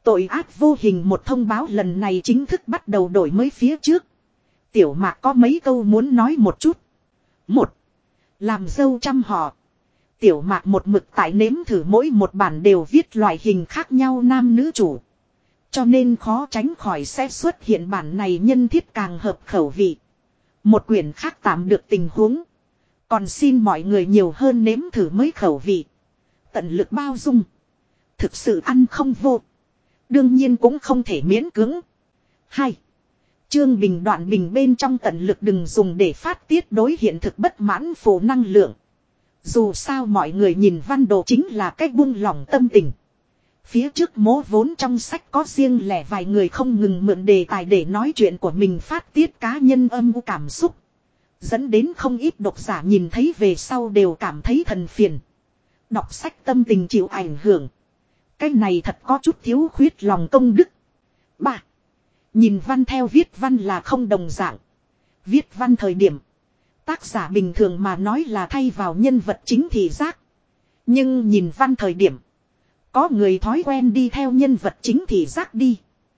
Tội ác vô hình một thông báo lần này chính thức bắt đầu đổi mới phía trước. Tiểu Mạc có mấy câu muốn nói một chút. Một, làm dâu trăm họ. Tiểu Mạc một mực tại nếm thử mỗi một bản đều viết loại hình khác nhau nam nữ chủ. Cho nên khó tránh khỏi sẽ xuất hiện bản này nhân thiết càng hợp khẩu vị. Một quyển khác tạm được tình huống. Còn xin mọi người nhiều hơn nếm thử mới khẩu vị. Tận lực bao dung. Thực sự ăn không vô. Đương nhiên cũng không thể miễn cưỡng. 2. Chương bình đoạn bình bên trong tận lực đừng dùng để phát tiết đối hiện thực bất mãn phổ năng lượng. Dù sao mọi người nhìn văn đồ chính là cách buông lỏng tâm tình. Phía trước mố vốn trong sách có riêng lẻ vài người không ngừng mượn đề tài để nói chuyện của mình phát tiết cá nhân âm u cảm xúc. Dẫn đến không ít độc giả nhìn thấy về sau đều cảm thấy thần phiền. Đọc sách tâm tình chịu ảnh hưởng. Cái này thật có chút thiếu khuyết lòng công đức. 3. Nhìn văn theo viết văn là không đồng dạng. Viết văn thời điểm. Tác giả bình thường mà nói là thay vào nhân vật chính thị giác. Nhưng nhìn văn thời điểm. Có người thói quen đi theo nhân vật chính thị giác đi.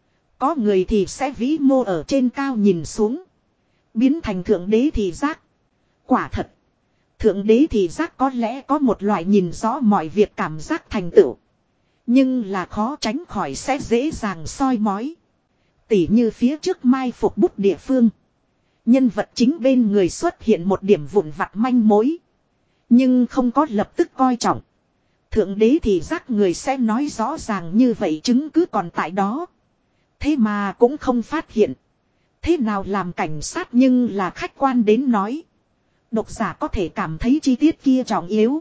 Có người thì sẽ vĩ mô ở trên cao nhìn xuống. Biến thành thượng đế thị giác. Quả thật. Thượng đế thị giác có lẽ có một loại nhìn rõ mọi việc cảm giác thành tựu. Nhưng là khó tránh khỏi sẽ dễ dàng soi mói. Tỉ như phía trước mai phục bút địa phương. Nhân vật chính bên người xuất hiện một điểm vụn vặt manh mối. Nhưng không có lập tức coi trọng. Thượng đế thì giác người sẽ nói rõ ràng như vậy chứng cứ còn tại đó. Thế mà cũng không phát hiện. Thế nào làm cảnh sát nhưng là khách quan đến nói. Độc giả có thể cảm thấy chi tiết kia trọng yếu.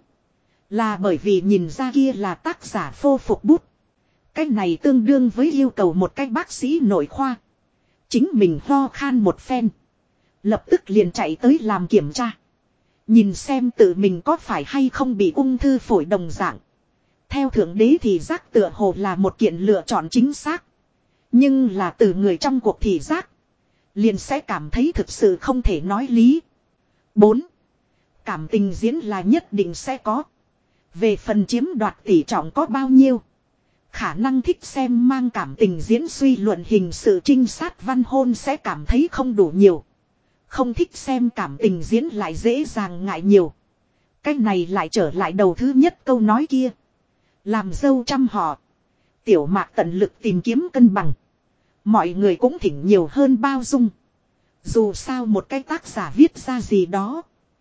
Là bởi vì nhìn ra kia là tác giả phô phục bút. Cái này tương đương với yêu cầu một cái bác sĩ nội khoa. Chính mình ho khan một phen. Lập tức liền chạy tới làm kiểm tra. Nhìn xem tự mình có phải hay không bị ung thư phổi đồng dạng. Theo thượng đế thì giác tựa hồ là một kiện lựa chọn chính xác. Nhưng là từ người trong cuộc thì giác. Liền sẽ cảm thấy thực sự không thể nói lý. 4. Cảm tình diễn là nhất định sẽ có. Về phần chiếm đoạt tỷ trọng có bao nhiêu. Khả năng thích xem mang cảm tình diễn suy luận hình sự trinh sát văn hôn sẽ cảm thấy không đủ nhiều. Không thích xem cảm tình diễn lại dễ dàng ngại nhiều. Cái này lại trở lại đầu thứ nhất câu nói kia. Làm dâu trăm họ. Tiểu Mạc tận lực tìm kiếm cân bằng. Mọi người cũng thỉnh nhiều hơn bao dung. Dù sao một cái tác giả viết ra gì đó.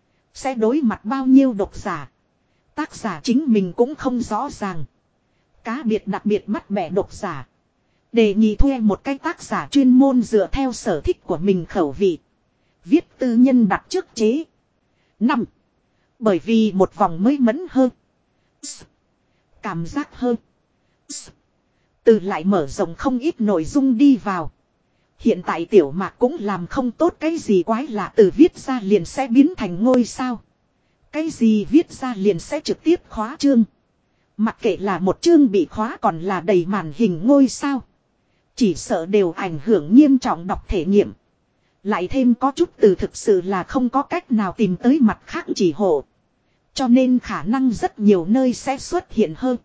Sẽ đối mặt bao nhiêu độc giả. Tác giả chính mình cũng không rõ ràng. Cá biệt đặc biệt bắt bẻ độc giả. Đề nghị thuê một cái tác giả chuyên môn dựa theo sở thích của mình khẩu vị. Viết tư nhân đặt trước chế. 5. Bởi vì một vòng mới mẫn hơn. Cảm giác hơn. Từ lại mở rộng không ít nội dung đi vào. Hiện tại Tiểu Mạc cũng làm không tốt cái gì quái lạ từ viết ra liền sẽ biến thành ngôi sao. Cái gì viết ra liền sẽ trực tiếp khóa chương. Mặc kệ là một chương bị khóa còn là đầy màn hình ngôi sao. Chỉ sợ đều ảnh hưởng nghiêm trọng đọc thể nghiệm. Lại thêm có chút từ thực sự là không có cách nào tìm tới mặt khác chỉ hộ. Cho nên khả năng rất nhiều nơi sẽ xuất hiện hơn.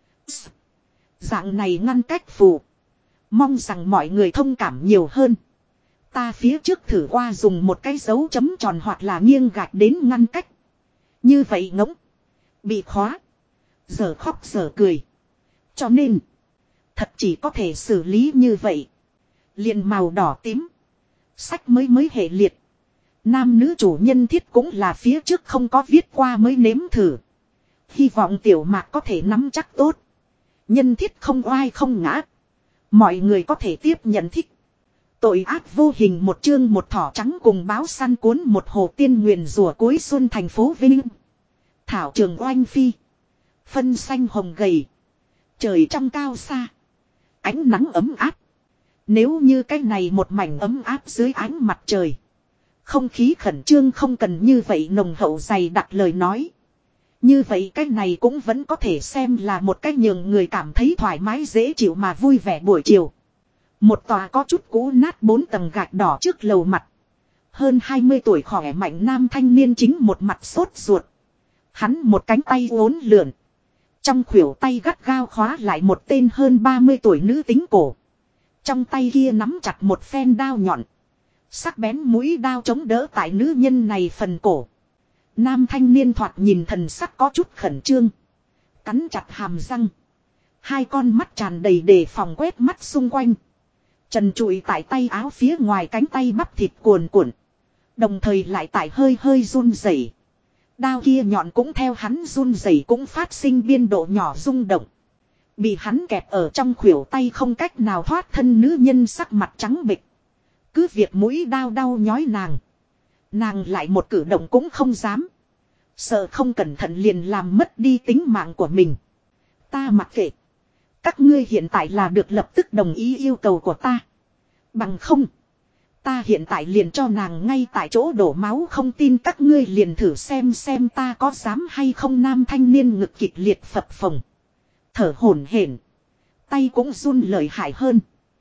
Dạng này ngăn cách phù. Mong rằng mọi người thông cảm nhiều hơn. Ta phía trước thử qua dùng một cái dấu chấm tròn hoặc là nghiêng gạch đến ngăn cách. Như vậy ngỗng. Bị khóa. Giờ khóc giờ cười. Cho nên. Thật chỉ có thể xử lý như vậy. Liền màu đỏ tím. Sách mới hệ liệt. Nam nữ chủ nhân thiết cũng là phía trước không có viết qua mới nếm thử. Hy vọng Tiểu Mạc có thể nắm chắc tốt. Nhân thiết không oai không ngã. Mọi người có thể tiếp nhận thích. Tội ác vô hình một chương một thỏ trắng cùng báo săn cuốn một hồ tiên nguyền rùa cuối xuân thành phố Vinh. Thảo trường oanh phi. Phân xanh hồng gầy. Trời trong cao xa. Ánh nắng ấm áp. Nếu như cái này một mảnh ấm áp dưới ánh mặt trời. Không khí khẩn trương không cần như vậy nồng hậu dày đặc lời nói. Như vậy cái này cũng vẫn có thể xem là một cách nhường người cảm thấy thoải mái dễ chịu mà vui vẻ buổi chiều. Một tòa có chút cũ nát 4 tầng gạch đỏ trước lầu mặt. Hơn 20 tuổi khỏe mạnh nam thanh niên chính một mặt sốt ruột. Hắn một cánh tay uốn lượn. Trong khuỷu tay gắt gao khóa lại một tên hơn 30 tuổi nữ tính cổ. Trong tay kia nắm chặt một phen đao nhọn. Sắc bén mũi đao chống đỡ tại nữ nhân này phần cổ. Nam thanh niên thoạt nhìn thần sắc có chút khẩn trương. Cắn chặt hàm răng. Hai con mắt tràn đầy đề phòng quét mắt xung quanh. Trần trụi tại tay áo phía ngoài cánh tay bắp thịt cuồn cuộn. Đồng thời lại tại hơi hơi run rẩy. Đao kia nhọn cũng theo hắn run rẩy cũng phát sinh biên độ nhỏ rung động. Bị hắn kẹp ở trong khuỷu tay không cách nào thoát thân nữ nhân sắc mặt trắng bệch. Cứ việc mũi đao đau nhói nàng. Nàng lại một cử động cũng không dám. Sợ không cẩn thận liền làm mất đi tính mạng của mình. Ta mặc kệ. Các ngươi hiện tại là được lập tức đồng ý yêu cầu của ta. Bằng không. Ta hiện tại liền cho nàng ngay tại chỗ đổ máu, không tin các ngươi liền thử xem ta có dám hay không. Nam thanh niên ngực kịch liệt phập phồng. Thở hổn hển. Tay cũng run lợi hại hơn.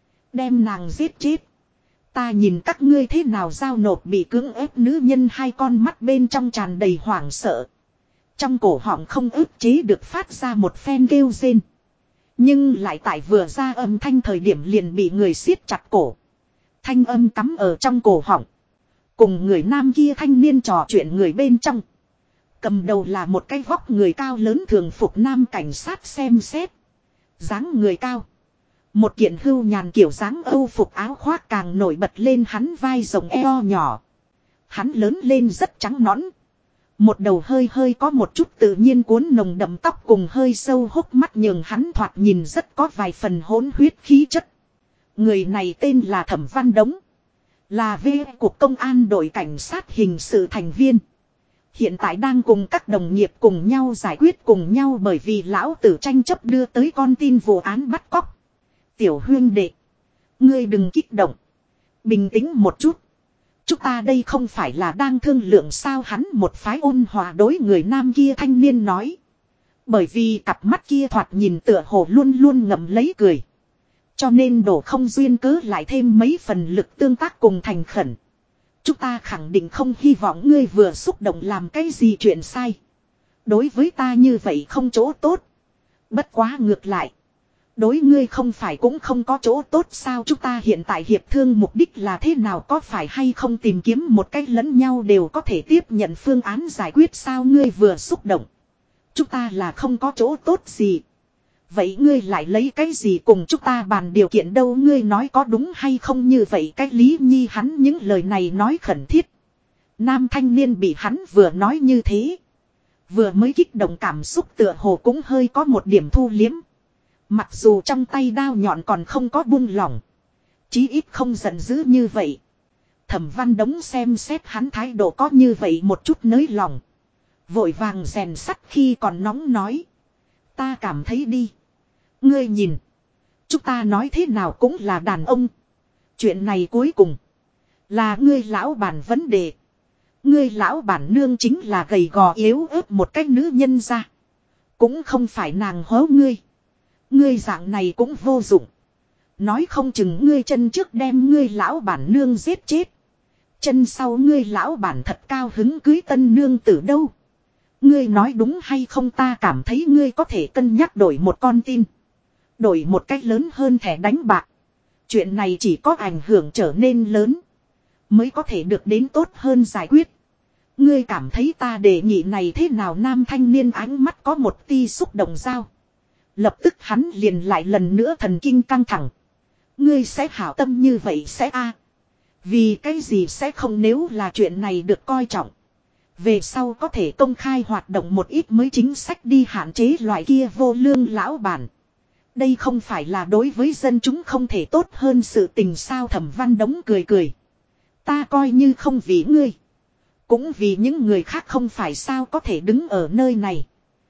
Đem nàng giết chết. Ta nhìn các ngươi thế nào giao nộp. Bị cưỡng ép nữ nhân hai con mắt bên trong tràn đầy hoảng sợ. Trong cổ họng không ức chế được phát ra một phen kêu rên. Nhưng lại tại vừa ra âm thanh thời điểm liền bị người siết chặt cổ. Thanh âm cắm ở trong cổ họng. Cùng người nam kia thanh niên trò chuyện người bên trong. Cầm đầu là một cái vóc người cao lớn thường phục nam cảnh sát xem xét. Dáng người cao. Một kiện hưu nhàn kiểu dáng âu phục áo khoác càng nổi bật lên hắn vai rộng eo nhỏ. Hắn lớn lên rất trắng nõn. Một đầu hơi hơi có một chút tự nhiên cuốn nồng đậm tóc cùng hơi sâu hốc mắt nhường hắn thoạt nhìn rất có vài phần hỗn huyết khí chất. Người này tên là Thẩm Văn Đống. Là cục công an đội cảnh sát hình sự thành viên. Hiện tại đang cùng các đồng nghiệp cùng nhau giải quyết cùng nhau bởi vì lão tử tranh chấp đưa tới con tin vụ án bắt cóc. Tiểu huyên đệ. Ngươi đừng kích động. Bình tĩnh một chút. Chúng ta đây không phải là đang thương lượng sao. Hắn một phái ôn hòa đối người nam kia thanh niên nói. Bởi vì cặp mắt kia thoạt nhìn tựa hồ luôn luôn ngậm lấy cười. Cho nên đổ không duyên cớ lại thêm mấy phần lực tương tác cùng thành khẩn. Chúng ta khẳng định không hy vọng ngươi vừa xúc động làm cái gì chuyện sai. Đối với ta như vậy không chỗ tốt. Bất quá ngược lại. Đối ngươi không phải cũng không có chỗ tốt sao. Chúng ta hiện tại hiệp thương mục đích là thế nào, có phải hay không tìm kiếm một cách lẫn nhau đều có thể tiếp nhận phương án giải quyết sao. Ngươi vừa xúc động. Chúng ta là không có chỗ tốt gì. Vậy ngươi lại lấy cái gì cùng chúng ta bàn điều kiện đâu, ngươi nói có đúng hay không như vậy. Cái Lý Nhi hắn những lời này nói khẩn thiết. Nam thanh niên bị hắn vừa nói như thế. Vừa mới kích động cảm xúc tựa hồ cũng hơi có một điểm thu liếm. Mặc dù trong tay đao nhọn còn không có buông lỏng. Chí ít không giận dữ như vậy. Thẩm Văn Đống xem xét hắn thái độ có như vậy một chút nới lòng. Vội vàng rèn sắt khi còn nóng nói. Ta cảm thấy đi. Ngươi nhìn. Chúng ta nói thế nào cũng là đàn ông. Chuyện này cuối cùng. Là ngươi lão bản vấn đề. Ngươi lão bản nương chính là gầy gò yếu ớt một cách nữ nhân ra. Cũng không phải nàng hố ngươi. Ngươi dạng này cũng vô dụng. Nói không chừng ngươi chân trước đem ngươi lão bản nương giết chết. Chân sau ngươi lão bản thật cao hứng cưới tân nương từ đâu. Ngươi nói đúng hay không, ta cảm thấy ngươi có thể cân nhắc đổi một con tin. Đổi một cách lớn hơn thẻ đánh bạc. Chuyện này chỉ có ảnh hưởng trở nên lớn. Mới có thể được đến tốt hơn giải quyết. Ngươi cảm thấy ta đề nghị này thế nào? Nam thanh niên ánh mắt có một tia xúc động giao. Lập tức hắn liền lại lần nữa thần kinh căng thẳng. Ngươi sẽ hảo tâm như vậy sẽ a? Vì cái gì sẽ không, nếu là chuyện này được coi trọng. Về sau có thể công khai hoạt động một ít mới chính sách đi hạn chế loại kia vô lương lão bản. Đây không phải là đối với dân chúng không thể tốt hơn sự tình sao? Thẩm Văn Đống cười cười. Ta coi như không vì ngươi. Cũng vì những người khác không phải sao, có thể đứng ở nơi này.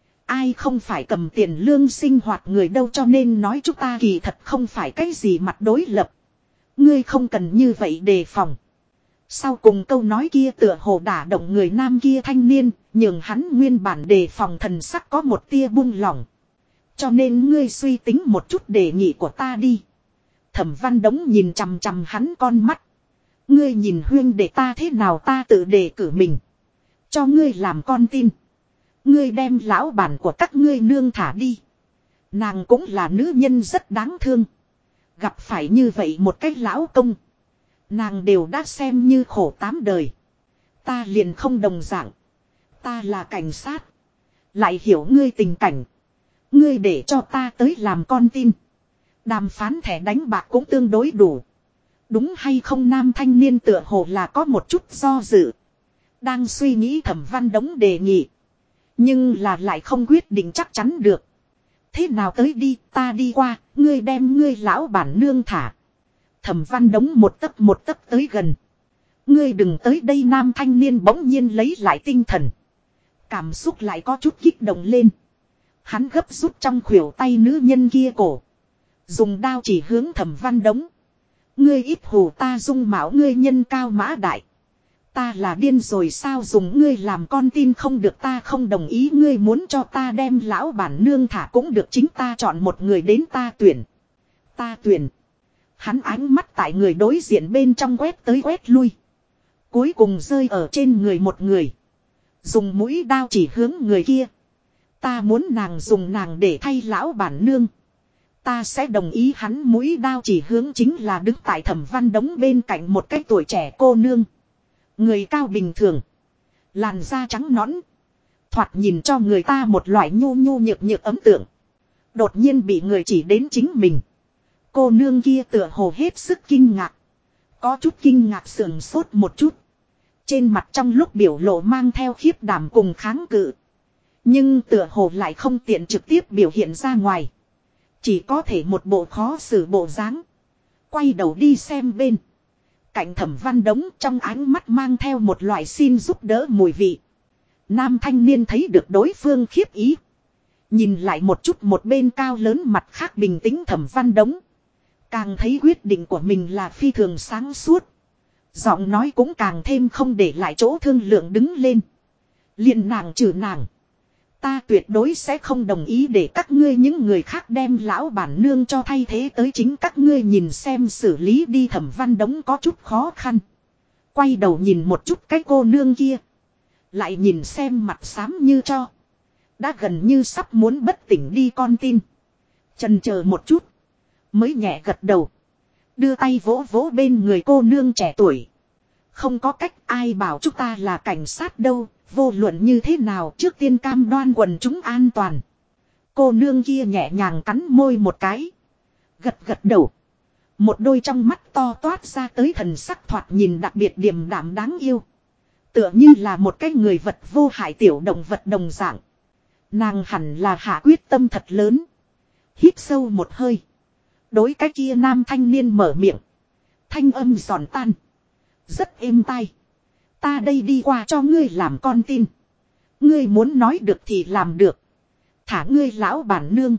Ai không phải cầm tiền lương sinh hoạt người đâu, cho nên nói chúng ta kỳ thật không phải cái gì mặt đối lập. Ngươi không cần như vậy đề phòng. Sau cùng câu nói kia tựa hồ đả động người nam kia thanh niên, nhường hắn nguyên bản đề phòng thần sắc có một tia buông lỏng. Cho nên ngươi suy tính một chút đề nghị của ta đi. Thẩm Văn Đống nhìn chằm chằm hắn con mắt. Ngươi nhìn huyên để ta thế nào, ta tự đề cử mình. Cho ngươi làm con tin. Ngươi đem lão bản của các ngươi nương thả đi. Nàng cũng là nữ nhân rất đáng thương. Gặp phải như vậy một cái lão công. Nàng đều đã xem như khổ 8 đời. Ta liền không đồng dạng. Ta là cảnh sát. Lại hiểu ngươi tình cảnh. Ngươi để cho ta tới làm con tin. Đàm phán thẻ đánh bạc cũng tương đối đủ. Đúng hay không, nam thanh niên tựa hồ là có một chút do dự. Đang suy nghĩ Thẩm Văn Đống đề nghị. Nhưng là lại không quyết định chắc chắn được. Thế nào tới đi, ta đi qua, ngươi đem ngươi lão bản nương thả. Thẩm Văn Đống một tấc tới gần. Ngươi đừng tới đây, nam thanh niên bỗng nhiên lấy lại tinh thần. Cảm xúc lại có chút kích động lên. Hắn gấp rút trong khuỷu tay nữ nhân kia cổ. Dùng đao chỉ hướng Thẩm Văn Đống. Ngươi ít hù ta dung mạo ngươi nhân cao mã đại. Ta là điên rồi sao, dùng ngươi làm con tin không được, ta không đồng ý, ngươi muốn cho ta đem lão bản nương thả cũng được, chính ta chọn một người đến ta tuyển. Ta tuyển. Hắn ánh mắt tại người đối diện bên trong quét tới quét lui. Cuối cùng rơi ở trên người một người. Dùng mũi đao chỉ hướng người kia. Ta muốn nàng dùng nàng để thay lão bản nương. Ta sẽ đồng ý. Hắn mũi đao chỉ hướng chính là đứng tại Thẩm Văn Đống bên cạnh một cái tuổi trẻ cô nương. Người cao bình thường. Làn da trắng nõn. Thoạt nhìn cho người ta một loại nhu nhu nhược nhược ấm tượng. Đột nhiên bị người chỉ đến chính mình. Cô nương kia tựa hồ hết sức kinh ngạc. Có chút kinh ngạc sườn sốt một chút. Trên mặt trong lúc biểu lộ mang theo khiếp đảm cùng kháng cự. Nhưng tựa hồ lại không tiện trực tiếp biểu hiện ra ngoài. Chỉ có thể một bộ khó xử bộ dáng. Quay đầu đi xem bên cạnh Thẩm Văn Đống, trong ánh mắt mang theo một loại xin giúp đỡ mùi vị. Nam thanh niên thấy được đối phương khiếp ý. Nhìn lại một chút một bên cao lớn mặt khác bình tĩnh Thẩm Văn Đống. Càng thấy quyết định của mình là phi thường sáng suốt. Giọng nói cũng càng thêm không để lại chỗ thương lượng đứng lên. Liền nàng trừ nàng. Ta tuyệt đối sẽ không đồng ý để các ngươi những người khác đem lão bản nương cho thay thế tới, chính các ngươi nhìn xem xử lý đi. Thẩm Văn Đống có chút khó khăn. Quay đầu nhìn một chút cái cô nương kia. Lại nhìn xem mặt xám như cho. Đã gần như sắp muốn bất tỉnh đi con tin. Chần chờ một chút. Mới nhẹ gật đầu. Đưa tay vỗ vỗ bên người cô nương trẻ tuổi. Không có cách, ai bảo chúng ta là cảnh sát đâu. Vô luận như thế nào trước tiên cam đoan quần chúng an toàn. Cô nương kia nhẹ nhàng cắn môi một cái. Gật gật đầu. Một đôi trong mắt to toát ra tới thần sắc thoạt nhìn đặc biệt điềm đạm đáng yêu. Tựa như là một cái người vật vô hại tiểu động vật đồng dạng. Nàng hẳn là hạ quyết tâm thật lớn. Hít sâu một hơi. Đối cái kia nam thanh niên mở miệng. Thanh âm giòn tan. Rất êm tai. Ta đây đi qua cho ngươi làm con tin. Ngươi muốn nói được thì làm được. Thả ngươi lão bản nương.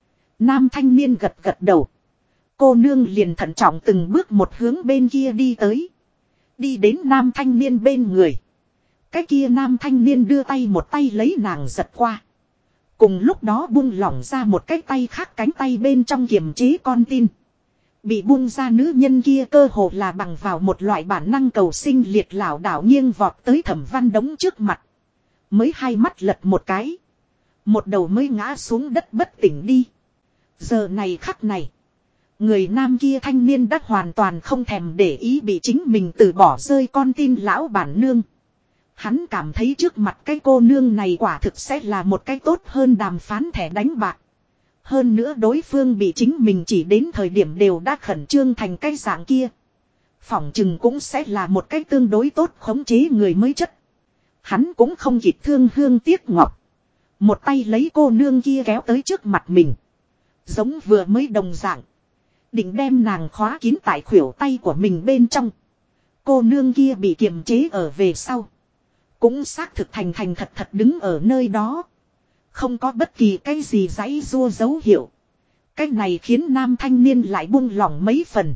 Nam thanh niên gật gật đầu. Cô nương liền thận trọng từng bước một hướng bên kia đi tới. Đi đến nam thanh niên bên người. Cái kia nam thanh niên đưa tay một tay lấy nàng giật qua. Cùng lúc đó buông lỏng ra một cái tay khác, cánh tay bên trong kiềm chế con tin. Bị buông ra nữ nhân kia cơ hồ là bằng vào một loại bản năng cầu sinh liệt lảo đảo nghiêng vọt tới Thẩm Văn Đống trước mặt. Mới hai mắt lật một cái. Một đầu mới ngã xuống đất bất tỉnh đi. Giờ này khắc này. Người nam kia thanh niên đã hoàn toàn không thèm để ý bị chính mình từ bỏ rơi con tin lão bản nương. Hắn cảm thấy trước mặt cái cô nương này quả thực sẽ là một cái tốt hơn đàm phán thẻ đánh bạc. Hơn nữa đối phương bị chính mình chỉ đến thời điểm đều đã khẩn trương thành cái dạng kia. Phỏng chừng cũng sẽ là một cái tương đối tốt khống chế người mới chất. Hắn cũng không kịp thương hương tiếc ngọc. Một tay lấy cô nương kia kéo tới trước mặt mình. Giống vừa mới đồng dạng. Định đem nàng khóa kín tại khuỷu tay của mình bên trong. Cô nương kia bị kiềm chế ở về sau. Cũng xác thực thành thật thật đứng ở nơi đó. Không có bất kỳ cái gì giãy giụa dấu hiệu. Cái này khiến nam thanh niên lại buông lỏng mấy phần.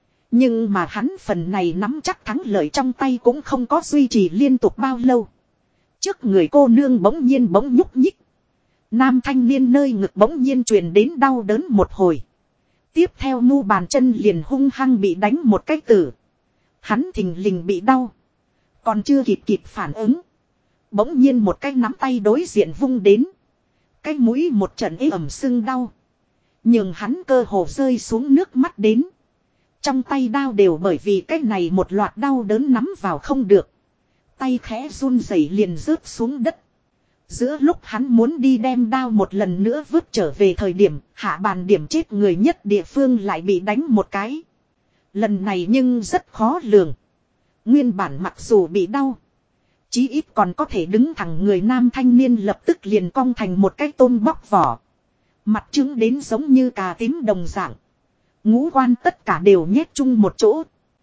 Nhưng mà hắn phần này nắm chắc thắng lợi trong tay cũng không có duy trì liên tục bao lâu. Trước người cô nương bỗng nhiên bỗng nhúc nhích. Nam thanh niên nơi ngực bỗng nhiên truyền đến đau đớn một hồi. Tiếp theo mu bàn chân liền hung hăng bị đánh một cái tử. Hắn thình lình bị đau. Còn chưa kịp phản ứng. Bỗng nhiên một cái nắm tay đối diện vung đến. Cái mũi một trận ế ẩm sưng đau. Nhưng hắn cơ hồ rơi xuống nước mắt đến. Trong tay đao đều bởi vì cái này một loạt đau đớn nắm vào không được. Tay khẽ run rẩy liền rớt xuống đất. Giữa lúc hắn muốn đi đem đao một lần nữa vứt trở về thời điểm hạ bàn điểm chết người nhất địa phương lại bị đánh một cái. Lần này nhưng rất khó lường. Nguyên bản mặc dù bị đau. Chí ít còn có thể đứng thẳng người nam thanh niên lập tức liền cong thành một cái tôm bóc vỏ. Mặt trứng đến giống như cà tím đồng dạng. Ngũ quan tất cả đều nhét chung một chỗ.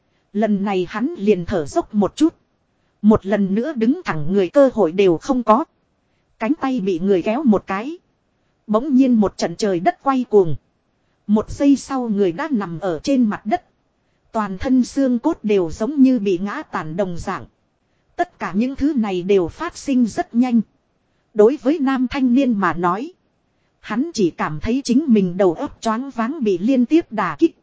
Lần này hắn liền thở dốc một chút. Một lần nữa đứng thẳng người cơ hội đều không có. Cánh tay bị người kéo một cái. Bỗng nhiên một trận trời đất quay cuồng. Một giây sau người đã nằm ở trên mặt đất. Toàn thân xương cốt đều giống như bị ngã tàn đồng dạng. Tất cả những thứ này đều phát sinh rất nhanh. Đối với nam thanh niên mà nói. Hắn chỉ cảm thấy chính mình đầu óc choáng váng bị liên tiếp đả kích.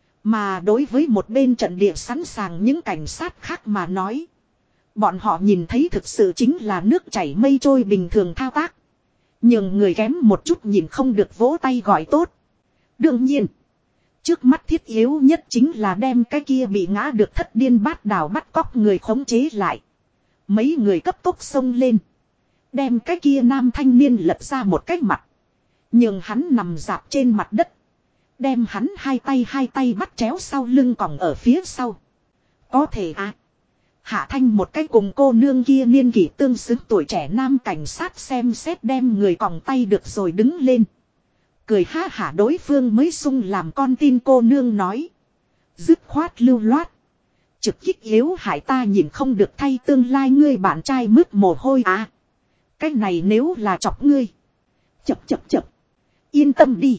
Mà đối với một bên trận địa sẵn sàng những cảnh sát khác mà nói. Bọn họ nhìn thấy thực sự chính là nước chảy mây trôi bình thường thao tác. Nhưng người kém một chút nhìn không được vỗ tay gọi tốt. Đương nhiên. Trước mắt thiết yếu nhất chính là đem cái kia bị ngã được thất điên bát đảo bắt cóc người khống chế lại. Mấy người cấp tốc xông lên. Đem cái kia nam thanh niên lật ra một cái mặt. Nhưng hắn nằm dạp trên mặt đất. Đem hắn hai tay bắt chéo sau lưng còng ở phía sau. Có thể à. Hạ Thanh một cái cùng cô nương kia niên kỷ tương xứng tuổi trẻ nam cảnh sát xem xét đem người còng tay được rồi đứng lên. Cười ha hả đối phương mới sung làm con tin cô nương nói. Dứt khoát lưu loát. Trực kích yếu hại ta nhìn không được thay tương lai ngươi bạn trai mướt mồ hôi à. Cái này nếu là chọc ngươi. Chập. Yên tâm đi.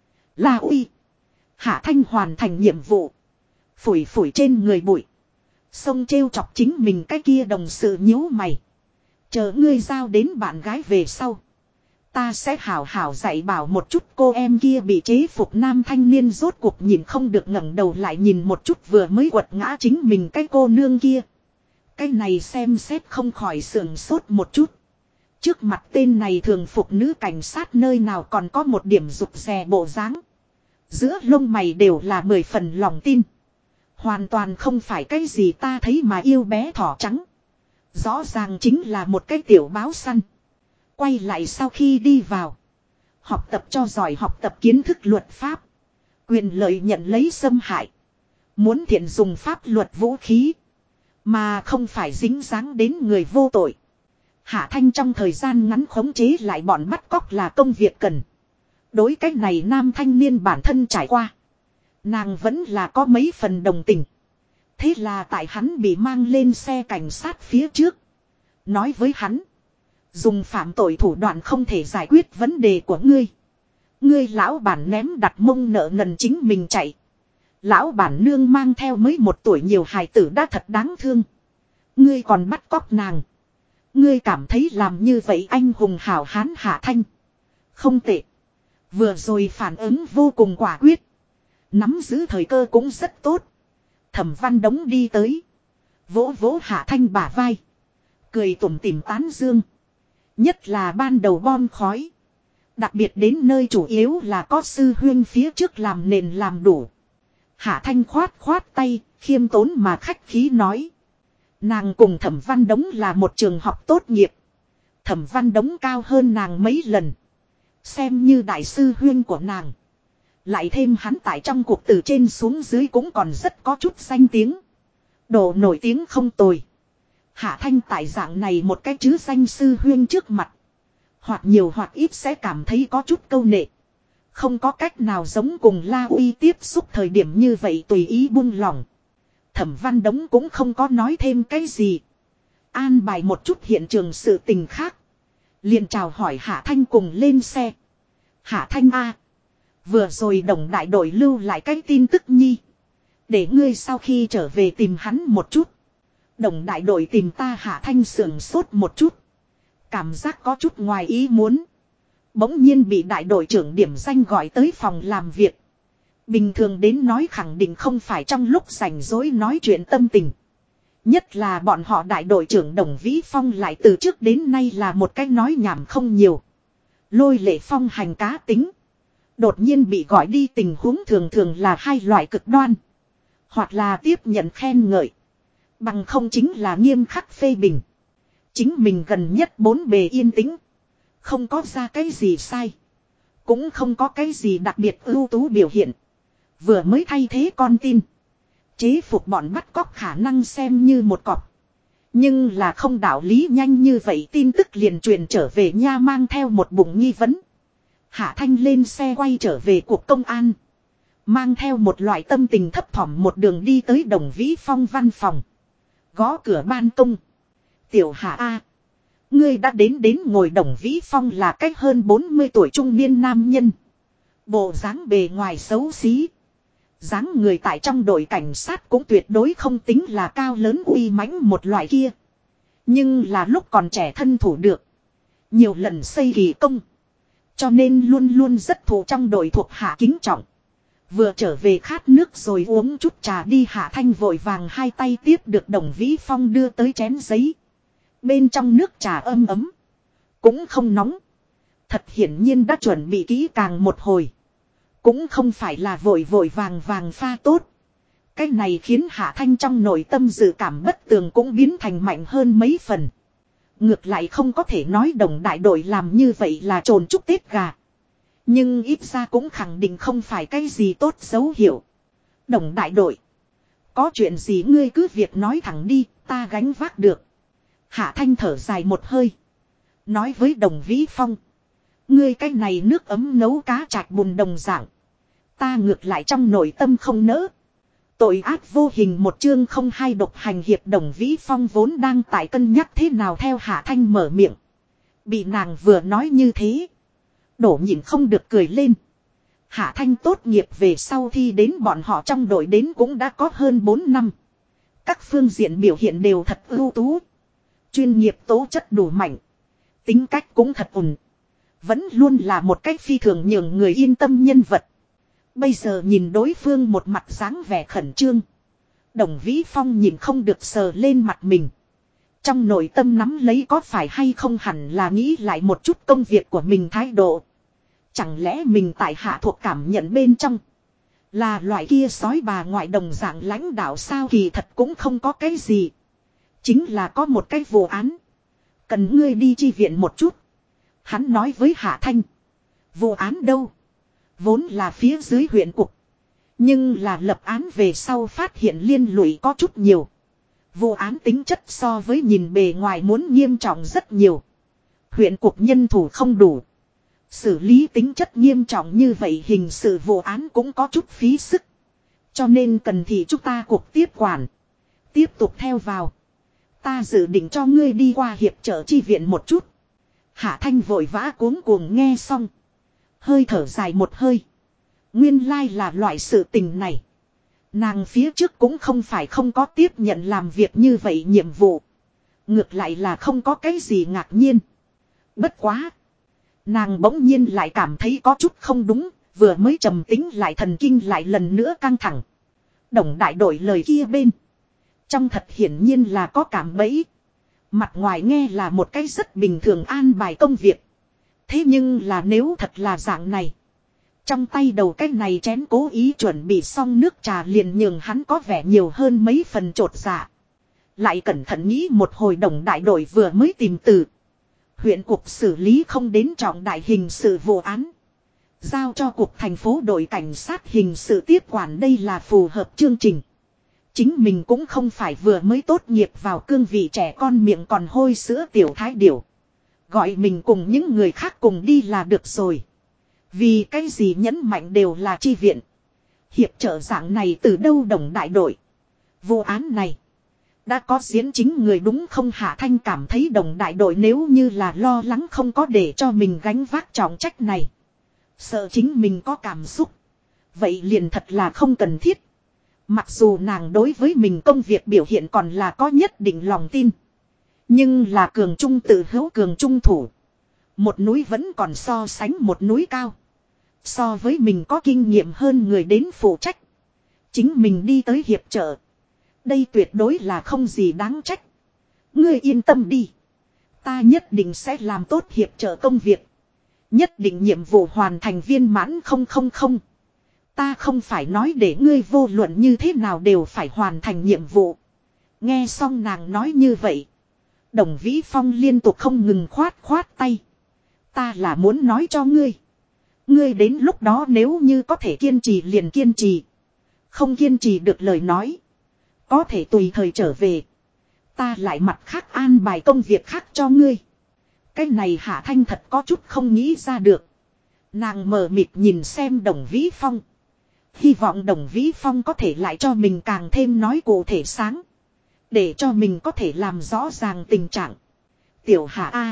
La uy. Hạ Thanh hoàn thành nhiệm vụ. Phủi trên người bụi. Xông trêu chọc chính mình cái kia đồng sự nhíu mày. Chờ ngươi giao đến bạn gái về sau. Ta sẽ hảo hảo dạy bảo một chút cô em kia bị chế phục nam thanh niên rốt cuộc nhìn không được ngẩng đầu lại nhìn một chút vừa mới quật ngã chính mình cái cô nương kia. Cái này xem xét không khỏi sườn sốt một chút. Trước mặt tên này thường phục nữ cảnh sát nơi nào còn có một điểm rụt rè bộ dáng. Giữa lông mày đều là 10 phần lòng tin. Hoàn toàn không phải cái gì ta thấy mà yêu bé thỏ trắng. Rõ ràng chính là một cái tiểu báo săn. Quay lại sau khi đi vào. Học tập cho giỏi học tập kiến thức luật pháp. Quyền lợi nhận lấy xâm hại. Muốn thiện dùng pháp luật vũ khí. Mà không phải dính dáng đến người vô tội. Hạ Thanh trong thời gian ngắn khống chế lại bọn bắt cóc là công việc cần. Đối cách này nam thanh niên bản thân trải qua. Nàng vẫn là có mấy phần đồng tình. Thế là tại hắn bị mang lên xe cảnh sát phía trước. Nói với hắn. Dùng phạm tội thủ đoạn không thể giải quyết vấn đề của ngươi. Ngươi lão bản ném đặt mông nợ nần chính mình chạy. Lão bản nương mang theo mới 1 tuổi nhiều hài tử đã thật đáng thương. Ngươi còn bắt cóc nàng. Ngươi cảm thấy làm như vậy anh hùng hảo hán Hạ Thanh. Không tệ. Vừa rồi phản ứng vô cùng quả quyết. Nắm giữ thời cơ cũng rất tốt. Thẩm Văn Đống đi tới. Vỗ vỗ Hạ Thanh bả vai. Cười tủm tỉm tán dương. Nhất là ban đầu bom khói. Đặc biệt đến nơi chủ yếu là có sư huyên phía trước làm nền làm đủ. Hạ Thanh khoát tay, khiêm tốn mà khách khí nói. Nàng cùng Thẩm Văn Đống là một trường học tốt nghiệp. Thẩm Văn Đống cao hơn nàng mấy lần. Xem như đại sư huyên của nàng. Lại thêm hắn tại trong cuộc từ trên xuống dưới cũng còn rất có chút danh tiếng. Đồ nổi tiếng không tồi. Hạ Thanh tại dạng này một cái chứ danh sư huyên trước mặt. Hoặc nhiều hoặc ít sẽ cảm thấy có chút câu nệ. Không có cách nào giống cùng La Uy tiếp xúc thời điểm như vậy tùy ý buông lỏng. Thẩm Văn Đống cũng không có nói thêm cái gì. An bài một chút hiện trường sự tình khác. Liền chào hỏi Hạ Thanh cùng lên xe. Hạ Thanh a, vừa rồi đồng đại đội lưu lại cái tin tức nhi. Để ngươi sau khi trở về tìm hắn một chút. Đồng đại đội tìm ta Hạ Thanh sườn sốt một chút. Cảm giác có chút ngoài ý muốn. Bỗng nhiên bị đại đội trưởng điểm danh gọi tới phòng làm việc. Bình thường đến nói khẳng định không phải trong lúc rảnh rỗi nói chuyện tâm tình. Nhất là bọn họ đại đội trưởng Đồng Vĩ Phong lại từ trước đến nay là một cái nói nhảm không nhiều. Lôi lệ phong hành cá tính. Đột nhiên bị gọi đi tình huống thường thường là hai loại cực đoan. Hoặc là tiếp nhận khen ngợi. Bằng không chính là nghiêm khắc phê bình. Chính mình gần nhất bốn bề yên tĩnh. Không có ra cái gì sai. Cũng không có cái gì đặc biệt ưu tú biểu hiện. Vừa mới thay thế con tin. Chế phục bọn bắt cóc khả năng xem như một cọp. Nhưng là không đạo lý nhanh như vậy tin tức liền truyền trở về nha mang theo một bụng nghi vấn. Hạ Thanh lên xe quay trở về cuộc công an. Mang theo một loại tâm tình thấp thỏm một đường đi tới Đồng Vĩ Phong văn phòng. Gõ cửa ban công. Tiểu Hạ A. Ngươi đã đến ngồi. Đồng Vĩ Phong là cách hơn 40 tuổi trung niên nam nhân. Bộ dáng bề ngoài xấu xí. Dáng người tại trong đội cảnh sát cũng tuyệt đối không tính là cao lớn uy mãnh một loại kia. Nhưng là lúc còn trẻ thân thủ được. Nhiều lần xây kỳ công. Cho nên luôn luôn rất thù trong đội thuộc hạ kính trọng. Vừa trở về khát nước rồi uống chút trà đi. Hạ Thanh vội vàng hai tay tiếp được Đồng Vĩ Phong đưa tới chén giấy. Bên trong nước trà ấm ấm. Cũng không nóng. Thật hiển nhiên đã chuẩn bị kỹ càng một hồi. Cũng không phải là vội vội vàng vàng pha tốt. Cái này khiến Hạ Thanh trong nội tâm dự cảm bất tường cũng biến thành mạnh hơn mấy phần. Ngược lại không có thể nói Đồng đại đội làm như vậy là trồn chúc Tết gà. Nhưng ít ra cũng khẳng định không phải cái gì tốt dấu hiệu. Đồng đại đội. Có chuyện gì ngươi cứ việc nói thẳng đi, ta gánh vác được. Hạ Thanh thở dài một hơi. Nói với Đồng Vĩ Phong. Ngươi cái này nước ấm nấu cá chạch bùn đồng dạng. Ta ngược lại trong nội tâm không nỡ. Tội ác vô hình một chương không hai độc hành hiệp. Đồng Vĩ Phong vốn đang tại cân nhắc thế nào theo Hạ Thanh mở miệng. Bị nàng vừa nói như thế. Đổ nhịn không được cười lên. Hạ Thanh tốt nghiệp về sau thi đến bọn họ trong đội đến cũng đã có hơn 4 năm. Các phương diện biểu hiện đều thật ưu tú. Chuyên nghiệp tố chất đủ mạnh. Tính cách cũng thật ổn. Vẫn luôn là một cách phi thường nhường người yên tâm nhân vật. Bây giờ nhìn đối phương một mặt dáng vẻ khẩn trương. Đồng Vĩ Phong nhìn không được sờ lên mặt mình. Trong nội tâm nắm lấy có phải hay không hẳn là nghĩ lại một chút công việc của mình thái độ. Chẳng lẽ mình tại hạ thuộc cảm nhận bên trong. Là loại kia sói bà ngoại đồng dạng lãnh đạo sao kỳ thật cũng không có cái gì. Chính là có một cái vụ án. Cần ngươi đi chi viện một chút. Hắn nói với Hạ Thanh. Vụ án đâu? Vốn là phía dưới huyện cục. Nhưng là lập án về sau phát hiện liên lụy có chút nhiều. Vụ án tính chất so với nhìn bề ngoài muốn nghiêm trọng rất nhiều. Huyện cục nhân thủ không đủ. Xử lý tính chất nghiêm trọng như vậy hình sự vụ án cũng có chút phí sức. Cho nên cần thì chúng ta cuộc tiếp quản. Tiếp tục theo vào. Ta dự định cho ngươi đi qua hiệp trợ chi viện một chút. Hạ Thanh vội vã cuống cuồng nghe xong. Hơi thở dài một hơi. Nguyên lai là loại sự tình này. Nàng phía trước cũng không phải không có tiếp nhận làm việc như vậy nhiệm vụ. Ngược lại là không có cái gì ngạc nhiên. Bất quá. Nàng bỗng nhiên lại cảm thấy có chút không đúng. Vừa mới trầm tính lại thần kinh lại lần nữa căng thẳng. Đồng đại đội lời kia bên. Trong thật hiển nhiên là có cảm bẫy. Mặt ngoài nghe là một cái rất bình thường an bài công việc. Thế nhưng là nếu thật là dạng này. Trong tay đầu cái này chén cố ý chuẩn bị xong nước trà liền nhường hắn có vẻ nhiều hơn mấy phần trột dạ. Lại cẩn thận nghĩ một hồi. Đồng đại đội vừa mới tìm từ. Huyện cục xử lý không đến trọng đại hình sự vụ án. Giao cho cục thành phố đội cảnh sát hình sự tiếp quản đây là phù hợp chương trình. Chính mình cũng không phải vừa mới tốt nghiệp vào cương vị trẻ con miệng còn hôi sữa tiểu thái điểu. Gọi mình cùng những người khác cùng đi là được rồi. Vì cái gì nhấn mạnh đều là chi viện. Hiệp trợ dạng này từ đâu Đồng đại đội. Vụ án này. Đã có diễn chính người đúng không? Hạ Thanh cảm thấy Đồng đại đội nếu như là lo lắng không có để cho mình gánh vác trọng trách này. Sợ chính mình có cảm xúc. Vậy liền thật là không cần thiết. Mặc dù nàng đối với mình công việc biểu hiện còn là có nhất định lòng tin. Nhưng là cường trung tự hữu cường trung thủ. Một núi vẫn còn so sánh một núi cao. So với mình có kinh nghiệm hơn người đến phụ trách. Chính mình đi tới hiệp trợ. Đây tuyệt đối là không gì đáng trách. Ngươi yên tâm đi. Ta nhất định sẽ làm tốt hiệp trợ công việc. Nhất định nhiệm vụ hoàn thành viên mãn không. Ta không phải nói để ngươi vô luận như thế nào đều phải hoàn thành nhiệm vụ. Nghe xong nàng nói như vậy. Đồng Vĩ Phong liên tục không ngừng khoát tay. Ta là muốn nói cho ngươi. Ngươi đến lúc đó nếu như có thể kiên trì liền kiên trì. Không kiên trì được lời nói. Có thể tùy thời trở về. Ta lại mặt khác an bài công việc khác cho ngươi. Cái này Hạ Thanh thật có chút không nghĩ ra được. Nàng mờ mịt nhìn xem Đồng Vĩ Phong. Hy vọng Đồng Vĩ Phong có thể lại cho mình càng thêm nói cụ thể sáng. Để cho mình có thể làm rõ ràng tình trạng. Tiểu Hạ A.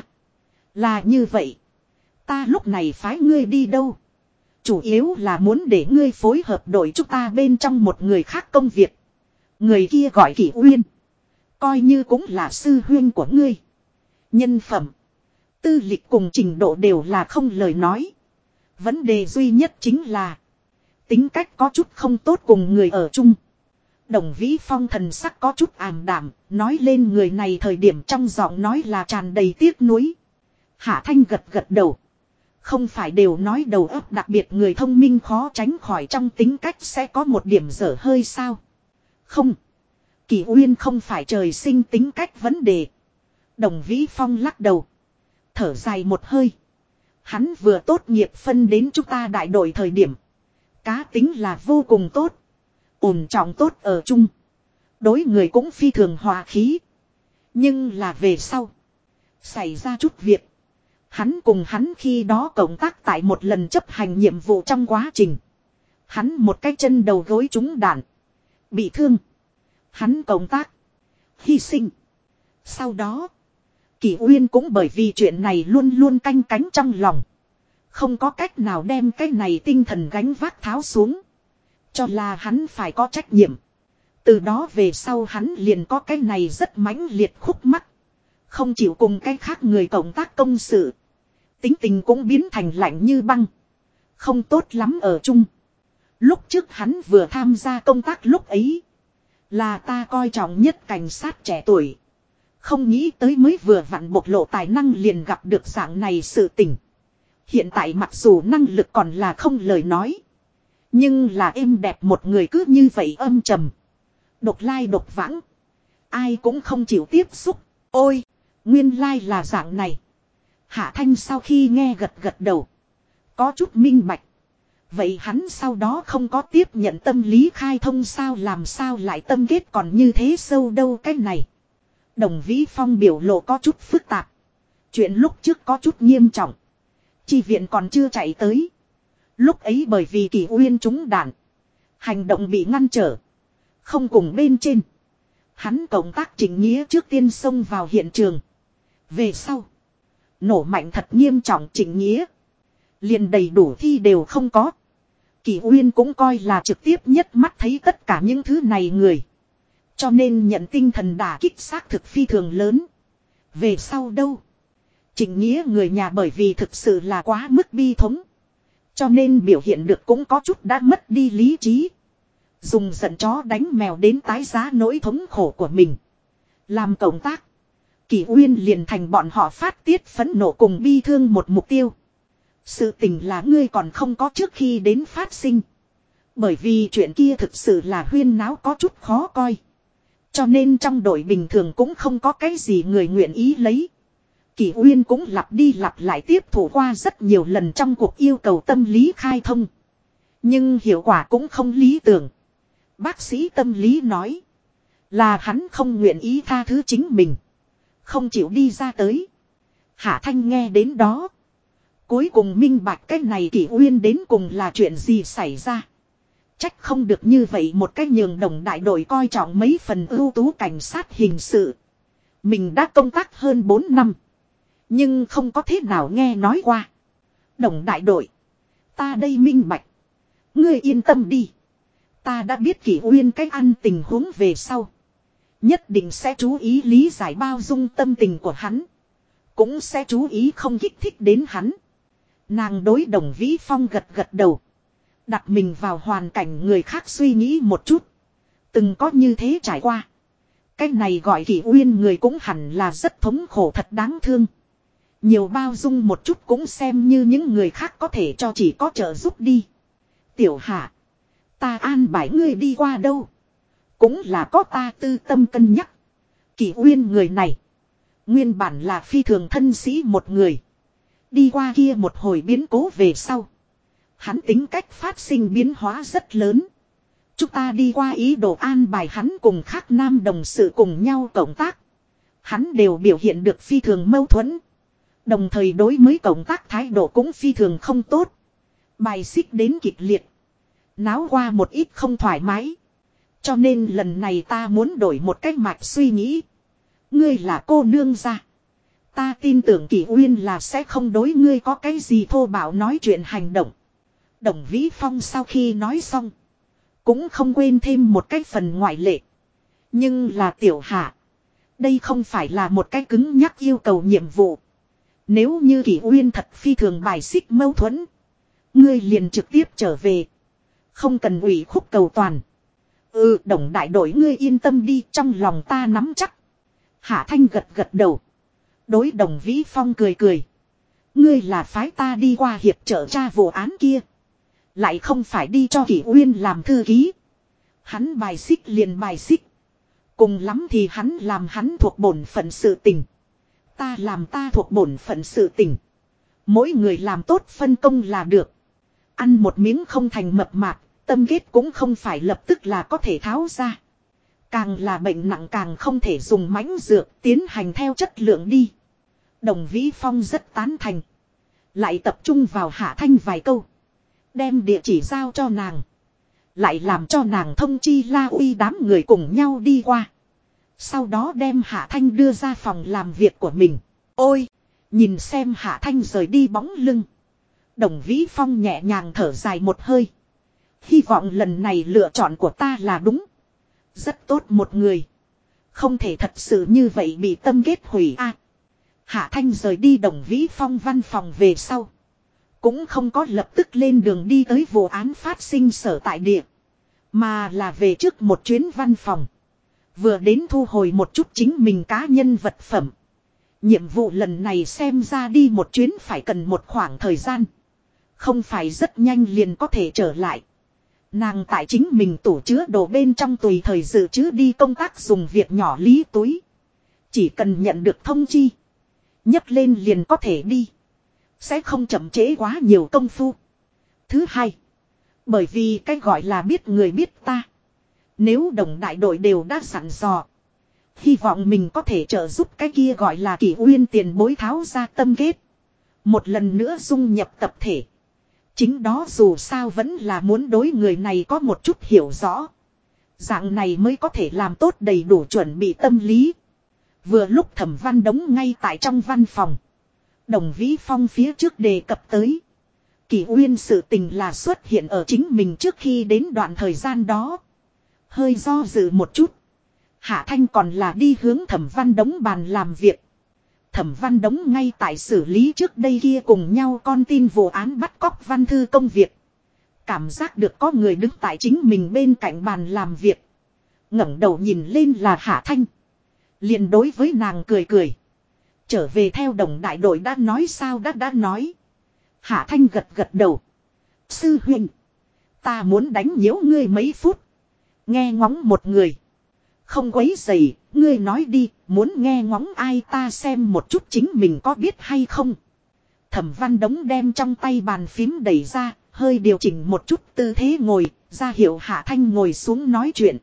Là như vậy. Ta lúc này phái ngươi đi đâu? Chủ yếu là muốn để ngươi phối hợp đội chúng ta bên trong một người khác công việc. Người kia gọi Kỷ Uyên. Coi như cũng là sư huynh của ngươi. Nhân phẩm. Tư lịch cùng trình độ đều là không lời nói. Vấn đề duy nhất chính là. Tính cách có chút không tốt cùng người ở chung. Đồng Vĩ Phong thần sắc có chút ảm đạm. Nói lên người này thời điểm trong giọng nói là tràn đầy tiếc nuối. Hạ Thanh gật đầu. Không phải đều nói đầu óc đặc biệt người thông minh khó tránh khỏi trong tính cách sẽ có một điểm dở hơi sao. Không. Kỷ Uyên không phải trời sinh tính cách vấn đề. Đồng Vĩ Phong lắc đầu. Thở dài một hơi. Hắn vừa tốt nghiệp phân đến chúng ta đại đội thời điểm. Cá tính là vô cùng tốt. Ổn trọng tốt ở chung. Đối người cũng phi thường hòa khí. Nhưng là về sau. Xảy ra chút việc. Hắn cùng hắn khi đó cộng tác tại một lần chấp hành nhiệm vụ trong quá trình. Hắn một cái chân đầu gối trúng đạn. Bị thương. Hắn cộng tác. Hy sinh. Sau đó. Kỷ Uyên cũng bởi vì chuyện này luôn luôn canh cánh trong lòng. Không có cách nào đem cái này tinh thần gánh vác tháo xuống. Cho là hắn phải có trách nhiệm. Từ đó về sau hắn liền có cái này rất mãnh liệt khúc mắc. Không chịu cùng cái khác người cộng tác công sự. Tính tình cũng biến thành lạnh như băng. Không tốt lắm ở chung. Lúc trước hắn vừa tham gia công tác lúc ấy. Là ta coi trọng nhất cảnh sát trẻ tuổi. Không nghĩ tới mới vừa vặn bộc lộ tài năng liền gặp được dạng này sự tình. Hiện tại mặc dù năng lực còn là không lời nói. Nhưng là êm đẹp một người cứ như vậy âm trầm. Độc lai độc vãng. Ai cũng không chịu tiếp xúc. Ôi, nguyên lai là dạng này. Hạ Thanh sau khi nghe gật đầu. Có chút minh bạch. Vậy hắn sau đó không có tiếp nhận tâm lý khai thông sao làm sao lại tâm kết còn như thế sâu đâu cái này. Đồng Vĩ Phong biểu lộ có chút phức tạp. Chuyện lúc trước có chút nghiêm trọng. Chi viện còn chưa chạy tới. Lúc ấy bởi vì Kỷ Uyên trúng đạn. Hành động bị ngăn trở. Không cùng bên trên. Hắn cộng tác Trịnh Nghĩa trước tiên xông vào hiện trường. Về sau. Nổ mạnh thật nghiêm trọng Trịnh Nghĩa. Liền đầy đủ thi đều không có. Kỷ Uyên cũng coi là trực tiếp nhất mắt thấy tất cả những thứ này người. Cho nên nhận tinh thần đả kích xác thực phi thường lớn. Về sau đâu? Trịnh Nghĩa người nhà bởi vì thực sự là quá mức bi thống. Cho nên biểu hiện được cũng có chút đã mất đi lý trí. Dùng giận chó đánh mèo đến tái giá nỗi thống khổ của mình. Làm cộng tác. Kỷ Uyên liền thành bọn họ phát tiết phẫn nộ cùng bi thương một mục tiêu. Sự tình là ngươi còn không có trước khi đến phát sinh. Bởi vì chuyện kia thực sự là huyên náo có chút khó coi. Cho nên trong đội bình thường cũng không có cái gì người nguyện ý lấy. Kỷ Uyên cũng lặp đi lặp lại tiếp thủ qua rất nhiều lần trong cuộc yêu cầu tâm lý khai thông. Nhưng hiệu quả cũng không lý tưởng. Bác sĩ tâm lý nói. Là hắn không nguyện ý tha thứ chính mình. Không chịu đi ra tới. Hạ Thanh nghe đến đó. Cuối cùng minh bạch cái này Kỷ Uyên đến cùng là chuyện gì xảy ra. Trách không được như vậy một cái nhường đồng đại đội coi trọng mấy phần ưu tú cảnh sát hình sự. Mình đã công tác hơn 4 năm. Nhưng không có thế nào nghe nói qua. Đồng đại đội. Ta đây minh bạch. Ngươi yên tâm đi. Ta đã biết Kỷ Uyên cách ăn tình huống về sau. Nhất định sẽ chú ý lý giải bao dung tâm tình của hắn. Cũng sẽ chú ý không kích thích đến hắn. Nàng đối Đồng Vĩ Phong gật đầu. Đặt mình vào hoàn cảnh người khác suy nghĩ một chút. Từng có như thế trải qua. Cái này gọi Kỷ Uyên người cũng hẳn là rất thống khổ thật đáng thương. Nhiều bao dung một chút cũng xem như những người khác có thể cho chỉ có trợ giúp đi. Tiểu Hạ. Ta an bài ngươi đi qua đâu. Cũng là có ta tư tâm cân nhắc. Kỷ Uyên người này. Nguyên bản là phi thường thân sĩ một người. Đi qua kia một hồi biến cố về sau. Hắn tính cách phát sinh biến hóa rất lớn. Chúng ta đi qua ý đồ an bài hắn cùng khác nam đồng sự cùng nhau cộng tác. Hắn đều biểu hiện được phi thường mâu thuẫn. Đồng thời đối với cộng tác thái độ cũng phi thường không tốt. Bài xích đến kịch liệt. Náo qua một ít không thoải mái. Cho nên lần này ta muốn đổi một cách mạch suy nghĩ. Ngươi là cô nương gia. Ta tin tưởng Kỷ Uyên là sẽ không đối ngươi có cái gì thô bạo nói chuyện hành động. Đồng Vĩ Phong sau khi nói xong. Cũng không quên thêm một cái phần ngoại lệ. Nhưng là Tiểu Hạ. Đây không phải là một cái cứng nhắc yêu cầu nhiệm vụ. Nếu như Kỷ Uyên thật phi thường bài xích mâu thuẫn. Ngươi liền trực tiếp trở về. Không cần ủy khúc cầu toàn. Đồng đại đội ngươi yên tâm đi, trong lòng ta nắm chắc. Hạ Thanh gật gật đầu. Đối Đồng Vĩ Phong cười cười. Ngươi là phái ta đi qua hiệp trợ tra vụ án kia. Lại không phải đi cho Kỷ Uyên làm thư ký. Hắn bài xích liền bài xích. Cùng lắm thì hắn làm hắn thuộc bổn phận sự tình. Ta làm ta thuộc bổn phận sự tình. Mỗi người làm tốt phân công là được. Ăn một miếng không thành mập mạp, tâm kết cũng không phải lập tức là có thể tháo ra. Càng là bệnh nặng càng không thể dùng mãnh dược tiến hành theo chất lượng đi. Đồng Vĩ Phong rất tán thành. Lại tập trung vào Hạ Thanh vài câu. Đem địa chỉ giao cho nàng. Lại làm cho nàng thông chi La Uy đám người cùng nhau đi qua. Sau đó đem Hạ Thanh đưa ra phòng làm việc của mình. Ôi! Nhìn xem Hạ Thanh rời đi bóng lưng. Đồng Vĩ Phong nhẹ nhàng thở dài một hơi. Hy vọng lần này lựa chọn của ta là đúng. Rất tốt một người. Không thể thật sự như vậy bị tâm kết hủy a. Hạ Thanh rời đi Đồng Vĩ Phong văn phòng về sau. Cũng không có lập tức lên đường đi tới vụ án phát sinh sở tại địa. Mà là về trước một chuyến văn phòng. Vừa đến thu hồi một chút chính mình cá nhân vật phẩm. Nhiệm vụ lần này xem ra đi một chuyến phải cần một khoảng thời gian. Không phải rất nhanh liền có thể trở lại. Nàng tại chính mình tủ chứa đồ bên trong tùy thời dự trữ đi công tác dùng việc nhỏ lý túi. Chỉ cần nhận được thông chi. Nhấc lên liền có thể đi. Sẽ không chậm trễ quá nhiều công phu. Thứ hai. Bởi vì cái gọi là biết người biết ta. Nếu đồng đại đội đều đã sẵn dò. Hy vọng mình có thể trợ giúp cái kia gọi là Kỷ Uyên tiền bối tháo ra tâm kết. Một lần nữa dung nhập tập thể. Chính đó dù sao vẫn là muốn đối người này có một chút hiểu rõ. Dạng này mới có thể làm tốt đầy đủ chuẩn bị tâm lý. Vừa lúc Thẩm Văn Đống ngay tại trong văn phòng. Đồng Vĩ Phong phía trước đề cập tới. Kỷ Uyên sự tình là xuất hiện ở chính mình trước khi đến đoạn thời gian đó. Hơi do dự một chút. Hạ Thanh còn là đi hướng Thẩm Văn Đống bàn làm việc. Thẩm Văn Đống ngay tại xử lý trước đây kia cùng nhau con tin vụ án bắt cóc văn thư công việc. Cảm giác được có người đứng tại chính mình bên cạnh bàn làm việc. Ngẩng đầu nhìn lên là Hạ Thanh. Liền đối với nàng cười cười. Trở về theo đồng đại đội đã nói sao đã nói. Hạ Thanh gật gật đầu. Sư huynh. Ta muốn đánh nhiễu ngươi mấy phút. Nghe ngóng một người. Không quấy dày, ngươi nói đi, muốn nghe ngóng ai ta xem một chút chính mình có biết hay không. Thẩm Văn Đống đem trong tay bàn phím đẩy ra, hơi điều chỉnh một chút tư thế ngồi, ra hiệu Hạ Thanh ngồi xuống nói chuyện.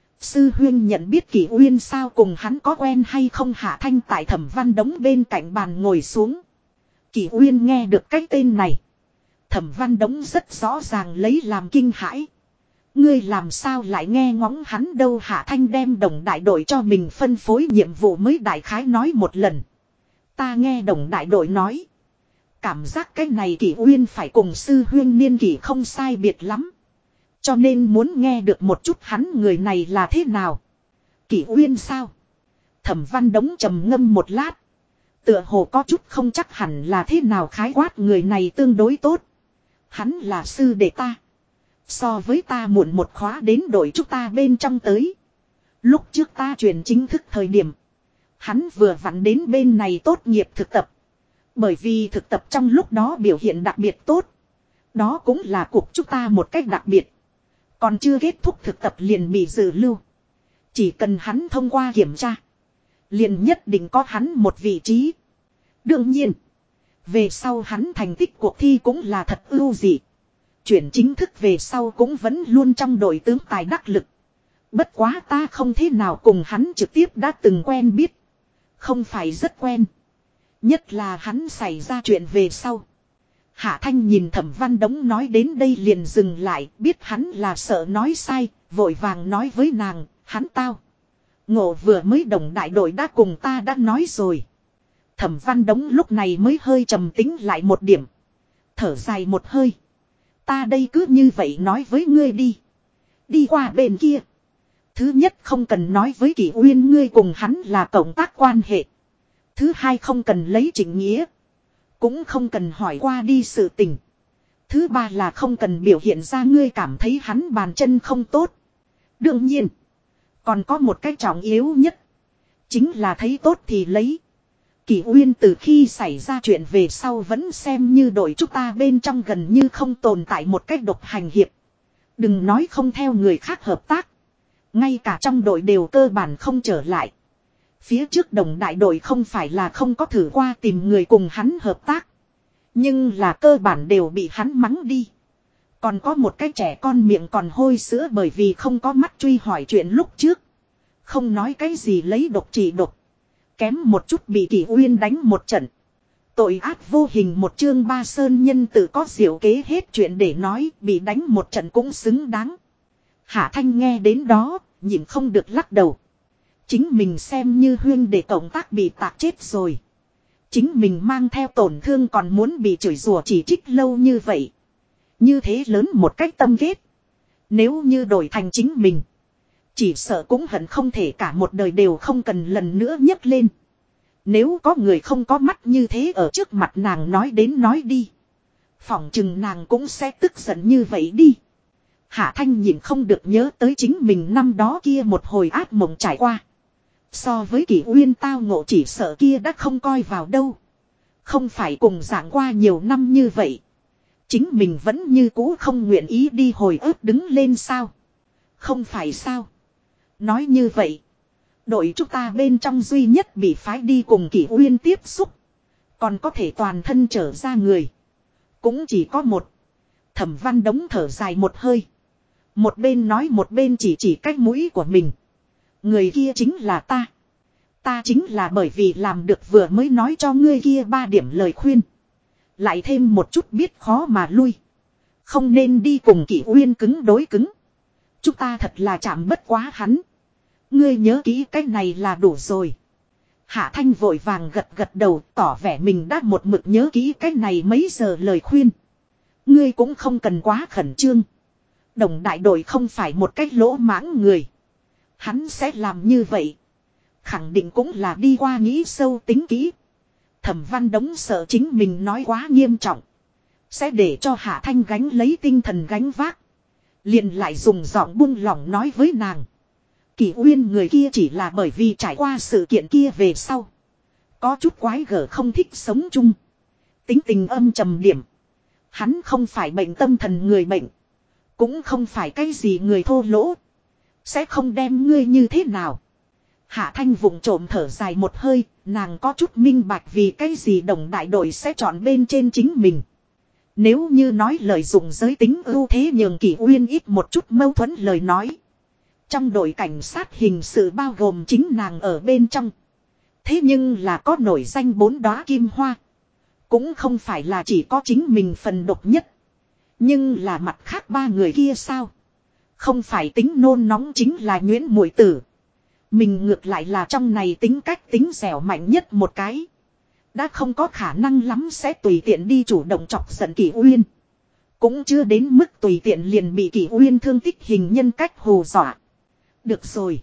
Sư huyên nhận biết Kỷ Uyên sao cùng hắn có quen hay không. Hạ Thanh tại Thẩm Văn Đống bên cạnh bàn ngồi xuống. Kỷ Uyên nghe được cái tên này. Thẩm Văn Đống rất rõ ràng lấy làm kinh hãi. Ngươi làm sao lại nghe ngóng hắn đâu. Hạ Thanh đem đồng đại đội cho mình phân phối nhiệm vụ mới đại khái nói một lần. Ta nghe đồng đại đội nói. Cảm giác cái này Kỷ Uyên phải cùng sư huyên niên kỷ không sai biệt lắm. Cho nên muốn nghe được một chút hắn người này là thế nào. Kỷ Uyên sao? Thẩm Văn Đống trầm ngâm một lát. Tựa hồ có chút không chắc hẳn là thế nào khái quát người này tương đối tốt. Hắn là sư đệ ta. So với ta muộn một khóa đến đội chúng ta bên trong tới. Lúc trước ta chuyển chính thức thời điểm. Hắn vừa vặn đến bên này tốt nghiệp thực tập. Bởi vì thực tập trong lúc đó biểu hiện đặc biệt tốt. Đó cũng là cuộc chúng ta một cách đặc biệt. Còn chưa kết thúc thực tập liền bị dự lưu. Chỉ cần hắn thông qua kiểm tra. Liền nhất định có hắn một vị trí. Đương nhiên. Về sau hắn thành tích cuộc thi cũng là thật ưu dị. Chuyển chính thức về sau cũng vẫn luôn trong đội tướng tài đắc lực. Bất quá ta không thế nào cùng hắn trực tiếp đã từng quen biết. Không phải rất quen. Nhất là hắn xảy ra chuyện về sau. Hạ Thanh nhìn Thẩm Văn Đống nói đến đây liền dừng lại. Biết hắn là sợ nói sai. Vội vàng nói với nàng. Hắn tao. Ngộ vừa mới đồng đại đội đã cùng ta đã nói rồi. Thẩm Văn Đống lúc này mới hơi trầm tính lại một điểm. Thở dài một hơi. Ta đây cứ như vậy nói với ngươi đi. Đi qua bên kia. Thứ nhất không cần nói với Kỷ Uyên ngươi cùng hắn là cộng tác quan hệ. Thứ hai không cần lấy Trịnh Nghĩa. Cũng không cần hỏi qua đi sự tình. Thứ ba là không cần biểu hiện ra ngươi cảm thấy hắn bàn chân không tốt. Đương nhiên. Còn có một cái trọng yếu nhất. Chính là thấy tốt thì lấy. Kỷ Uyên từ khi xảy ra chuyện về sau vẫn xem như đội chúng ta bên trong gần như không tồn tại một cách độc hành hiệp. Đừng nói không theo người khác hợp tác. Ngay cả trong đội đều cơ bản không trở lại. Phía trước đồng đại đội không phải là không có thử qua tìm người cùng hắn hợp tác. Nhưng là cơ bản đều bị hắn mắng đi. Còn có một cái trẻ con miệng còn hôi sữa bởi vì không có mắt truy hỏi chuyện lúc trước. Không nói cái gì lấy độc trị độc. Kém một chút bị Kỷ Uyên đánh một trận. Tội ác vô hình một chương ba sơn nhân tự có diệu kế hết chuyện để nói bị đánh một trận cũng xứng đáng. Hạ Thanh nghe đến đó, nhìn không được lắc đầu. Chính mình xem như huyên để cộng tác bị tạc chết rồi. Chính mình mang theo tổn thương còn muốn bị chửi rủa chỉ trích lâu như vậy. Như thế lớn một cách tâm kết. Nếu như đổi thành chính mình. Chỉ sợ cũng hận không thể cả một đời đều không cần lần nữa nhấc lên. Nếu có người không có mắt như thế ở trước mặt nàng nói đến nói đi. Phỏng chừng nàng cũng sẽ tức giận như vậy đi. Hạ Thanh nhìn không được nhớ tới chính mình năm đó kia một hồi ác mộng trải qua. So với Kỷ Uyên tao ngộ chỉ sợ kia đã không coi vào đâu. Không phải cùng dạng qua nhiều năm như vậy. Chính mình vẫn như cũ không nguyện ý đi hồi ức đứng lên sao. Không phải sao. Nói như vậy. Đội chúng ta bên trong duy nhất bị phái đi cùng Kỷ Uyên tiếp xúc. Còn có thể toàn thân trở ra người. Cũng chỉ có một. Thẩm Văn Đống thở dài một hơi. Một bên nói một bên chỉ cái mũi của mình. Người kia chính là ta. Ta chính là bởi vì làm được vừa mới nói cho ngươi kia 3 điểm lời khuyên. Lại thêm một chút biết khó mà lui. Không nên đi cùng Kỷ Uyên cứng đối cứng. Chúng ta thật là chạm bất quá hắn. Ngươi nhớ kỹ cái này là đủ rồi. Hạ Thanh vội vàng gật gật đầu tỏ vẻ mình đã một mực nhớ kỹ cái này mấy giờ lời khuyên. Ngươi cũng không cần quá khẩn trương. Đồng đại đội không phải một cách lỗ mãng người. Hắn sẽ làm như vậy. Khẳng định cũng là đi qua nghĩ sâu tính kỹ. Thẩm Văn Đống sợ chính mình nói quá nghiêm trọng. Sẽ để cho Hạ Thanh gánh lấy tinh thần gánh vác. Liền lại dùng giọng buông lỏng nói với nàng. Kỷ Uyên người kia chỉ là bởi vì trải qua sự kiện kia về sau. Có chút quái gở không thích sống chung. Tính tình âm trầm điểm. Hắn không phải bệnh tâm thần người bệnh. Cũng không phải cái gì người thô lỗ. Sẽ không đem ngươi như thế nào. Hạ Thanh vụng trộm thở dài một hơi. Nàng có chút minh bạch vì cái gì đồng đại đội sẽ chọn bên trên chính mình. Nếu như nói lời dùng giới tính ưu thế nhường Kỷ Uyên ít một chút mâu thuẫn lời nói. Trong đội cảnh sát hình sự bao gồm chính nàng ở bên trong. Thế nhưng là có nổi danh 4 đóa kim hoa. Cũng không phải là chỉ có chính mình phần độc nhất. Nhưng là mặt khác 3 người kia sao? Không phải tính nôn nóng chính là nhuyễn muội tử. Mình ngược lại là trong này tính cách tính dẻo mạnh nhất một cái. Đã không có khả năng lắm sẽ tùy tiện đi chủ động chọc giận Kỷ Uyên. Cũng chưa đến mức tùy tiện liền bị Kỷ Uyên thương tích hình nhân cách hù dọa. Được rồi.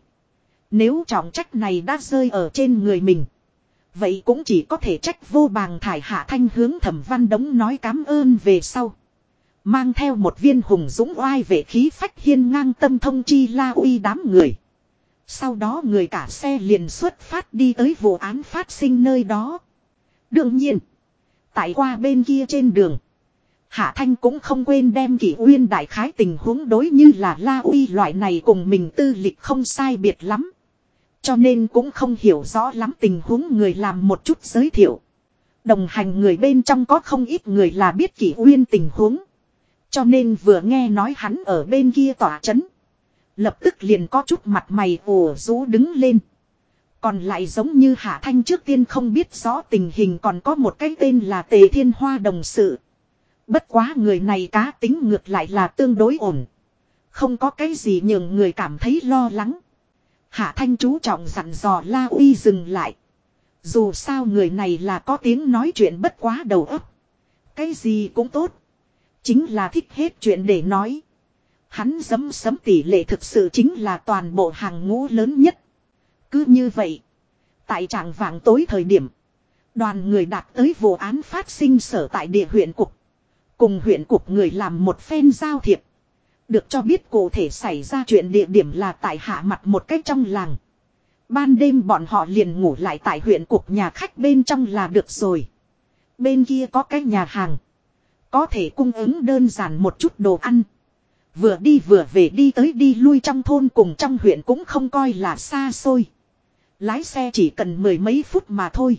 Nếu trọng trách này đã rơi ở trên người mình. Vậy cũng chỉ có thể trách vô bàng thải. Hạ Thanh hướng Thẩm Văn Đống nói cám ơn về sau. Mang theo một viên hùng dũng oai vệ khí phách hiên ngang tâm thông chi La Uy đám người. Sau đó người cả xe liền xuất phát đi tới vụ án phát sinh nơi đó. Đương nhiên, tại qua bên kia trên đường, Hạ Thanh cũng không quên đem Kỷ Uyên đại khái tình huống đối như là La Uy loại này cùng mình tư lịch không sai biệt lắm. Cho nên cũng không hiểu rõ lắm tình huống người làm một chút giới thiệu. Đồng hành người bên trong có không ít người là biết Kỷ Uyên tình huống. Cho nên vừa nghe nói hắn ở bên kia tỏa trấn, lập tức liền có chút mặt mày ủ rũ đứng lên. Còn lại giống như Hạ Thanh trước tiên không biết rõ tình hình, còn có một cái tên là Tề Thiên Hoa đồng sự. Bất quá người này cá tính ngược lại là tương đối ổn. Không có cái gì nhường người cảm thấy lo lắng. Hạ Thanh chú trọng dặn dò La Uy dừng lại. Dù sao người này là có tiếng nói chuyện bất quá đầu óc. Cái gì cũng tốt. Chính là thích hết chuyện để nói. Hắn dấm sấm tỷ lệ thực sự chính là toàn bộ hàng ngũ lớn nhất. Cứ như vậy, tại trạng vạng tối thời điểm, đoàn người đạt tới vụ án phát sinh sở tại địa huyện cục. Cùng huyện cục người làm một phen giao thiệp. Được cho biết cụ thể xảy ra chuyện địa điểm là tại hạ mặt một cách trong làng. Ban đêm bọn họ liền ngủ lại tại huyện cục nhà khách bên trong là được rồi. Bên kia có cái nhà hàng. Có thể cung ứng đơn giản một chút đồ ăn. Vừa đi vừa về đi tới đi lui trong thôn cùng trong huyện cũng không coi là xa xôi. Lái xe chỉ cần mười mấy phút mà thôi.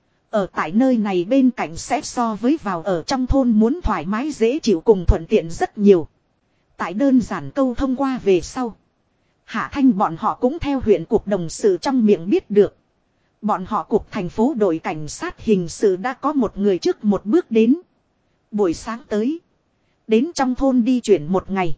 Ở tại nơi này bên cạnh sẽ so với vào ở trong thôn muốn thoải mái dễ chịu cùng thuận tiện rất nhiều. Tại đơn giản câu thông qua về sau, Hạ Thanh bọn họ cũng theo huyện cục đồng sự trong miệng biết được. Bọn họ cục thành phố đội cảnh sát hình sự đã có một người trước một bước đến. Buổi sáng tới, đến trong thôn đi chuyển một ngày.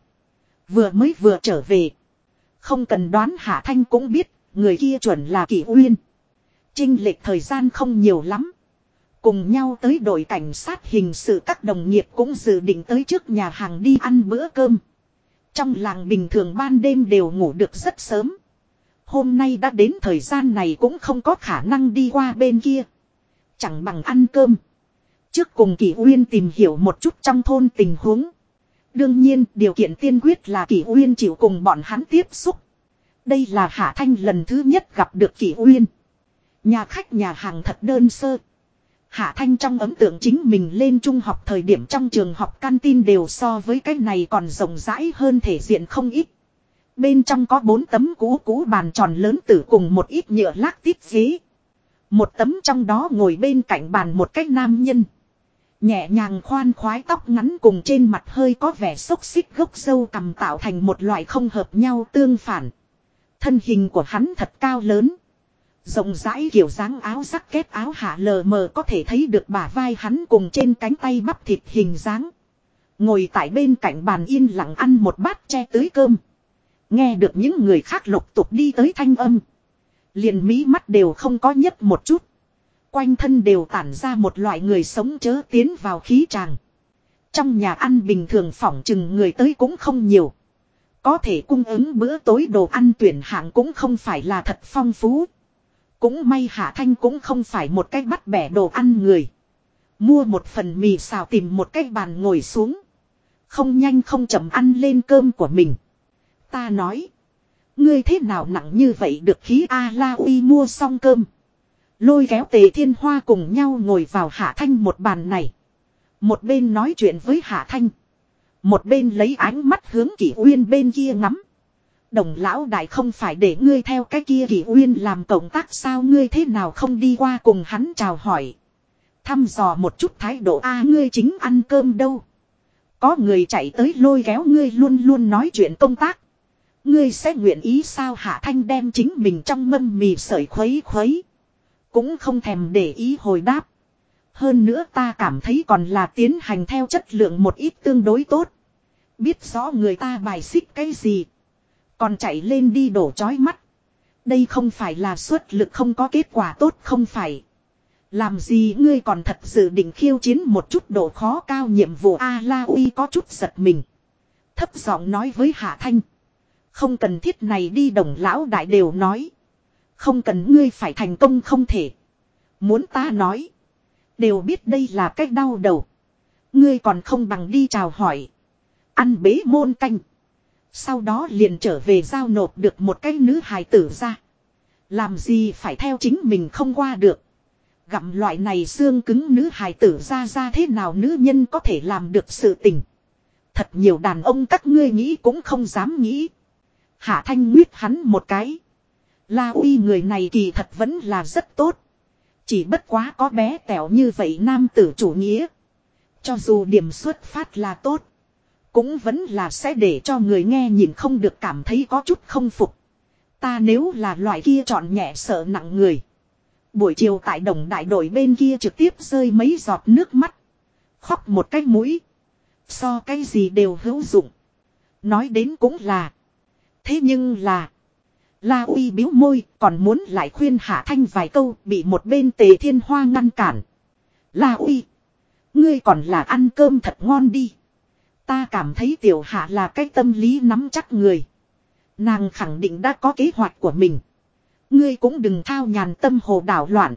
Vừa trở về. Không cần đoán Hạ Thanh cũng biết, người kia chuẩn là Kỷ Uyên. Chênh lệch thời gian không nhiều lắm. Cùng nhau tới đội cảnh sát hình sự các đồng nghiệp cũng dự định tới trước nhà hàng đi ăn bữa cơm. Trong làng bình thường ban đêm đều ngủ được rất sớm. Hôm nay đã đến thời gian này cũng không có khả năng đi qua bên kia. Chẳng bằng ăn cơm. Trước cùng Kỷ Uyên tìm hiểu một chút trong thôn tình huống. Đương nhiên điều kiện tiên quyết là Kỷ Uyên chịu cùng bọn hắn tiếp xúc. Đây là Hạ Thanh lần thứ nhất gặp được Kỷ Uyên. Nhà khách nhà hàng thật đơn sơ. Hạ Thanh trong ấn tượng chính mình lên trung học thời điểm trong trường học canteen đều so với cái này còn rộng rãi hơn thể diện không ít. Bên trong có 4 tấm cũ bàn tròn lớn tử cùng một ít nhựa lác tiếp ghế. Một tấm trong đó ngồi bên cạnh bàn một cái nam nhân. Nhẹ nhàng khoan khoái tóc ngắn cùng trên mặt hơi có vẻ xốc xích gốc râu cằm tạo thành một loại không hợp nhau tương phản. Thân hình của hắn thật cao lớn. Rộng rãi kiểu dáng áo sắc kết áo hạ lờ mờ có thể thấy được bả vai hắn cùng trên cánh tay bắp thịt hình dáng. Ngồi tại bên cạnh bàn yên lặng ăn một bát che tưới cơm. Nghe được những người khác lục tục đi tới thanh âm. Liền mí mắt đều không có nhấc một chút. Quanh thân đều tản ra một loại người sống chớ tiến vào khí tràng. Trong nhà ăn bình thường phỏng chừng người tới cũng không nhiều. Có thể cung ứng bữa tối đồ ăn tuyển hạng cũng không phải là thật phong phú. Cũng may Hạ Thanh cũng không phải một cái bắt bẻ đồ ăn người. Mua một phần mì xào tìm một cái bàn ngồi xuống. Không nhanh không chậm ăn lên cơm của mình. Ta nói. Ngươi thế nào nặng như vậy được khí A La Uy mua xong cơm. Lôi kéo Tề Thiên Hoa cùng nhau ngồi vào Hạ Thanh một bàn này. Một bên nói chuyện với Hạ Thanh. Một bên lấy ánh mắt hướng Kỷ Uyên bên kia ngắm. Đồng lão đại không phải để ngươi theo cái kia Kỷ Uyên làm cộng tác sao, ngươi thế nào không đi qua cùng hắn chào hỏi. Thăm dò một chút thái độ a ngươi chính ăn cơm đâu. Có người chạy tới lôi kéo ngươi luôn luôn nói chuyện công tác. Ngươi sẽ nguyện ý sao? Hạ Thanh đem chính mình trong mâm mì sợi khuấy khuấy. Cũng không thèm để ý hồi đáp. Hơn nữa ta cảm thấy còn là tiến hành theo chất lượng một ít tương đối tốt. Biết rõ người ta bài xích cái gì. Còn chạy lên đi đổ chói mắt. Đây không phải là suất lực không có kết quả tốt không phải. Làm gì ngươi còn thật sự định khiêu chiến một chút độ khó cao nhiệm vụ A La Uy có chút giật mình. Thấp giọng nói với Hạ Thanh. Không cần thiết này đi, đồng lão đại đều nói. Không cần ngươi phải thành công không thể. Muốn ta nói. Đều biết đây là cách đau đầu. Ngươi còn không bằng đi chào hỏi. Ăn bế môn canh. Sau đó liền trở về giao nộp được một cái nữ hài tử ra. Làm gì phải theo chính mình không qua được. Gặm loại này xương cứng nữ hài tử ra thế nào nữ nhân có thể làm được sự tình. Thật nhiều đàn ông các ngươi nghĩ cũng không dám nghĩ. Hạ Thanh nguyết hắn một cái. La Uy người này kỳ thật vẫn là rất tốt. Chỉ bất quá có bé tẻo như vậy nam tử chủ nghĩa. Cho dù điểm xuất phát là tốt. Cũng vẫn là sẽ để cho người nghe nhìn không được cảm thấy có chút không phục. Ta nếu là loại kia chọn nhẹ sợ nặng người. Buổi chiều tại đồng đại đội bên kia trực tiếp rơi mấy giọt nước mắt. Khóc một cái mũi. So cái gì đều hữu dụng. Nói đến cũng là. Thế nhưng là. La Uy biếu môi còn muốn lại khuyên Hạ Thanh vài câu bị một bên Tề Thiên Hoa ngăn cản. La Uy. Ngươi còn là ăn cơm thật ngon đi. Ta cảm thấy tiểu Hạ là cái tâm lý nắm chắc người. Nàng khẳng định đã có kế hoạch của mình. Ngươi cũng đừng thao nhàn tâm hồ đảo loạn.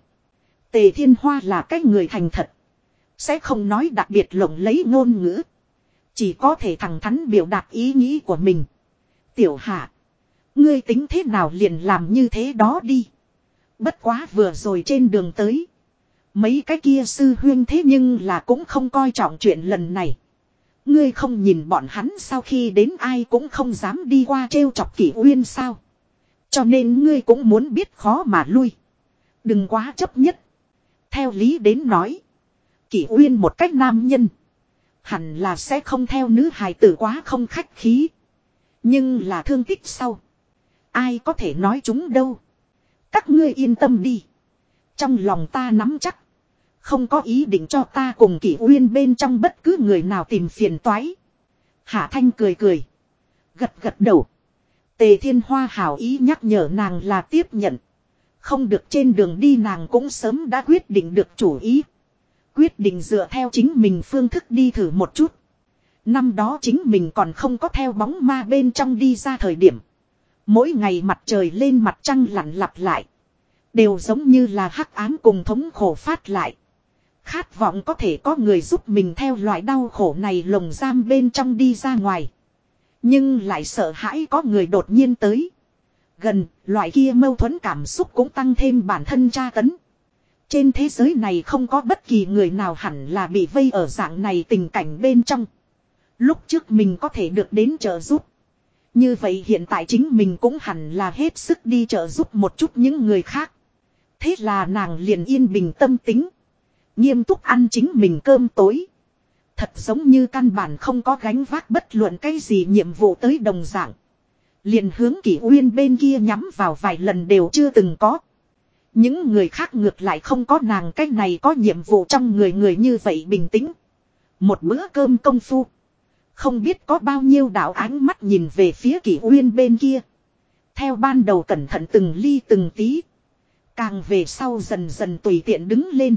Tề Thiên Hoa là cái người thành thật. Sẽ không nói đặc biệt lộng lấy ngôn ngữ. Chỉ có thể thẳng thắn biểu đạt ý nghĩ của mình. Tiểu Hạ. Ngươi tính thế nào liền làm như thế đó đi. Bất quá vừa rồi trên đường tới. Mấy cái kia sư huyên thế nhưng là cũng không coi trọng chuyện lần này. Ngươi không nhìn bọn hắn sau khi đến ai cũng không dám đi qua trêu chọc Kỷ Uyên sao. Cho nên ngươi cũng muốn biết khó mà lui. Đừng quá chấp nhất. Theo lý đến nói. Kỷ Uyên một cách nam nhân. Hẳn là sẽ không theo nữ hài tử quá không khách khí. Nhưng là thương tích sau. Ai có thể nói chúng đâu. Các ngươi yên tâm đi. Trong lòng ta nắm chắc. Không có ý định cho ta cùng Kỷ Uyên bên trong bất cứ người nào tìm phiền toái. Hạ Thanh cười cười. Gật gật đầu. Tề Thiên Hoa hảo ý nhắc nhở nàng là tiếp nhận. Không được trên đường đi nàng cũng sớm đã quyết định được chủ ý. Quyết định dựa theo chính mình phương thức đi thử một chút. Năm đó chính mình còn không có theo bóng ma bên trong đi ra thời điểm. Mỗi ngày mặt trời lên mặt trăng lặn lặp lại. Đều giống như là hắc ám cùng thống khổ phát lại. Khát vọng có thể có người giúp mình theo loại đau khổ này lồng giam bên trong đi ra ngoài. Nhưng lại sợ hãi có người đột nhiên tới. Gần, loại kia mâu thuẫn cảm xúc cũng tăng thêm bản thân tra tấn. Trên thế giới này không có bất kỳ người nào hẳn là bị vây ở dạng này tình cảnh bên trong. Lúc trước mình có thể được đến trợ giúp. Như vậy hiện tại chính mình cũng hẳn là hết sức đi trợ giúp một chút những người khác. Thế là nàng liền yên bình tâm tính. Nghiêm túc ăn chính mình cơm tối. Thật giống như căn bản không có gánh vác bất luận cái gì nhiệm vụ tới đồng dạng. Liền hướng Kỷ Uyên bên kia nhắm vào vài lần đều chưa từng có. Những người khác ngược lại không có nàng cái này có nhiệm vụ trong người như vậy bình tĩnh. Một bữa cơm công phu. Không biết có bao nhiêu đạo ánh mắt nhìn về phía Kỷ Uyên bên kia. Theo ban đầu cẩn thận từng ly từng tí. Càng về sau dần dần tùy tiện đứng lên.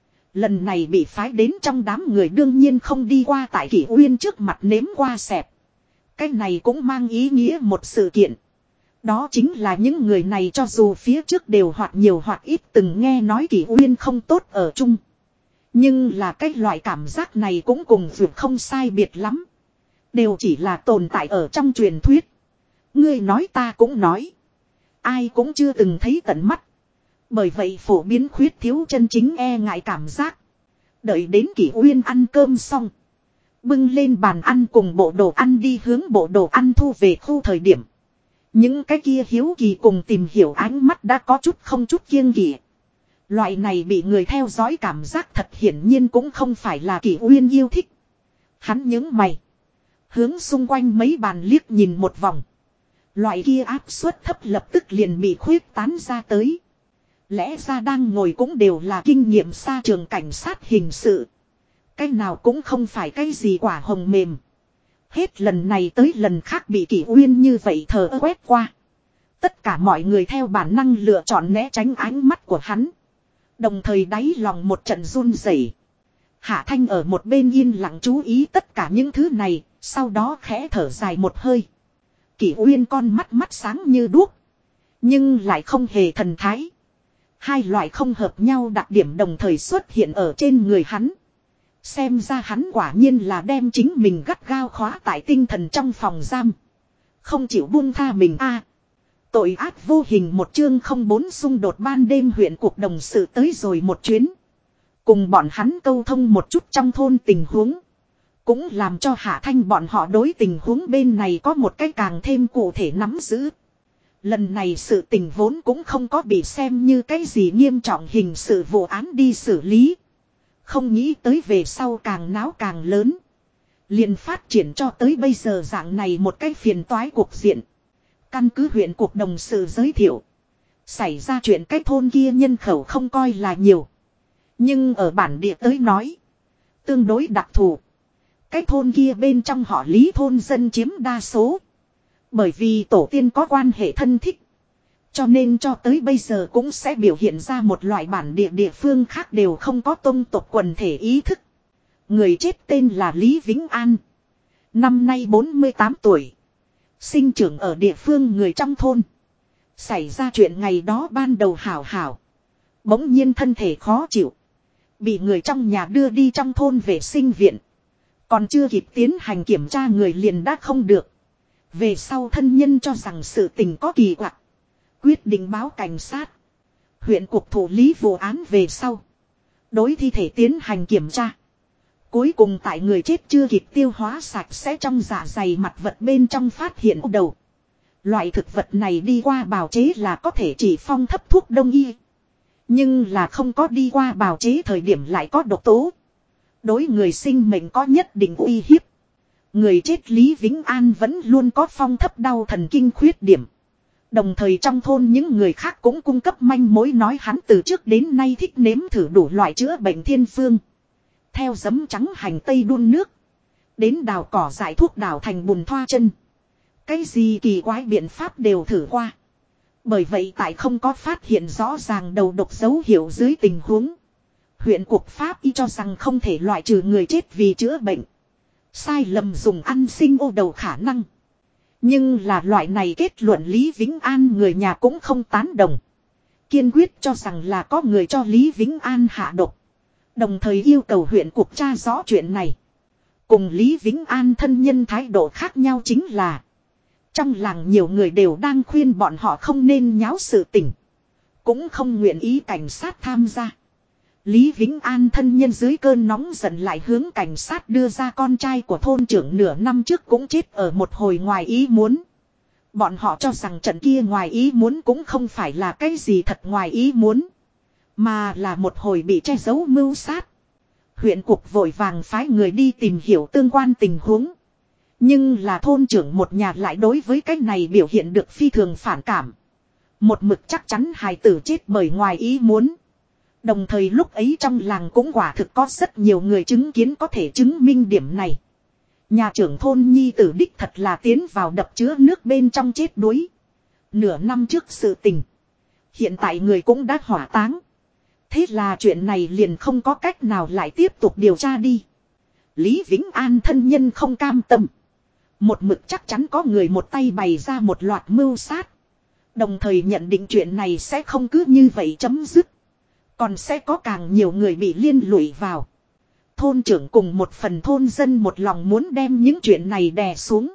Lần này bị phái đến trong đám người đương nhiên không đi qua tại Kỷ Uyên trước mặt nếm qua xẹp. Cái này cũng mang ý nghĩa một sự kiện. Đó chính là những người này cho dù phía trước đều hoặc nhiều hoặc ít từng nghe nói Kỷ Uyên không tốt ở chung. Nhưng là cái loại cảm giác này cũng cùng vượt không sai biệt lắm. Đều chỉ là tồn tại ở trong truyền thuyết. Ngươi nói ta cũng nói. Ai cũng chưa từng thấy tận mắt. Bởi vậy phổ biến khuyết thiếu chân chính e ngại cảm giác. Đợi đến Kỷ Uyên ăn cơm xong. Bưng lên bàn ăn cùng bộ đồ ăn đi hướng bộ đồ ăn thu về khu thời điểm. Những cái kia hiếu kỳ cùng tìm hiểu ánh mắt đã có chút không chút kiêng kỵ. Loại này bị người theo dõi cảm giác thật hiển nhiên cũng không phải là Kỷ Uyên yêu thích. Hắn nhướng mày. Hướng xung quanh mấy bàn liếc nhìn một vòng. Loại kia áp suất thấp lập tức liền bị khuyết tán ra tới. Lẽ ra đang ngồi cũng đều là kinh nghiệm xa trường cảnh sát hình sự. Cái nào cũng không phải cái gì quả hồng mềm. Hết lần này tới lần khác bị Kỷ Uyên như vậy thờ ơ quét qua. Tất cả mọi người theo bản năng lựa chọn né tránh ánh mắt của hắn. Đồng thời đáy lòng một trận run rẩy. Hạ Thanh ở một bên yên lặng chú ý tất cả những thứ này, sau đó khẽ thở dài một hơi. Kỷ Uyên con mắt sáng như đuốc. Nhưng lại không hề thần thái. Hai loại không hợp nhau đặc điểm đồng thời xuất hiện ở trên người hắn. Xem ra hắn quả nhiên là đem chính mình gắt gao khóa tại tinh thần trong phòng giam. Không chịu buông tha mình a. Tội ác vô hình một chương 04 xung đột ban đêm huyện cuộc đồng sự tới rồi một chuyến. Cùng bọn hắn câu thông một chút trong thôn tình huống. Cũng làm cho Hạ Thanh bọn họ đối tình huống bên này có một cái càng thêm cụ thể nắm giữ. Lần này sự tình vốn cũng không có bị xem như cái gì nghiêm trọng hình sự vụ án đi xử lý. Không nghĩ tới về sau càng náo càng lớn. Liền phát triển cho tới bây giờ dạng này một cái phiền toái cuộc diện. Căn cứ huyện cuộc đồng sự giới thiệu. Xảy ra chuyện cái thôn kia nhân khẩu không coi là nhiều. Nhưng ở bản địa tới nói. Tương đối đặc thù. Cái thôn kia bên trong họ Lý thôn dân chiếm đa số. Bởi vì tổ tiên có quan hệ thân thích. Cho nên cho tới bây giờ cũng sẽ biểu hiện ra một loại bản địa phương khác đều không có tông tộc quần thể ý thức. Người chết tên là Lý Vĩnh An. Năm nay 48 tuổi. Sinh trưởng ở địa phương người trong thôn. Xảy ra chuyện ngày đó ban đầu hảo hảo. Bỗng nhiên thân thể khó chịu. Bị người trong nhà đưa đi trong thôn vệ sinh viện. Còn chưa kịp tiến hành kiểm tra người liền đã không được. Về sau thân nhân cho rằng sự tình có kỳ quặc. Quyết định báo cảnh sát. Huyện cục thủ lý vụ án về sau. Đối thi thể tiến hành kiểm tra. Cuối cùng tại người chết chưa kịp tiêu hóa sạch sẽ trong dạ dày mặt vật bên trong phát hiện đầu. Loại thực vật này đi qua bào chế là có thể chỉ phong thấp thuốc đông y. Nhưng là không có đi qua bào chế thời điểm lại có độc tố. Đối người sinh mệnh có nhất định uy hiếp. Người chết Lý Vĩnh An vẫn luôn có phong thấp đau thần kinh khuyết điểm. Đồng thời trong thôn những người khác cũng cung cấp manh mối nói hắn từ trước đến nay thích nếm thử đủ loại chữa bệnh thiên phương. Theo giấm trắng hành tây đun nước. Đến đào cỏ giải thuốc đào thành bùn thoa chân. Cái gì kỳ quái biện pháp đều thử qua. Bởi vậy tại không có phát hiện rõ ràng đầu độc dấu hiệu dưới tình huống. Huyện cuộc pháp y cho rằng không thể loại trừ người chết vì chữa bệnh. Sai lầm dùng ăn sinh ô đầu khả năng. Nhưng là loại này kết luận Lý Vĩnh An người nhà cũng không tán đồng. Kiên quyết cho rằng là có người cho Lý Vĩnh An hạ độc. Đồng thời yêu cầu huyện cuộc tra rõ chuyện này. Cùng Lý Vĩnh An thân nhân thái độ khác nhau chính là. Trong làng nhiều người đều đang khuyên bọn họ không nên nháo sự tình. Cũng không nguyện ý cảnh sát tham gia. Lý Vĩnh An thân nhân dưới cơn nóng giận lại hướng cảnh sát đưa ra con trai của thôn trưởng nửa năm trước cũng chết ở một hồi ngoài ý muốn. Bọn họ cho rằng trận kia ngoài ý muốn cũng không phải là cái gì thật ngoài ý muốn. Mà là một hồi bị che giấu mưu sát. Huyện cục vội vàng phái người đi tìm hiểu tương quan tình huống. Nhưng là thôn trưởng một nhà lại đối với cái này biểu hiện được phi thường phản cảm. Một mực chắc chắn hài tử chết bởi ngoài ý muốn. Đồng thời lúc ấy trong làng cũng quả thực có rất nhiều người chứng kiến có thể chứng minh điểm này. Nhà trưởng thôn nhi tử đích thật là tiến vào đập chứa nước bên trong chết đuối. Nửa năm trước sự tình. Hiện tại người cũng đã hỏa táng. Thế là chuyện này liền không có cách nào lại tiếp tục điều tra đi. Lý Vĩnh An thân nhân không cam tâm. Một mực chắc chắn có người một tay bày ra một loạt mưu sát. Đồng thời nhận định chuyện này sẽ không cứ như vậy chấm dứt. Còn sẽ có càng nhiều người bị liên lụy vào. Thôn trưởng cùng một phần thôn dân một lòng muốn đem những chuyện này đè xuống.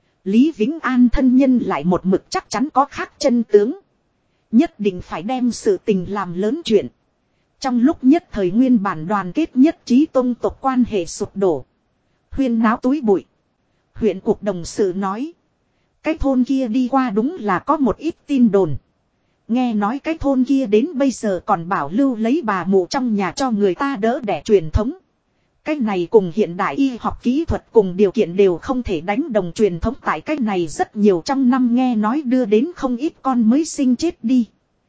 Lý Vĩnh An thân nhân lại một mực chắc chắn có khác chân tướng. Nhất định phải đem sự tình làm lớn chuyện. Trong lúc nhất thời nguyên bản đoàn kết nhất trí tông tộc quan hệ sụp đổ. Huyên náo túi bụi. Huyện cuộc đồng sự nói. Cái thôn kia đi qua đúng là có một ít tin đồn. Nghe nói cái thôn kia đến bây giờ còn bảo lưu lấy bà mụ trong nhà cho người ta đỡ đẻ truyền thống. Cái này cùng hiện đại y học kỹ thuật cùng điều kiện đều không thể đánh đồng truyền thống tại cái này rất nhiều trong năm nghe nói đưa đến không ít con mới sinh chết đi.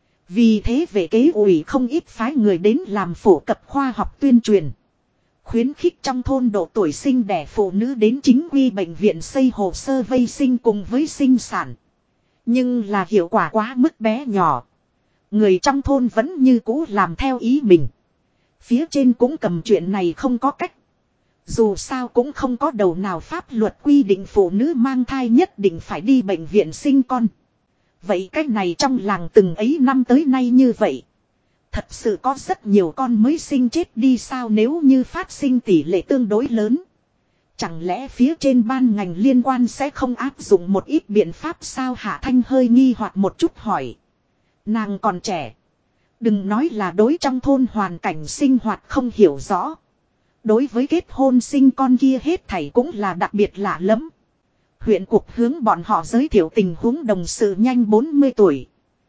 Vì thế về kế ủy không ít phái người đến làm phổ cập khoa học tuyên truyền. Khuyến khích trong thôn độ tuổi sinh đẻ phụ nữ đến chính quy bệnh viện xây hồ sơ vây sinh cùng với sinh sản. Nhưng là hiệu quả quá mức bé nhỏ. Người trong thôn vẫn như cũ làm theo ý mình. Phía trên cũng cầm chuyện này không có cách. Dù sao cũng không có đầu nào pháp luật quy định phụ nữ mang thai nhất định phải đi bệnh viện sinh con. Vậy cách này trong làng từng ấy năm tới nay như vậy. Thật sự có rất nhiều con mới sinh chết đi sao, nếu như phát sinh tỷ lệ tương đối lớn. Chẳng lẽ phía trên ban ngành liên quan sẽ không áp dụng một ít biện pháp sao? Hạ Thanh hơi nghi hoặc một chút hỏi. Nàng còn trẻ. Đừng nói là đối trong thôn hoàn cảnh sinh hoạt không hiểu rõ. Đối với kết hôn sinh con kia hết thảy cũng là đặc biệt lạ lắm. Huyện cục hướng bọn họ giới thiệu tình huống đồng sự nhanh 40 tuổi.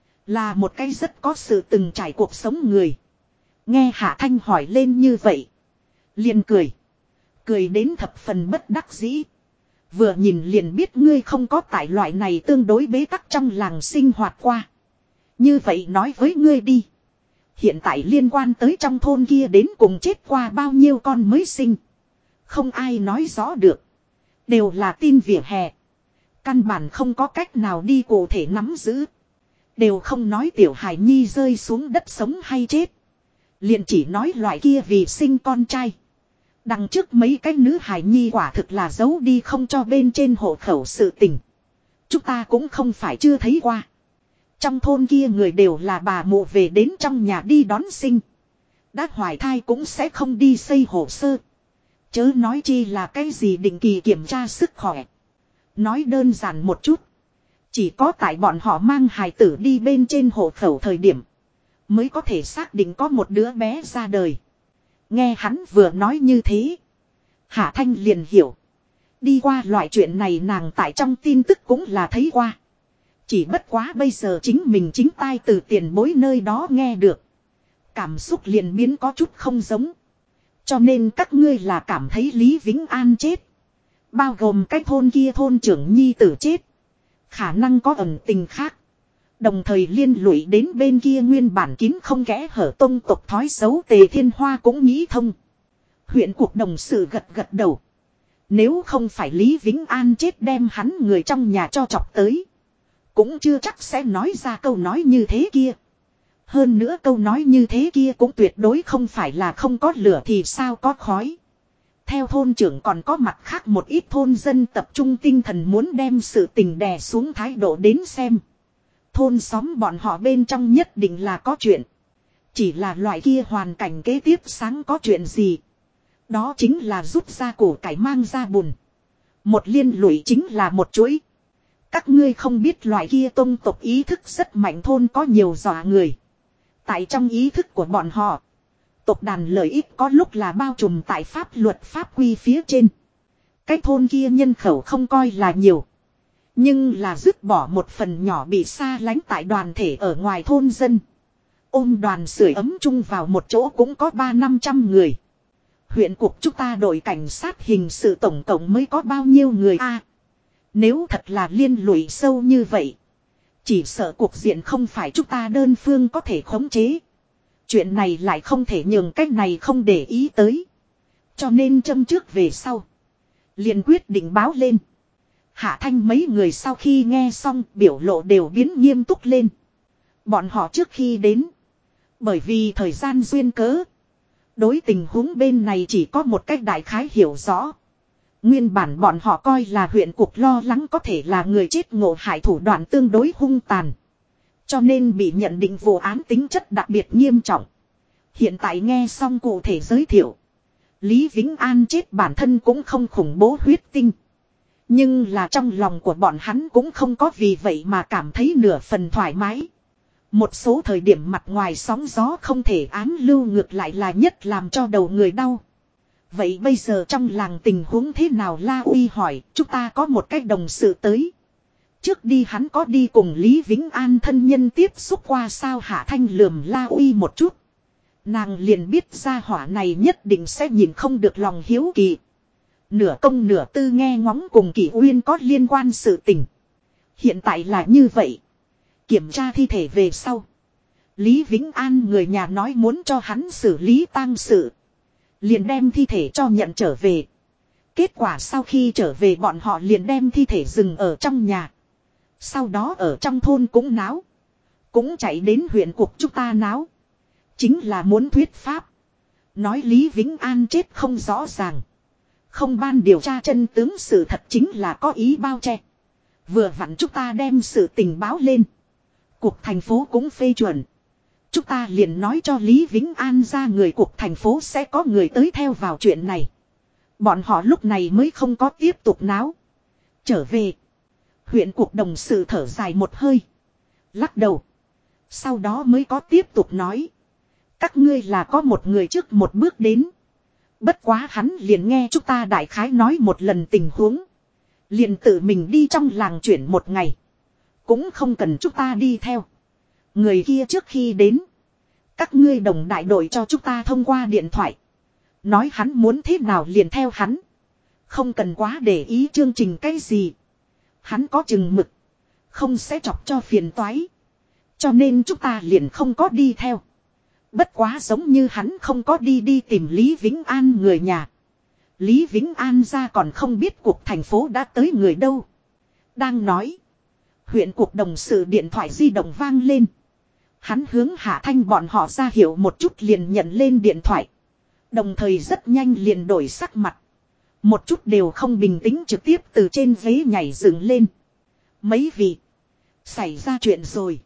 Là một cái rất có sự từng trải cuộc sống người. Nghe Hạ Thanh hỏi lên như vậy. Liền cười. Cười đến thập phần bất đắc dĩ. Vừa nhìn liền biết ngươi không có tại loại này tương đối bế tắc trong làng sinh hoạt qua. Như vậy nói với ngươi đi. Hiện tại liên quan tới trong thôn kia đến cùng chết qua bao nhiêu con mới sinh. Không ai nói rõ được. Đều là tin vỉa hè. Căn bản không có cách nào đi cụ thể nắm giữ. Đều không nói tiểu hải nhi rơi xuống đất sống hay chết. Liền chỉ nói loại kia vì sinh con trai. Đằng trước mấy cái nữ hải nhi quả thực là giấu đi không cho bên trên hộ khẩu sự tình. Chúng ta cũng không phải chưa thấy qua. Trong thôn kia người đều là bà mụ về đến trong nhà đi đón sinh. Đã hoài thai cũng sẽ không đi xây hồ sơ. Chớ nói chi là cái gì định kỳ kiểm tra sức khỏe. Nói đơn giản một chút. Chỉ có tại bọn họ mang hài tử đi bên trên hộ khẩu thời điểm. Mới có thể xác định có một đứa bé ra đời. Nghe hắn vừa nói như thế. Hạ Thanh liền hiểu. Đi qua loại chuyện này nàng tại trong tin tức cũng là thấy qua. Chỉ bất quá bây giờ chính mình chính tai từ tiền bối nơi đó nghe được. Cảm xúc liền biến có chút không giống. Cho nên các ngươi là cảm thấy Lý Vĩnh An chết. Bao gồm cái thôn kia thôn trưởng nhi tử chết. Khả năng có ẩn tình khác. Đồng thời liên lụy đến bên kia nguyên bản kín không kẽ hở tông tộc thói xấu Tề Thiên Hoa cũng nghĩ thông. Huyện cuộc đồng sự gật gật đầu. Nếu không phải Lý Vĩnh An chết đem hắn người trong nhà cho chọc tới. Cũng chưa chắc sẽ nói ra câu nói như thế kia. Hơn nữa câu nói như thế kia cũng tuyệt đối không phải là không có lửa thì sao có khói. Theo thôn trưởng còn có mặt khác một ít thôn dân tập trung tinh thần muốn đem sự tình đè xuống thái độ đến xem. Thôn xóm bọn họ bên trong nhất định là có chuyện. Chỉ là loại kia hoàn cảnh kế tiếp sáng có chuyện gì. Đó chính là rút ra củ cải mang ra bùn. Một liên lụy chính là một chuỗi. Các ngươi không biết loại kia tông tộc ý thức rất mạnh thôn có nhiều dọa người. Tại trong ý thức của bọn họ. Tộc đàn lợi ích có lúc là bao trùm tại pháp luật pháp quy phía trên. Cái thôn kia nhân khẩu không coi là nhiều. Nhưng là dứt bỏ một phần nhỏ bị xa lánh tại đoàn thể ở ngoài thôn dân. Ôm đoàn sưởi ấm chung vào một chỗ cũng có 300-500 người. Huyện cục chúng ta đội cảnh sát hình sự tổng cộng mới có bao nhiêu người a? Nếu thật là liên lụy sâu như vậy. Chỉ sợ cuộc diện không phải chúng ta đơn phương có thể khống chế. Chuyện này lại không thể nhường cách này không để ý tới. Cho nên châm trước về sau. Liền quyết định báo lên. Hạ Thanh mấy người sau khi nghe xong biểu lộ đều biến nghiêm túc lên. Bọn họ trước khi đến. Bởi vì thời gian duyên cớ. Đối tình huống bên này chỉ có một cách đại khái hiểu rõ. Nguyên bản bọn họ coi là huyện cục lo lắng có thể là người chết ngộ hại thủ đoạn tương đối hung tàn. Cho nên bị nhận định vụ án tính chất đặc biệt nghiêm trọng. Hiện tại nghe xong cụ thể giới thiệu. Lý Vĩnh An chết bản thân cũng không khủng bố huyết tinh. Nhưng là trong lòng của bọn hắn cũng không có vì vậy mà cảm thấy nửa phần thoải mái. Một số thời điểm mặt ngoài sóng gió không thể ám lưu ngược lại là nhất làm cho đầu người đau. Vậy bây giờ trong làng tình huống thế nào? La Uy hỏi. Chúng ta có một cách đồng sự tới. Trước đi hắn có đi cùng Lý Vĩnh An thân nhân tiếp xúc qua sao? Hạ Thanh lườm La Uy một chút. Nàng liền biết ra hỏa này nhất định sẽ nhìn không được lòng hiếu kỳ. Nửa công nửa tư nghe ngóng cùng Kỷ Uyên có liên quan sự tình. Hiện tại là như vậy. Kiểm tra thi thể về sau. Lý Vĩnh An người nhà nói muốn cho hắn xử lý tang sự. Liền đem thi thể cho nhận trở về. Kết quả sau khi trở về bọn họ liền đem thi thể dừng ở trong nhà. Sau đó ở trong thôn cũng náo. Cũng chạy đến huyện cục chúng ta náo. Chính là muốn thuyết pháp. Nói Lý Vĩnh An chết không rõ ràng. Không ban điều tra chân tướng sự thật chính là có ý bao che. Vừa vặn chúng ta đem sự tình báo lên. Cục thành phố cũng phê chuẩn. Chúng ta liền nói cho Lý Vĩnh An ra người cuộc thành phố sẽ có người tới theo vào chuyện này. Bọn họ lúc này mới không có tiếp tục náo. Trở về. Huyện cuộc đồng sự thở dài một hơi. Lắc đầu. Sau đó mới có tiếp tục nói. Các ngươi là có một người trước một bước đến. Bất quá hắn liền nghe chúng ta đại khái nói một lần tình huống. Liền tự mình đi trong làng chuyển một ngày. Cũng không cần chúng ta đi theo. Người kia trước khi đến. Các ngươi đồng đại đội cho chúng ta thông qua điện thoại. Nói hắn muốn thế nào liền theo hắn. Không cần quá để ý chương trình cái gì. Hắn có chừng mực. Không sẽ chọc cho phiền toái. Cho nên chúng ta liền không có đi theo. Bất quá giống như hắn không có đi tìm Lý Vĩnh An người nhà. Lý Vĩnh An ra còn không biết cuộc thành phố đã tới người đâu. Đang nói. Huyện cuộc đồng sự điện thoại di động vang lên. Hắn hướng Hạ Thanh bọn họ ra hiệu một chút liền nhận lên điện thoại. Đồng thời rất nhanh liền đổi sắc mặt. Một chút đều không bình tĩnh trực tiếp từ trên ghế nhảy dựng lên. Mấy vị. Xảy ra chuyện rồi.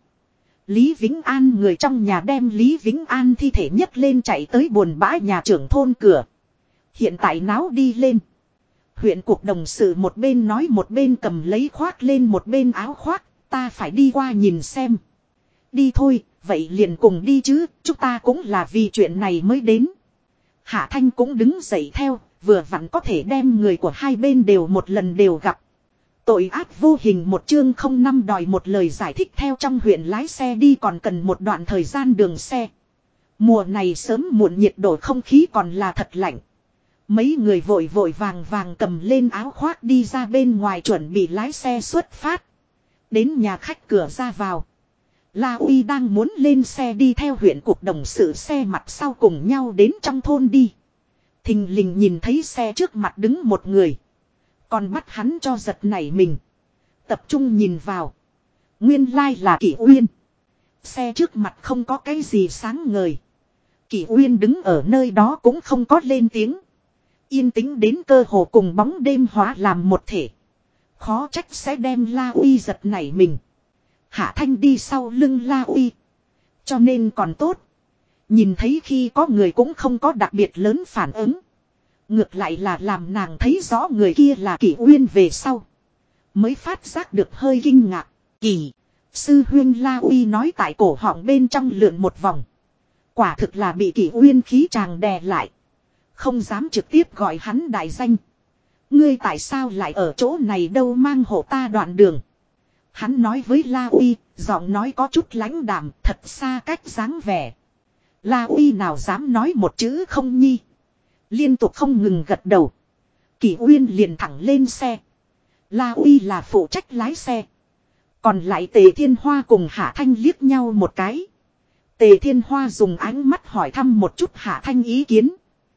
Lý Vĩnh An người trong nhà đem Lý Vĩnh An thi thể nhấc lên chạy tới buồn bã nhà trưởng thôn cửa. Hiện tại náo đi lên. Huyện cuộc đồng sự một bên nói một bên cầm lấy khoác lên một bên áo khoác. Ta phải đi qua nhìn xem. Đi thôi, vậy liền cùng đi chứ, chúng ta cũng là vì chuyện này mới đến. Hạ Thanh cũng đứng dậy theo, vừa vặn có thể đem người của hai bên đều một lần đều gặp. Tội ác vô hình một chương 05 đòi một lời giải thích theo trong huyện lái xe đi còn cần một đoạn thời gian đường xe. Mùa này sớm muộn nhiệt độ không khí còn là thật lạnh. Mấy người vội vội vàng vàng cầm lên áo khoác đi ra bên ngoài chuẩn bị lái xe xuất phát. Đến nhà khách cửa ra vào. La Uy đang muốn lên xe đi theo huyện cuộc đồng sự xe mặt sau cùng nhau đến trong thôn đi. Thình lình nhìn thấy xe trước mặt đứng một người. Còn bắt hắn cho giật nảy mình. Tập trung nhìn vào. Nguyên lai là Kỷ Uyên. Xe trước mặt không có cái gì sáng ngời. Kỷ Uyên đứng ở nơi đó cũng không có lên tiếng. Yên tĩnh đến cơ hồ cùng bóng đêm hóa làm một thể. Khó trách sẽ đem La Uy giật nảy mình. Hạ Thanh đi sau lưng La Uy. Cho nên còn tốt. Nhìn thấy khi có người cũng không có đặc biệt lớn phản ứng. Ngược lại là làm nàng thấy rõ người kia là Kỷ Uyên về sau. Mới phát giác được hơi kinh ngạc. Kỷ. Sư huyên La Uy nói tại cổ họng bên trong lượn một vòng. Quả thực là bị Kỷ Uyên khí tràng đè lại. Không dám trực tiếp gọi hắn đại danh. Ngươi tại sao lại ở chỗ này đâu mang hộ ta đoạn đường. Hắn nói với La Uy, giọng nói có chút lãnh đạm, thật xa cách dáng vẻ. La Uy nào dám nói một chữ không nhi. Liên tục không ngừng gật đầu. Kỷ Uyên liền thẳng lên xe. La Uy là phụ trách lái xe. Còn lại Tề Thiên Hoa cùng Hạ Thanh liếc nhau một cái. Tề Thiên Hoa dùng ánh mắt hỏi thăm một chút Hạ Thanh ý kiến.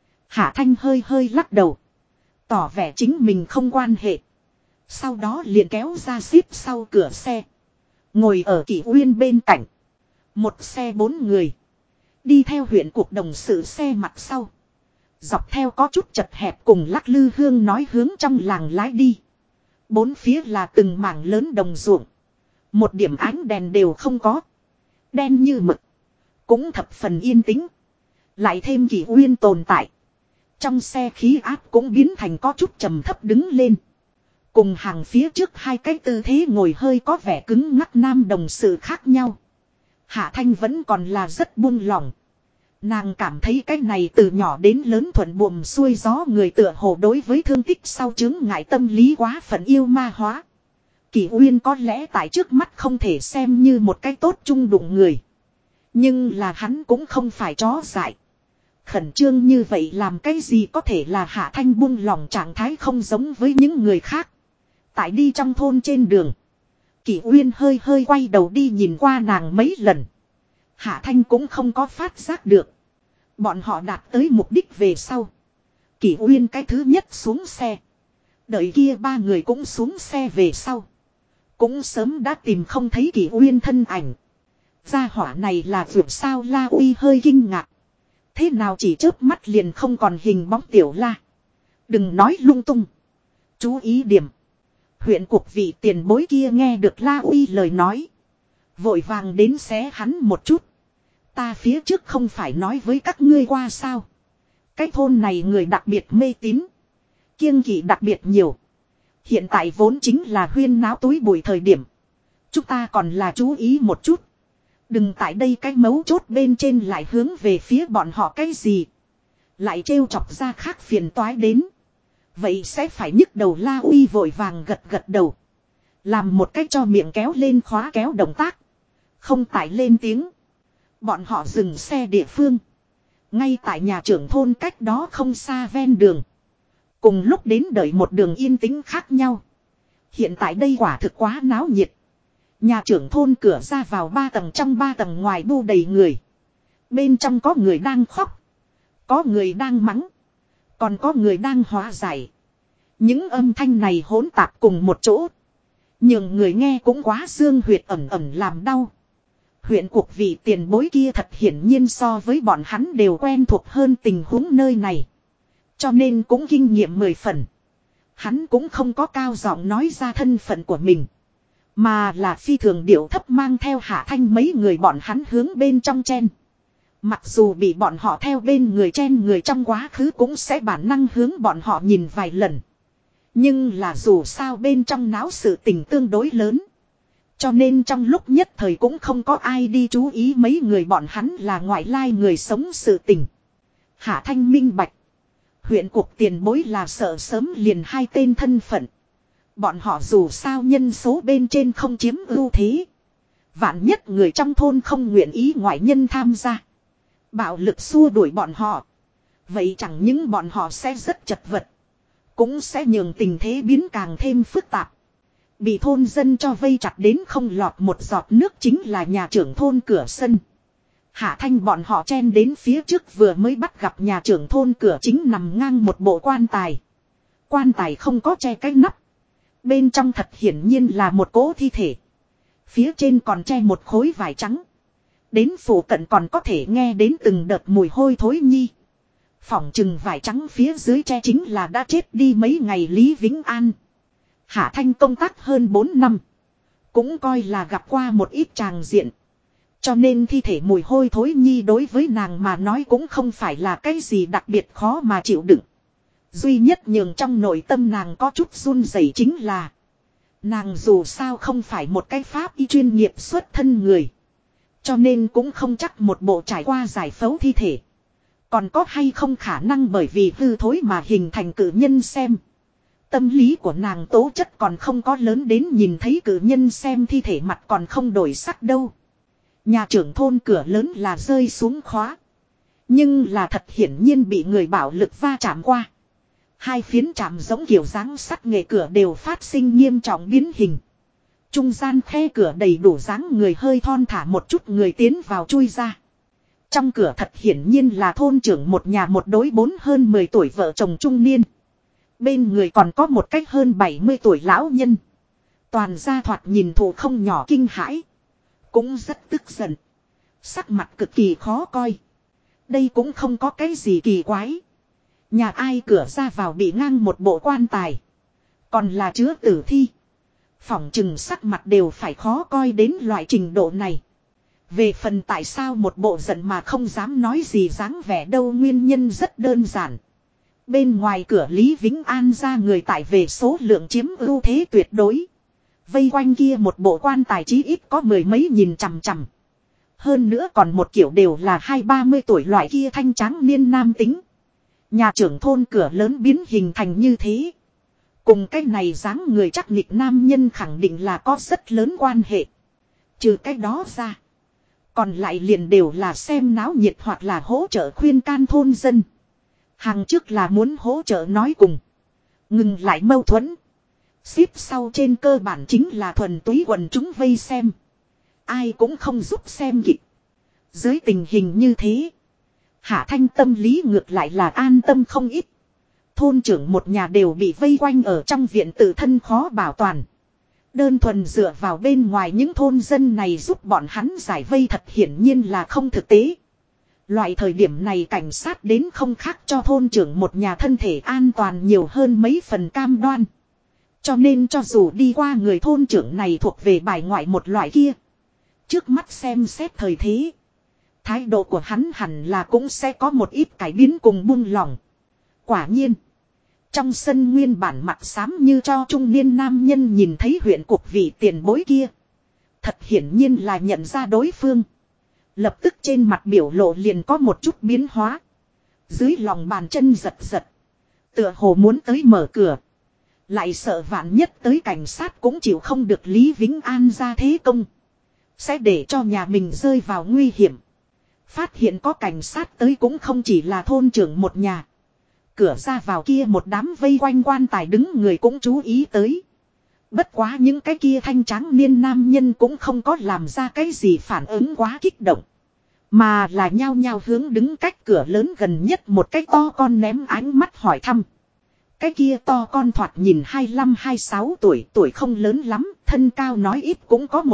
Hạ Thanh hơi hơi lắc đầu. Tỏ vẻ chính mình không quan hệ. Sau đó liền kéo ra xếp sau cửa xe. Ngồi ở Kỷ Uyên bên cạnh. Một xe 4 người. Đi theo huyện cuộc đồng sự xe mặt sau. Dọc theo có chút chật hẹp cùng lắc lư hương nói hướng trong làng lái đi. Bốn phía là từng mảng lớn đồng ruộng. Một điểm ánh đèn đều không có. Đen như mực. Cũng thập phần yên tĩnh. Lại thêm Kỷ Uyên tồn tại. Trong xe khí áp cũng biến thành có chút trầm thấp đứng lên. Cùng hàng phía trước hai cái tư thế ngồi hơi có vẻ cứng ngắc nam đồng sự khác nhau. Hạ Thanh vẫn còn là rất buông lỏng. Nàng cảm thấy cái này từ nhỏ đến lớn thuận buồm xuôi gió người tựa hồ đối với thương tích sau chứng ngại tâm lý quá phận yêu ma hóa. Kỷ Uyên có lẽ tại trước mắt không thể xem như một cái tốt trung đụng người. Nhưng là hắn cũng không phải chó dại. Khẩn trương như vậy làm cái gì có thể là Hạ Thanh buông lỏng trạng thái không giống với những người khác. Tại đi trong thôn trên đường. Kỷ Uyên hơi hơi quay đầu đi nhìn qua nàng mấy lần. Hạ Thanh cũng không có phát giác được. Bọn họ đạt tới mục đích về sau. Kỷ Uyên cái thứ nhất xuống xe. Đợi kia 3 người cũng xuống xe về sau. Cũng sớm đã tìm không thấy Kỷ Uyên thân ảnh. Gia hỏa này là vượt sao La Uy hơi kinh ngạc. Thế nào chỉ chớp mắt liền không còn hình bóng tiểu La. Đừng nói lung tung. Chú ý điểm. Huyện cuộc vị tiền bối kia nghe được La Uy lời nói. Vội vàng đến xé hắn một chút. Ta phía trước không phải nói với các ngươi qua sao. Cái thôn này người đặc biệt mê tín. Kiêng kỵ đặc biệt nhiều. Hiện tại vốn chính là huyên náo túi bụi thời điểm. Chúng ta còn là chú ý một chút. Đừng tại đây cái mấu chốt bên trên lại hướng về phía bọn họ cái gì. Lại trêu chọc ra khác phiền toái đến. Vậy sẽ phải nhức đầu La Uy vội vàng gật gật đầu. Làm một cách cho miệng kéo lên khóa kéo động tác. Không tải lên tiếng. Bọn họ dừng xe địa phương. Ngay tại nhà trưởng thôn cách đó không xa ven đường. Cùng lúc đến đợi một đường yên tĩnh khác nhau. Hiện tại đây quả thực quá náo nhiệt. Nhà trưởng thôn cửa ra vào 3 tầng trong 3 tầng ngoài bu đầy người. Bên trong có người đang khóc. Có người đang mắng. Còn có người đang hóa giải. Những âm thanh này hỗn tạp cùng một chỗ. Nhưng người nghe cũng quá xương huyệt ẩm ẩm làm đau. Huyện cuộc vị tiền bối kia thật hiển nhiên so với bọn hắn đều quen thuộc hơn tình huống nơi này. Cho nên cũng kinh nghiệm 10 phần. Hắn cũng không có cao giọng nói ra thân phận của mình. Mà là phi thường điệu thấp mang theo Hạ Thanh mấy người bọn hắn hướng bên trong chen. Mặc dù bị bọn họ theo bên người chen người trong quá khứ cũng sẽ bản năng hướng bọn họ nhìn vài lần. Nhưng là dù sao bên trong náo sự tình tương đối lớn. Cho nên trong lúc nhất thời cũng không có ai đi chú ý mấy người bọn hắn là ngoại lai người sống sự tình. Hạ Thanh minh bạch. Huyện cuộc tiền bối là sợ sớm liền 2 tên thân phận. Bọn họ dù sao nhân số bên trên không chiếm ưu thế. Vạn nhất người trong thôn không nguyện ý ngoại nhân tham gia. Bạo lực xua đuổi bọn họ. Vậy chẳng những bọn họ sẽ rất chật vật. Cũng sẽ nhường tình thế biến càng thêm phức tạp. Bị thôn dân cho vây chặt đến không lọt một giọt nước chính là nhà trưởng thôn cửa sân. Hạ Thanh bọn họ chen đến phía trước vừa mới bắt gặp nhà trưởng thôn cửa chính nằm ngang một bộ quan tài. Quan tài không có che cái nắp. Bên trong thật hiển nhiên là một cỗ thi thể. Phía trên còn che một khối vải trắng. Đến phủ cận còn có thể nghe đến từng đợt mùi hôi thối nhi. Phỏng chừng vải trắng phía dưới che chính là đã chết đi mấy ngày Lý Vĩnh An. Hạ Thanh công tác hơn 4 năm. Cũng coi là gặp qua một ít tràng diện. Cho nên thi thể mùi hôi thối nhi đối với nàng mà nói cũng không phải là cái gì đặc biệt khó mà chịu đựng. Duy nhất nhường trong nội tâm nàng có chút run rẩy chính là nàng dù sao không phải một cái pháp y chuyên nghiệp xuất thân người. Cho nên cũng không chắc một bộ trải qua giải phẫu thi thể. Còn có hay không khả năng bởi vì hư thối mà hình thành cử nhân xem. Tâm lý của nàng tố chất còn không có lớn đến nhìn thấy cử nhân xem thi thể mặt còn không đổi sắc đâu. Nhà trưởng thôn cửa lớn là rơi xuống khóa. Nhưng là thật hiển nhiên bị người bạo lực va chạm qua. 2 phiến chạm giống kiểu dáng sắt nghề cửa đều phát sinh nghiêm trọng biến hình. Trung gian khe cửa đầy đủ dáng người hơi thon thả một chút người tiến vào chui ra. Trong cửa thật hiển nhiên là thôn trưởng một nhà một đối 4 hơn 10 tuổi vợ chồng trung niên. Bên người còn có một cách hơn 70 tuổi lão nhân. Toàn gia thoạt nhìn thù không nhỏ kinh hãi. Cũng rất tức giận. Sắc mặt cực kỳ khó coi. Đây cũng không có cái gì kỳ quái. Nhà ai cửa ra vào bị ngang một bộ quan tài. Còn là chứa tử thi. Phỏng chừng sắc mặt đều phải khó coi đến loại trình độ này. Về phần tại sao một bộ giận mà không dám nói gì dáng vẻ đâu, nguyên nhân rất đơn giản. Bên ngoài cửa Lý Vĩnh An ra người tại về số lượng chiếm ưu thế tuyệt đối. Vây quanh kia một bộ quan tài chí ít có 10 mấy nhìn chằm chằm. Hơn nữa còn một kiểu đều là 20-30 tuổi loại kia thanh trắng niên nam tính. Nhà trưởng thôn cửa lớn biến hình thành như thế. Cùng cái này dáng người chắc nịch nam nhân khẳng định là có rất lớn quan hệ. Trừ cái đó ra. Còn lại liền đều là xem náo nhiệt hoặc là hỗ trợ khuyên can thôn dân. Hàng trước là muốn hỗ trợ nói cùng. Ngừng lại mâu thuẫn. Xếp sau trên cơ bản chính là thuần túy quần chúng vây xem. Ai cũng không giúp xem kịp. Dưới tình hình như thế. Hạ Thanh tâm lý ngược lại là an tâm không ít. Thôn trưởng một nhà đều bị vây quanh ở trong viện tự thân khó bảo toàn. Đơn thuần dựa vào bên ngoài những thôn dân này giúp bọn hắn giải vây thật hiển nhiên là không thực tế. Loại thời điểm này cảnh sát đến không khác cho thôn trưởng một nhà thân thể an toàn nhiều hơn mấy phần cam đoan. Cho nên cho dù đi qua người thôn trưởng này thuộc về bài ngoại một loại kia. Trước mắt xem xét thời thế. Thái độ của hắn hẳn là cũng sẽ có một ít cải biến cùng buông lỏng. Quả nhiên. Trong sân nguyên bản mặt xám như cho trung niên nam nhân nhìn thấy huyện cục vị tiền bối kia. Thật hiển nhiên là nhận ra đối phương. Lập tức trên mặt biểu lộ liền có một chút biến hóa. Dưới lòng bàn chân giật giật. Tựa hồ muốn tới mở cửa. Lại sợ vạn nhất tới cảnh sát cũng chịu không được Lý Vĩnh An ra thế công. Sẽ để cho nhà mình rơi vào nguy hiểm. Phát hiện có cảnh sát tới cũng không chỉ là thôn trưởng một nhà. Cửa ra vào kia một đám vây quanh quan tài đứng người cũng chú ý tới. Bất quá những cái kia thanh tráng niên nam nhân cũng không có làm ra cái gì phản ứng quá kích động. Mà là nhao nhao hướng đứng cách cửa lớn gần nhất một cái to con ném ánh mắt hỏi thăm. Cái kia to con thoạt nhìn 25-26 tuổi, tuổi không lớn lắm, thân cao nói ít cũng có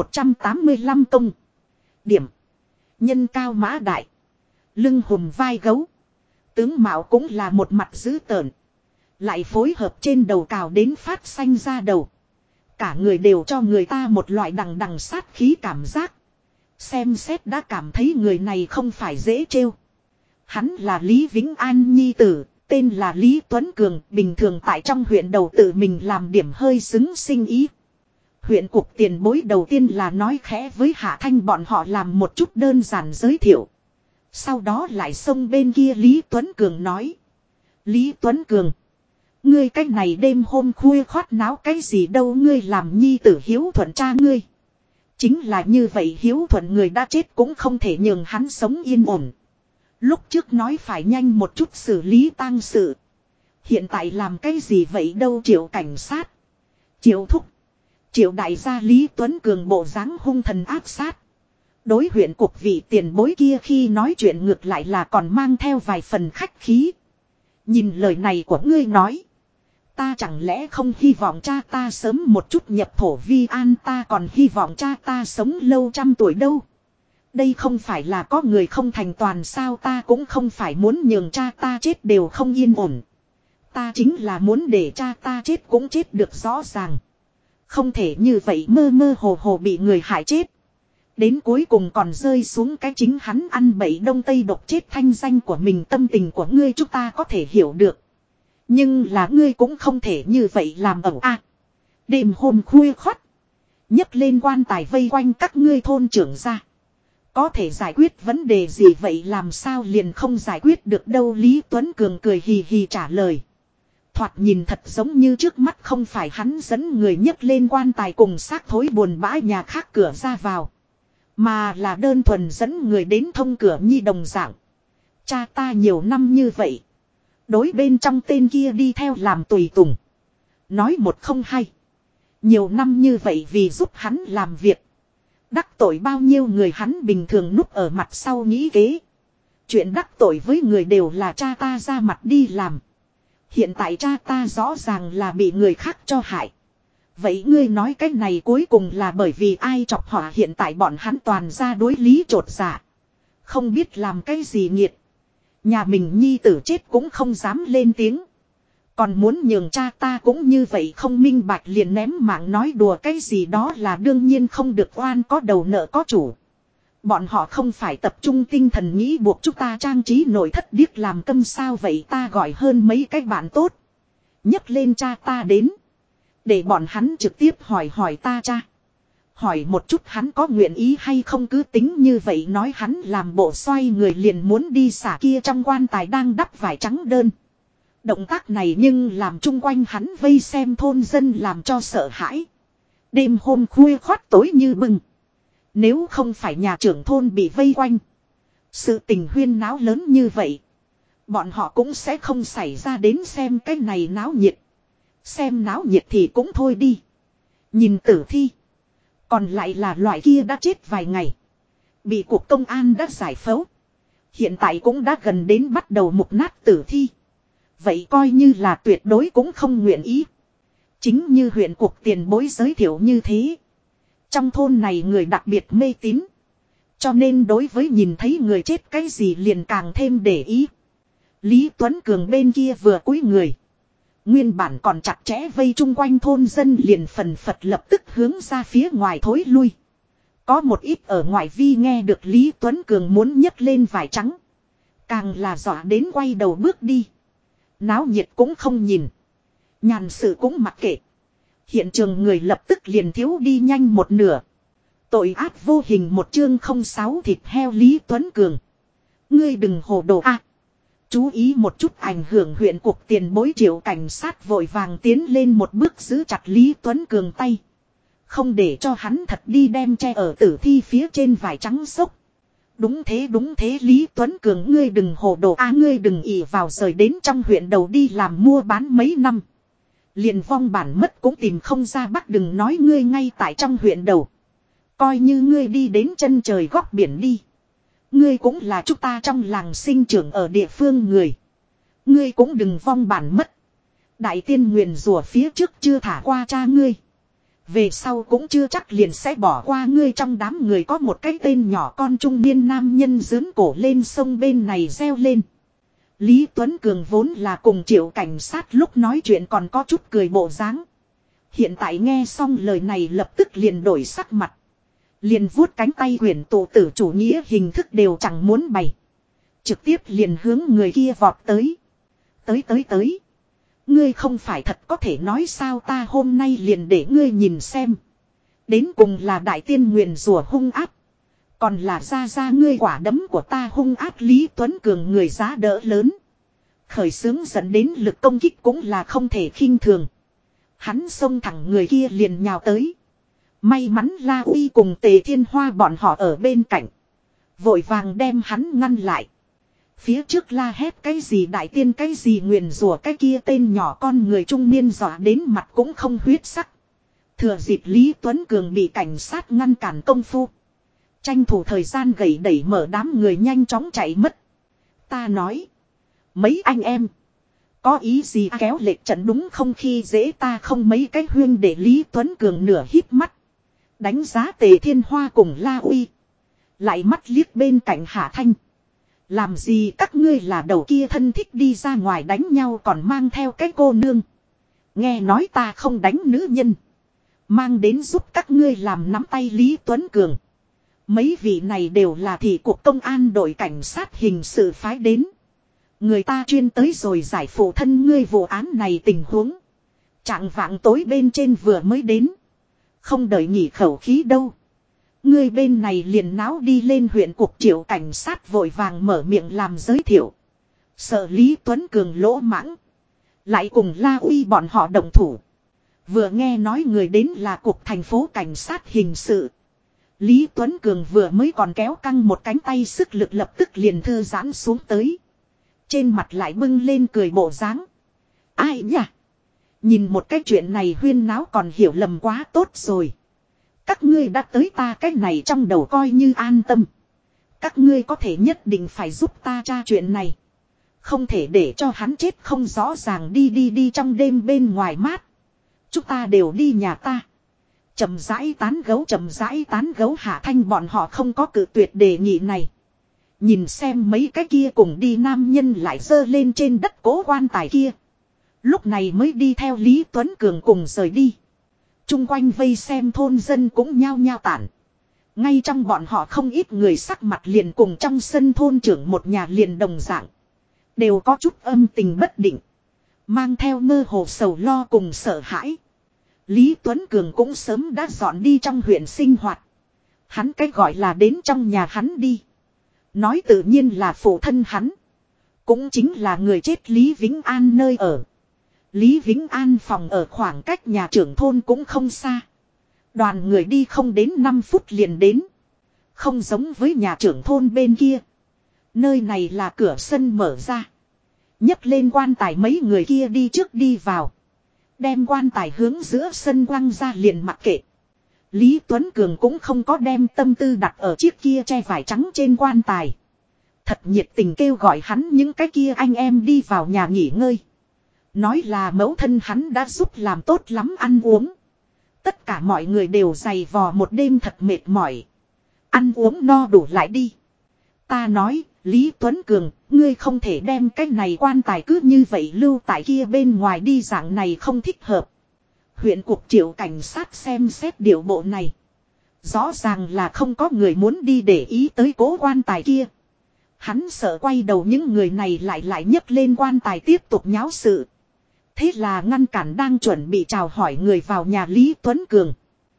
185 công. Điểm. Nhân cao mã đại. Lưng hùm vai gấu. Tướng mạo cũng là một mặt dữ tợn. Lại phối hợp trên đầu cào đến phát xanh ra đầu. Cả người đều cho người ta một loại đằng đằng sát khí cảm giác. Xem xét đã cảm thấy người này không phải dễ trêu. Hắn là Lý Vĩnh An nhi tử, tên là Lý Tuấn Cường, bình thường tại trong huyện đầu tự mình làm điểm hơi xứng sinh ý. Huyện cục tiền bối đầu tiên là nói khẽ với Hạ Thanh bọn họ làm một chút đơn giản giới thiệu. Sau đó lại xông bên kia Lý Tuấn Cường nói. Lý Tuấn Cường. Ngươi cách này đêm hôm khuya khoát náo cái gì đâu, ngươi làm nhi tử hiếu thuận cha ngươi. Chính là như vậy, hiếu thuận người đã chết cũng không thể nhường hắn sống yên ổn. Lúc trước nói phải nhanh một chút xử lý tang sự. Hiện tại làm cái gì vậy đâu, Triệu cảnh sát. Triệu thúc. Triệu đại gia Lý Tuấn Cường bộ dáng hung thần áp sát. Đối huyện cục vị tiền bối kia khi nói chuyện ngược lại là còn mang theo vài phần khách khí. Nhìn lời này của ngươi nói. Ta chẳng lẽ không hy vọng cha ta sớm một chút nhập thổ vi an, ta còn hy vọng cha ta sống lâu trăm tuổi đâu. Đây không phải là có người không thành toàn sao, ta cũng không phải muốn nhường cha ta chết đều không yên ổn. Ta chính là muốn để cha ta chết cũng chết được rõ ràng. Không thể như vậy mơ mơ hồ hồ bị người hại chết. Đến cuối cùng còn rơi xuống cái chính hắn ăn bậy đông tây độc chết thanh danh của mình. Tâm tình của ngươi chúng ta có thể hiểu được. Nhưng là ngươi cũng không thể như vậy làm ẩu a. Đêm hôm khuya khoắt. nhấc lên quan tài vây quanh các ngươi thôn trưởng ra. Có thể giải quyết vấn đề gì vậy, làm sao liền không giải quyết được đâu. Lý Tuấn Cường cười hì hì trả lời. Thoạt nhìn thật giống như trước mắt không phải hắn dẫn người nhấc lên quan tài cùng xác thối buồn bã nhà khác cửa ra vào. Mà là đơn thuần dẫn người đến thông cửa nhi đồng dạng. Cha ta nhiều năm như vậy. Đối bên trong tên kia đi theo làm tùy tùng. Nói một không hay. Nhiều năm như vậy vì giúp hắn làm việc. Đắc tội bao nhiêu người hắn bình thường núp ở mặt sau nghĩ kế. Chuyện đắc tội với người đều là cha ta ra mặt đi làm. Hiện tại cha ta rõ ràng là bị người khác cho hại. Vậy ngươi nói cái này cuối cùng là bởi vì ai chọc họa, hiện tại bọn hắn toàn ra đối lý trột dạ. Không biết làm cái gì nghiệt. Nhà mình nhi tử chết cũng không dám lên tiếng. Còn muốn nhường cha ta cũng như vậy không minh bạch liền ném mạng nói đùa cái gì đó là đương nhiên không được, oan có đầu nợ có chủ. Bọn họ không phải tập trung tinh thần nghĩ buộc chúng ta trang trí nội thất điếc làm câm sao vậy, ta gọi hơn mấy cái bạn tốt. nhấc lên cha ta đến. Để bọn hắn trực tiếp hỏi ta cha. Hỏi một chút hắn có nguyện ý hay không, cứ tính như vậy nói hắn làm bộ xoay người liền muốn đi xả kia trong quan tài đang đắp vải trắng đơn. Động tác này nhưng làm chung quanh hắn vây xem thôn dân làm cho sợ hãi. Đêm hôm khuya khoắt tối như bừng. Nếu không phải nhà trưởng thôn bị vây quanh. Sự tình huyên náo lớn như vậy. Bọn họ cũng sẽ không xảy ra đến xem cái này náo nhiệt. Xem náo nhiệt thì cũng thôi đi. Nhìn tử thi. Còn lại là loại kia đã chết vài ngày. Bị cuộc công an đã giải phẫu. Hiện tại cũng đã gần đến bắt đầu mục nát tử thi. Vậy coi như là tuyệt đối cũng không nguyện ý. Chính như huyện cuộc tiền bối giới thiệu như thế. Trong thôn này người đặc biệt mê tín. Cho nên đối với nhìn thấy người chết cái gì liền càng thêm để ý. Lý Tuấn Cường bên kia vừa cúi người. Nguyên bản còn chặt chẽ vây chung quanh thôn dân liền phần phật lập tức hướng ra phía ngoài thối lui. Có một ít ở ngoại vi nghe được Lý Tuấn Cường muốn nhấc lên vải trắng. Càng là dọa đến quay đầu bước đi. Náo nhiệt cũng không nhìn. Nhàn sự cũng mặc kệ. Hiện trường người lập tức liền thiếu đi nhanh một nửa. Tội ác vô hình một chương 06 thịt heo Lý Tuấn Cường. Ngươi đừng hồ đồ a. Chú ý một chút ảnh hưởng huyện cuộc tiền bối Triệu cảnh sát vội vàng tiến lên một bước giữ chặt Lý Tuấn Cường tay. Không để cho hắn thật đi đem che ở tử thi phía trên vải trắng xốc. Đúng thế Lý Tuấn Cường ngươi đừng hồ đồ a, ngươi đừng ỉ vào rời đến trong huyện đầu đi làm mua bán mấy năm. Liền vong bản mất cũng tìm không ra bắt đừng nói ngươi ngay tại trong huyện đầu. Coi như ngươi đi đến chân trời góc biển đi. Ngươi cũng là chúng ta trong làng sinh trưởng ở địa phương người. Ngươi cũng đừng vong bản mất. Đại tiên nguyền rủa phía trước chưa thả qua cha ngươi. Về sau cũng chưa chắc liền sẽ bỏ qua ngươi. Trong đám người có một cái tên nhỏ con trung niên nam nhân dướn cổ lên sông bên này reo lên. Lý Tuấn Cường vốn là cùng Triệu cảnh sát lúc nói chuyện còn có chút cười bộ dáng. Hiện tại nghe xong lời này lập tức liền đổi sắc mặt. Liền vuốt cánh tay quyển tụ tử chủ nghĩa hình thức đều chẳng muốn bày. Trực tiếp liền hướng người kia vọt tới. Tới. Ngươi không phải thật có thể nói sao, ta hôm nay liền để ngươi nhìn xem. Đến cùng là đại tiên nguyền rủa hung áp. Còn là ra ngươi quả đấm của ta hung áp. Lý Tuấn Cường người giá đỡ lớn. Khởi xướng dẫn đến lực công kích cũng là không thể khinh thường. Hắn xông thẳng người kia liền nhào tới. May mắn La Uy cùng Tề Thiên Hoa bọn họ ở bên cạnh. Vội vàng đem hắn ngăn lại. Phía trước la hét cái gì đại tiên cái gì nguyền rủa cái kia tên nhỏ con người trung niên dọa đến mặt cũng không huyết sắc. Thừa dịp Lý Tuấn Cường bị cảnh sát ngăn cản công phu. Tranh thủ thời gian gẩy đẩy mở đám người nhanh chóng chạy mất. Ta nói. Mấy anh em. Có ý gì kéo lệch trận đúng không, khi dễ ta không mấy cái huyên để Lý Tuấn Cường nửa híp mắt. Đánh giá Tề Thiên Hoa cùng La Uy. Lại mắt liếc bên cạnh Hạ Thanh. Làm gì các ngươi là đầu kia thân thích đi ra ngoài đánh nhau còn mang theo cái cô nương. Nghe nói ta không đánh nữ nhân. Mang đến giúp các ngươi làm nắm tay Lý Tuấn Cường. Mấy vị này đều là thị cục công an đội cảnh sát hình sự phái đến. Người ta chuyên tới rồi giải phụ thân ngươi vụ án này tình huống. Trạng vạng tối bên trên vừa mới đến. Không đợi nghỉ khẩu khí đâu. Ngươi bên này liền náo đi lên huyện cục. Triệu cảnh sát vội vàng mở miệng làm giới thiệu. Sợ Lý Tuấn Cường lỗ mãng. Lại cùng La Uy bọn họ đồng thủ. Vừa nghe nói người đến là cục thành phố cảnh sát hình sự. Lý Tuấn Cường vừa mới còn kéo căng một cánh tay sức lực lập tức liền thư giãn xuống tới. Trên mặt lại bưng lên cười bộ dáng. Ai nhỉ? Nhìn một cái chuyện này huyên náo còn hiểu lầm quá tốt rồi. Các ngươi đã tới ta cái này trong đầu coi như an tâm. Các ngươi có thể nhất định phải giúp ta tra chuyện này. Không thể để cho hắn chết không rõ ràng. Đi trong đêm bên ngoài mát. Chúng ta đều đi nhà ta. Chậm rãi tán gấu. Hạ Thanh bọn họ không có cự tuyệt đề nghị này. Nhìn xem mấy cái kia cùng đi nam nhân lại giơ lên trên đất cố quan tài kia. Lúc này mới đi theo Lý Tuấn Cường cùng rời đi. Trung quanh vây xem thôn dân cũng nhao nhao tản. Ngay trong bọn họ không ít người sắc mặt liền cùng trong sân thôn trưởng một nhà liền đồng dạng. Đều có chút âm tình bất định. Mang theo mơ hồ sầu lo cùng sợ hãi. Lý Tuấn Cường cũng sớm đã dọn đi trong huyện sinh hoạt. Hắn cái gọi là đến trong nhà hắn đi. Nói tự nhiên là phụ thân hắn. Cũng chính là người chết Lý Vĩnh An nơi ở. Lý Vĩnh An phòng ở khoảng cách nhà trưởng thôn cũng không xa. Đoàn người đi không đến 5 phút liền đến. Không giống với nhà trưởng thôn bên kia. Nơi này là cửa sân mở ra. Nhấc lên quan tài mấy người kia đi trước đi vào. Đem quan tài hướng giữa sân quăng ra liền mặc kệ. Lý Tuấn Cường cũng không có đem tâm tư đặt ở chiếc kia che vải trắng trên quan tài. Thật nhiệt tình kêu gọi hắn những cái kia anh em đi vào nhà nghỉ ngơi. Nói là mẫu thân hắn đã giúp làm tốt lắm ăn uống. Tất cả mọi người đều dày vò một đêm thật mệt mỏi. Ăn uống no đủ lại đi. Ta nói, Lý Tuấn Cường, ngươi không thể đem cái này quan tài cứ như vậy lưu tại kia bên ngoài đi, dạng này không thích hợp. Huyện cục Triệu cảnh sát xem xét điều bộ này. Rõ ràng là không có người muốn đi để ý tới cố quan tài kia. Hắn sợ quay đầu những người này lại nhấc lên quan tài tiếp tục nháo sự. Thế là ngăn cản đang chuẩn bị chào hỏi người vào nhà Lý Tuấn Cường.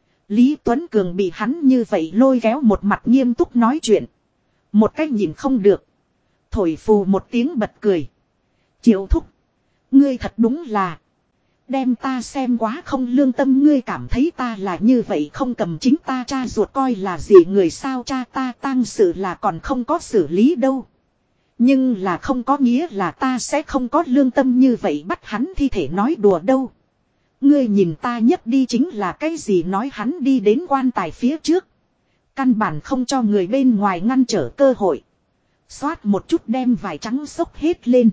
Lý Tuấn Cường bị hắn như vậy lôi kéo một mặt nghiêm túc nói chuyện. Một cách nhìn không được. Thổi phù một tiếng bật cười. Triệu thúc. Ngươi thật đúng là. Đem ta xem quá không lương tâm, ngươi cảm thấy ta là như vậy không cầm chính ta cha ruột coi là gì người sao, cha ta tang sự là còn không có xử lý đâu. Nhưng là không có nghĩa là ta sẽ không có lương tâm như vậy bắt hắn thi thể nói đùa đâu. Ngươi nhìn ta nhấc đi chính là cái gì, nói hắn đi đến quan tài phía trước. Căn bản không cho người bên ngoài ngăn trở cơ hội. Xoát một chút đem vải trắng xốc hết lên.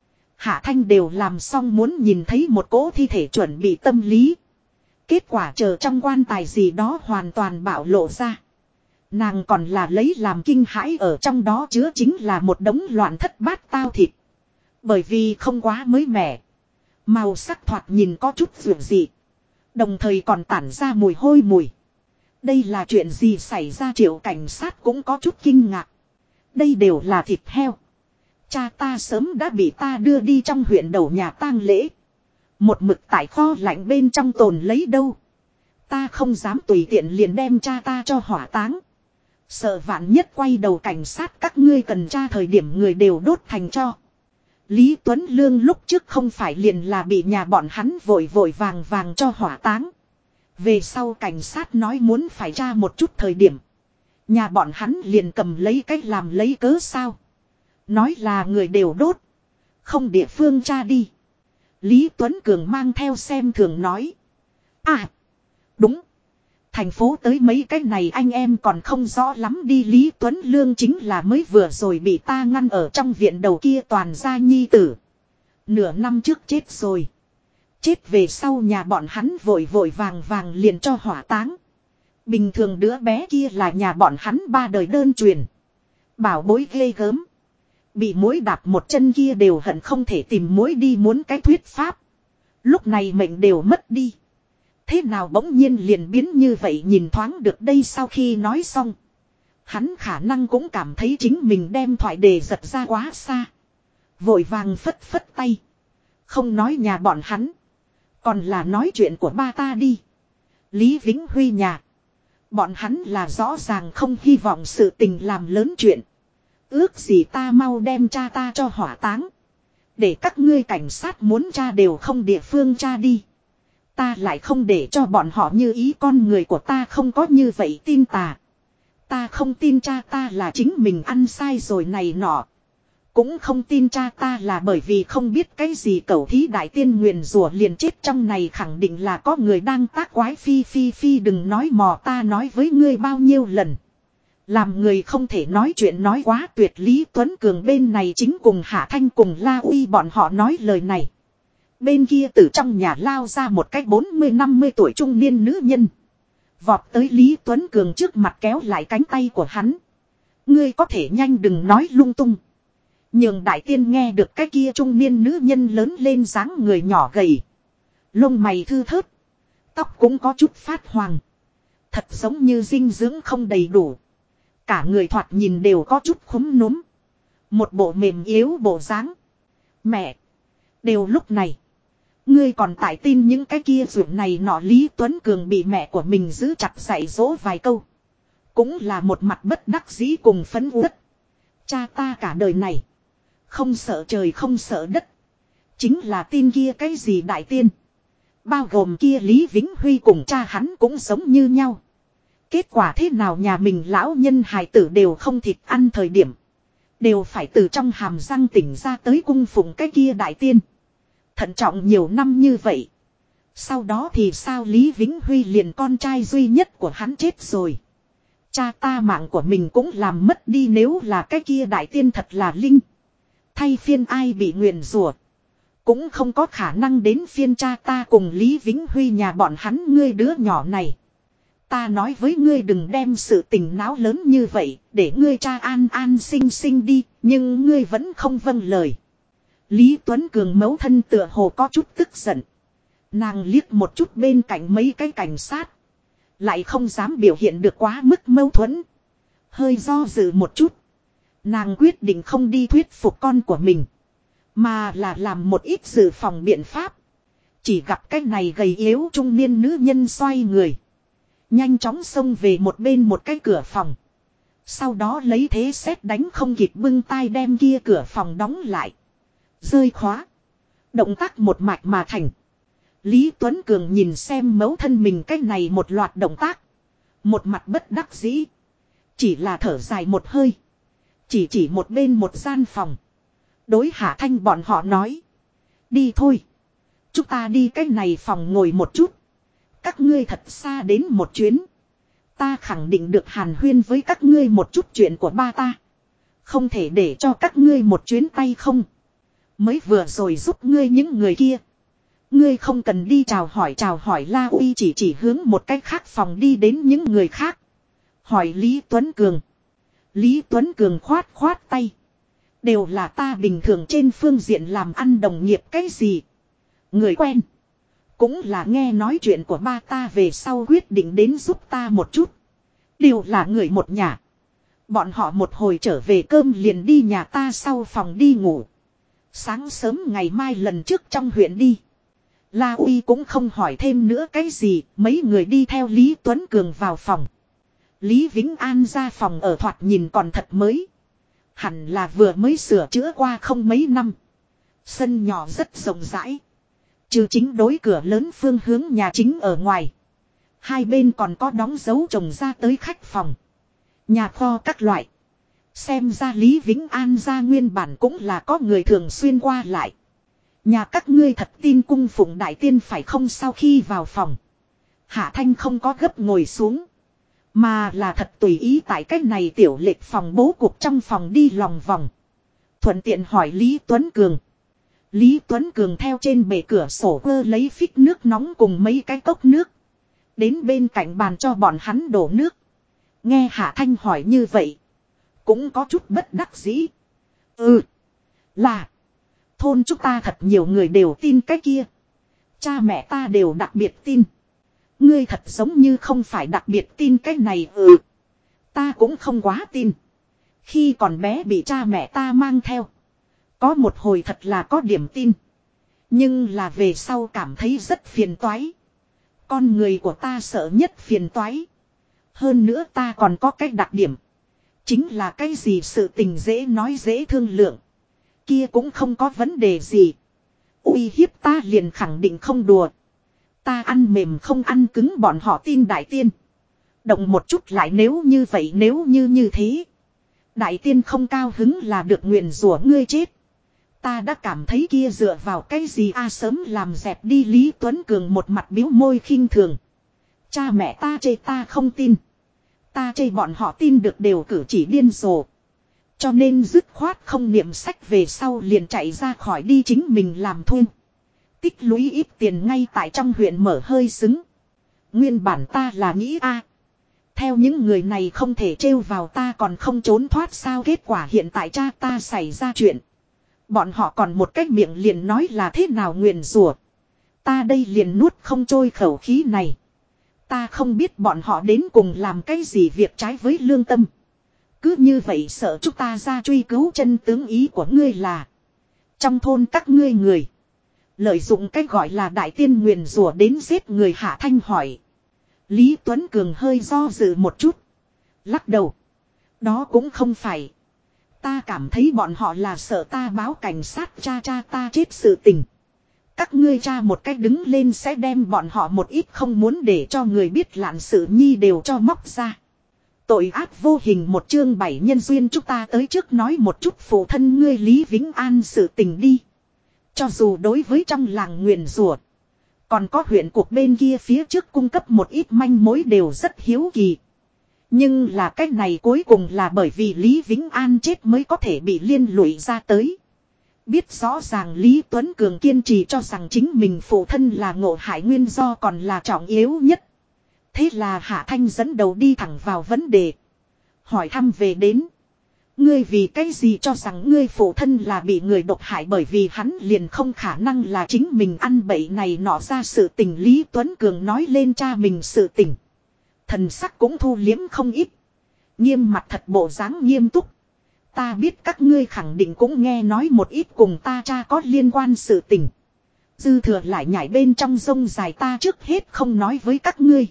Hạ Thanh đều làm xong muốn nhìn thấy một cỗ thi thể chuẩn bị tâm lý. Kết quả chờ trong quan tài gì đó hoàn toàn bạo lộ ra. Nàng còn là lấy làm kinh hãi, ở trong đó chứa chính là một đống loạn thất bát tao thịt. Bởi vì không quá mới mẻ. Màu sắc thoạt nhìn có chút dường dị. Đồng thời còn tản ra mùi hôi mùi. Đây là chuyện gì xảy ra, Triệu cảnh sát cũng có chút kinh ngạc. Đây đều là thịt heo. Cha ta sớm đã bị ta đưa đi trong huyện đầu nhà tang lễ. Một mực tại kho lạnh bên trong tồn lấy đâu. Ta không dám tùy tiện liền đem cha ta cho hỏa táng. Sợ vạn nhất quay đầu cảnh sát các ngươi cần tra thời điểm người đều đốt thành tro. Lý Tuấn Lương lúc trước không phải liền là bị nhà bọn hắn vội vội vàng vàng cho hỏa táng. Về sau cảnh sát nói muốn phải tra một chút thời điểm. Nhà bọn hắn liền cầm lấy cách làm lấy cớ sao. Nói là người đều đốt. Không địa phương tra đi. Lý Tuấn Cường mang theo xem thường nói. À. Đúng. Thành phố tới mấy cái này anh em còn không rõ lắm đi. Lý Tuấn Lương chính là mới vừa rồi bị ta ngăn ở trong viện đầu kia toàn gia nhi tử. Nửa năm trước chết rồi. Chết về sau nhà bọn hắn vội vội vàng vàng liền cho hỏa táng. Bình thường đứa bé kia là nhà bọn hắn 3 đời đơn truyền. Bảo bối ghê gớm. Bị mối đạp một chân kia đều hận không thể tìm mối đi muốn cái thuyết pháp. Lúc này mệnh đều mất đi. Thế nào bỗng nhiên liền biến như vậy, nhìn thoáng được đây. Sau khi nói xong, hắn khả năng cũng cảm thấy chính mình đem thoại đề giật ra quá xa. Vội vàng phất phất tay. Không nói nhà bọn hắn. Còn là nói chuyện của ba ta đi. Lý Vĩnh Huy nhà. Bọn hắn là rõ ràng không hy vọng sự tình làm lớn chuyện. Ước gì ta mau đem cha ta cho hỏa táng. Để các ngươi cảnh sát muốn tra đều không địa phương tra đi. Ta lại không để cho bọn họ như ý, con người của ta không có như vậy tin tà. Ta không tin cha ta là chính mình ăn sai rồi này nọ. Cũng không tin cha ta là bởi vì không biết cái gì cẩu thí đại tiên nguyền rủa liền chết, trong này khẳng định là có người đang tác quái. Phi đừng nói mò, ta nói với ngươi bao nhiêu lần. Làm người không thể nói chuyện nói quá tuyệt. Lý Tuấn Cường bên này chính cùng Hạ Thanh cùng La Uy bọn họ nói lời này. Bên kia từ trong nhà lao ra một cái 40-50 tuổi trung niên nữ nhân. Vọt tới Lý Tuấn Cường trước mặt kéo lại cánh tay của hắn. Ngươi có thể nhanh đừng nói lung tung. Nhường đại tiên nghe được cái kia trung niên nữ nhân lớn lên dáng người nhỏ gầy. Lông mày thư thớt. Tóc cũng có chút phát hoàng. Thật giống như dinh dưỡng không đầy đủ. Cả người thoạt nhìn đều có chút khúm núm. Một bộ mềm yếu bộ dáng. Mẹ. Đều lúc này. Ngươi còn tại tin những cái kia ruộng này nọ. Lý Tuấn Cường bị mẹ của mình giữ chặt dạy dỗ vài câu. Cũng là một mặt bất đắc dĩ cùng phấn uất. Cha ta cả đời này. Không sợ trời không sợ đất. Chính là tin kia cái gì đại tiên. Bao gồm kia Lý Vĩnh Huy cùng cha hắn cũng giống như nhau. Kết quả thế nào nhà mình lão nhân hài tử đều không thịt ăn thời điểm. Đều phải từ trong hàm răng tỉnh ra tới cung phụng cái kia đại tiên. Thận trọng nhiều năm như vậy. Sau đó thì sao, Lý Vĩnh Huy liền con trai duy nhất của hắn chết rồi. Cha ta mạng của mình cũng làm mất đi, nếu là cái kia đại tiên thật là linh. Thay phiên ai bị nguyền rủa cũng không có khả năng đến phiên cha ta cùng Lý Vĩnh Huy nhà bọn hắn. Ngươi đứa nhỏ này. Ta nói với ngươi đừng đem sự tình náo lớn như vậy, để ngươi cha an an sinh sinh đi, nhưng ngươi vẫn không vâng lời. Lý Tuấn Cường mẫu thân tựa hồ có chút tức giận. Nàng liếc một chút bên cạnh mấy cái cảnh sát. Lại không dám biểu hiện được quá mức mâu thuẫn. Hơi do dự một chút. Nàng quyết định không đi thuyết phục con của mình. Mà là làm một ít dự phòng biện pháp. Chỉ gặp cái này gầy yếu trung niên nữ nhân xoay người. Nhanh chóng xông về một bên một cái cửa phòng. Sau đó lấy thế sét đánh không kịp bưng tay đem kia cửa phòng đóng lại. Rơi khóa. Động tác một mạch mà thành. Lý Tuấn Cường nhìn xem mẫu thân mình cái này một loạt động tác. Một mặt bất đắc dĩ. Chỉ là thở dài một hơi. Chỉ một bên một gian phòng. Đối Hạ Thanh bọn họ nói. Đi thôi. Chúng ta đi cái này phòng ngồi một chút. Các ngươi thật xa đến một chuyến. Ta khẳng định được hàn huyên với các ngươi một chút chuyện của ba ta. Không thể để cho các ngươi một chuyến tay không. Mới vừa rồi giúp ngươi những người kia. Ngươi không cần đi chào hỏi La Uy chỉ hướng một cách khác phòng đi đến những người khác. Hỏi Lý Tuấn Cường. Lý Tuấn Cường khoát tay. Đều là ta bình thường trên phương diện làm ăn đồng nghiệp cái gì. Người quen. Cũng là nghe nói chuyện của ba ta về sau quyết định đến giúp ta một chút. Đều là người một nhà. Bọn họ một hồi trở về cơm liền đi nhà ta sau phòng đi ngủ. Sáng sớm ngày mai lần trước trong huyện đi. La Uy cũng không hỏi thêm nữa cái gì. Mấy người đi theo Lý Tuấn Cường vào phòng. Lý Vĩnh An ra phòng ở thoạt nhìn còn thật mới. Hẳn là vừa mới sửa chữa qua không mấy năm. Sân nhỏ rất rộng rãi. Trừ chính đối cửa lớn phương hướng nhà chính ở ngoài. Hai bên còn có đóng dấu trồng ra tới khách phòng. Nhà kho các loại. Xem ra Lý Vĩnh An ra nguyên bản cũng là có người thường xuyên qua lại. Nhà các ngươi thật tin cung phụng đại tiên phải không? Sau khi vào phòng. Hạ Thanh không có gấp ngồi xuống. Mà là thật tùy ý tại cách này tiểu lệch phòng bố cục trong phòng đi lòng vòng. Thuận tiện hỏi Lý Tuấn Cường. Lý Tuấn Cường theo trên bề cửa sổ vơ lấy phích nước nóng cùng mấy cái cốc nước. Đến bên cạnh bàn cho bọn hắn đổ nước. Nghe Hạ Thanh hỏi như vậy. Cũng có chút bất đắc dĩ. Là. Thôn chúng ta thật nhiều người đều tin cái kia. Cha mẹ ta đều đặc biệt tin. Ngươi thật giống như không phải đặc biệt tin cái này. Ta cũng không quá tin. Khi còn bé bị cha mẹ ta mang theo. Có một hồi thật là có điểm tin. Nhưng là về sau cảm thấy rất phiền toái. Con người của ta sợ nhất phiền toái. Hơn nữa ta còn có cái đặc điểm. Chính là cái gì sự tình dễ nói dễ thương lượng. Kia cũng không có vấn đề gì. Uy hiếp ta liền khẳng định không đùa. Ta ăn mềm không ăn cứng bọn họ tin đại tiên. Động một chút lại nếu như vậy nếu như thế. Đại tiên không cao hứng là được nguyền rủa ngươi chết. Ta đã cảm thấy kia dựa vào cái gì sớm làm dẹp đi. Lý Tuấn Cường một mặt biếu môi khinh thường. Cha mẹ ta chê ta không tin. Ta chê bọn họ tin được đều cử chỉ điên rồ. Cho nên dứt khoát không niệm sách về sau liền chạy ra khỏi đi chính mình làm thuê. Tích lũy ít tiền ngay tại trong huyện mở hơi xứng. Nguyên bản ta là nghĩ theo những người này không thể trêu vào ta còn không trốn thoát sao. Kết quả hiện tại cha ta xảy ra chuyện. Bọn họ còn một cách miệng liền nói là thế nào nguyền rủa. Ta đây liền nuốt không trôi khẩu khí này. Ta không biết bọn họ đến cùng làm cái gì việc trái với lương tâm. Cứ như vậy sợ chúng ta ra truy cứu chân tướng. Ý của ngươi là trong thôn các ngươi người lợi dụng cái gọi là đại tiên nguyền rủa đến giết người. Hạ Thanh hỏi. Lý Tuấn Cường hơi do dự một chút. Lắc đầu. Đó cũng không phải. Ta cảm thấy bọn họ là sợ ta báo cảnh sát cha ta chết sự tình. Các ngươi cha một cách đứng lên sẽ đem bọn họ một ít không muốn để cho người biết lạn sự nhi đều cho móc ra. Tội ác vô hình một chương 7 nhân duyên. Chúng ta tới trước nói một chút phụ thân ngươi Lý Vĩnh An sự tình đi. Cho dù đối với trong làng nguyền rủa, còn có huyện cuộc bên kia phía trước cung cấp một ít manh mối đều rất hiếu kỳ. Nhưng là cách này cuối cùng là bởi vì Lý Vĩnh An chết mới có thể bị liên lụy ra tới. Biết rõ ràng Lý Tuấn Cường kiên trì cho rằng chính mình phụ thân là ngộ hại nguyên do còn là trọng yếu nhất. Thế là Hạ Thanh dẫn đầu đi thẳng vào vấn đề. Hỏi thăm về đến. Ngươi vì cái gì cho rằng ngươi phụ thân là bị người độc hại bởi vì hắn liền không khả năng là chính mình ăn bậy này nọ ra sự tình. Lý Tuấn Cường nói lên cha mình sự tình. Thần sắc cũng thu liếm không ít. Nghiêm mặt thật bộ dáng nghiêm túc. Ta biết các ngươi khẳng định cũng nghe nói một ít cùng ta cha có liên quan sự tình. Dư thừa lại nhảy bên trong rông dài ta trước hết không nói với các ngươi.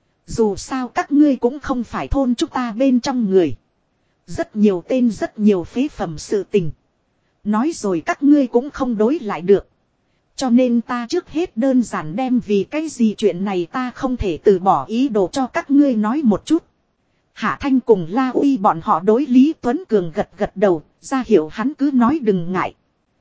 Dù sao các ngươi cũng không phải thôn chúng ta bên trong người. Rất nhiều tên rất nhiều phế phẩm sự tình. Nói rồi các ngươi cũng không đối lại được. Cho nên ta trước hết đơn giản đem vì cái gì chuyện này ta không thể từ bỏ ý đồ cho các ngươi nói một chút. Hạ Thanh cùng La Uy bọn họ đối Lý Tuấn Cường gật gật đầu, ra hiệu hắn cứ nói đừng ngại.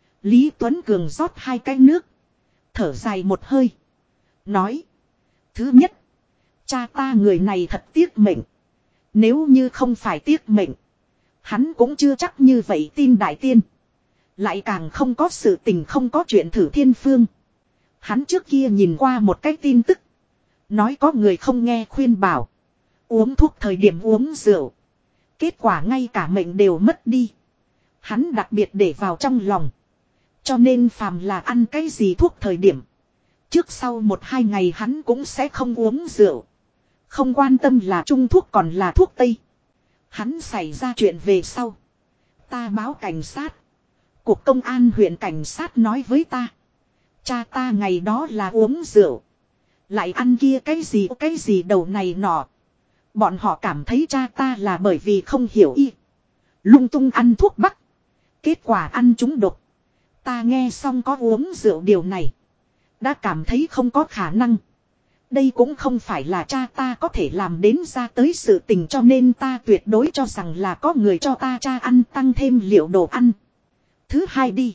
Lý Tuấn Cường rót 2 cái nước. Thở dài một hơi. Nói. Thứ nhất. Cha ta người này thật tiếc mệnh. Nếu như không phải tiếc mệnh. Hắn cũng chưa chắc như vậy tin đại tiên. Lại càng không có sự tình không có chuyện thử thiên phương. Hắn trước kia nhìn qua một cái tin tức. Nói có người không nghe khuyên bảo. Uống thuốc thời điểm uống rượu. Kết quả ngay cả mệnh đều mất đi. Hắn đặc biệt để vào trong lòng. Cho nên phàm là ăn cái gì thuốc thời điểm. Trước sau 1-2 ngày hắn cũng sẽ không uống rượu. Không quan tâm là trung thuốc còn là thuốc tây. Hắn xảy ra chuyện về sau. Ta báo cảnh sát. Cục công an huyện cảnh sát nói với ta. Cha ta ngày đó là uống rượu. Lại ăn kia cái gì đầu này nọ. Bọn họ cảm thấy cha ta là bởi vì không hiểu y. Lung tung ăn thuốc bắc. Kết quả ăn trúng độc. Ta nghe xong có uống rượu điều này. Đã cảm thấy không có khả năng. Đây cũng không phải là cha ta có thể làm đến ra tới sự tình cho nên ta tuyệt đối cho rằng là có người cho ta cha ăn tăng thêm liệu đồ ăn. Thứ hai đi.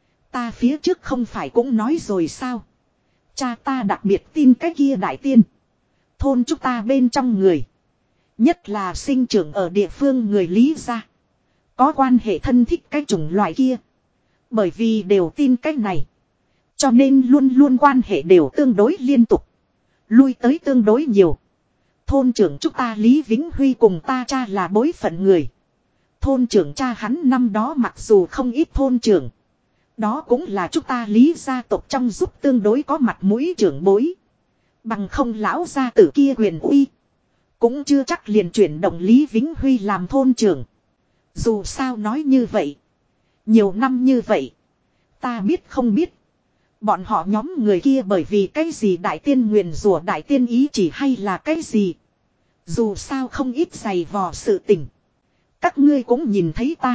Ta phía trước không phải cũng nói rồi sao. Cha ta đặc biệt tin cái kia đại tiên. Thôn chúng ta bên trong người. Nhất là sinh trưởng ở địa phương người Lý gia. Có quan hệ thân thích cái chủng loại kia. Bởi vì đều tin cái này. Cho nên luôn luôn quan hệ đều tương đối liên tục. Lui tới tương đối nhiều. Thôn trưởng chúng ta Lý Vĩnh Huy cùng ta cha là bối phận người. Thôn trưởng cha hắn năm đó mặc dù không ít thôn trưởng. Đó cũng là chúng ta Lý gia tộc trong giúp tương đối có mặt mũi trưởng bối. Bằng không lão gia tử kia quyền uy. Cũng chưa chắc liền chuyển động Lý Vĩnh Huy làm thôn trưởng. Dù sao nói như vậy. Nhiều năm như vậy. Ta biết không biết. Bọn họ nhóm người kia bởi vì cái gì đại tiên nguyền rủa đại tiên ý chỉ hay là cái gì. Dù sao không ít giày vò sự tình. Các ngươi cũng nhìn thấy ta.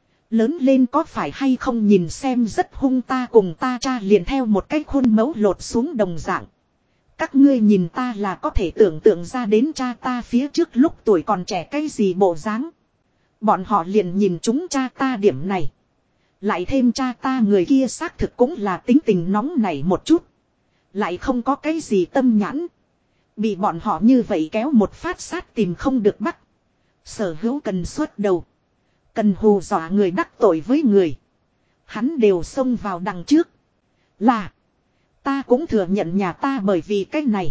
Lớn lên có phải hay không nhìn xem rất hung ta cùng ta cha liền theo một cái khuôn mẫu lột xuống đồng dạng. Các ngươi nhìn ta là có thể tưởng tượng ra đến cha ta phía trước lúc tuổi còn trẻ cái gì bộ dáng. Bọn họ liền nhìn chúng cha ta điểm này. Lại thêm cha ta người kia xác thực cũng là tính tình nóng nảy một chút. Lại không có cái gì tâm nhãn. Bị bọn họ như vậy kéo một phát sát tìm không được bắt. Sở hữu cần xuất đầu. Cần hù dọa người đắc tội với người. Hắn đều xông vào đằng trước. Là. Ta cũng thừa nhận nhà ta bởi vì cái này.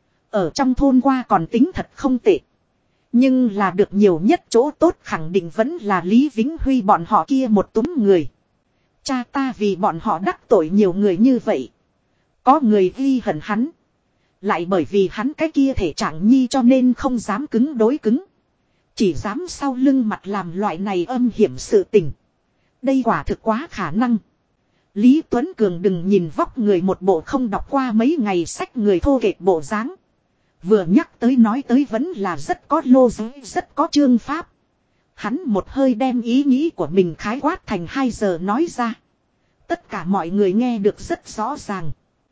Ở trong thôn qua còn tính thật không tệ. Nhưng là được nhiều nhất chỗ tốt khẳng định vẫn là Lý Vĩnh Huy bọn họ kia một túm người. Cha ta vì bọn họ đắc tội nhiều người như vậy. Có người ghi hận hắn. Lại bởi vì hắn cái kia thể trạng nhi cho nên không dám cứng đối cứng. Chỉ dám sau lưng mặt làm loại này âm hiểm sự tình. Đây quả thực quá khả năng. Lý Tuấn Cường đừng nhìn vóc người một bộ không đọc qua mấy ngày sách người thô kệch bộ dáng. Vừa nhắc tới nói tới vẫn là rất có lô giới, rất có chương pháp. Hắn một hơi đem ý nghĩ của mình khái quát thành 2 giờ nói ra. Tất cả mọi người nghe được rất rõ ràng.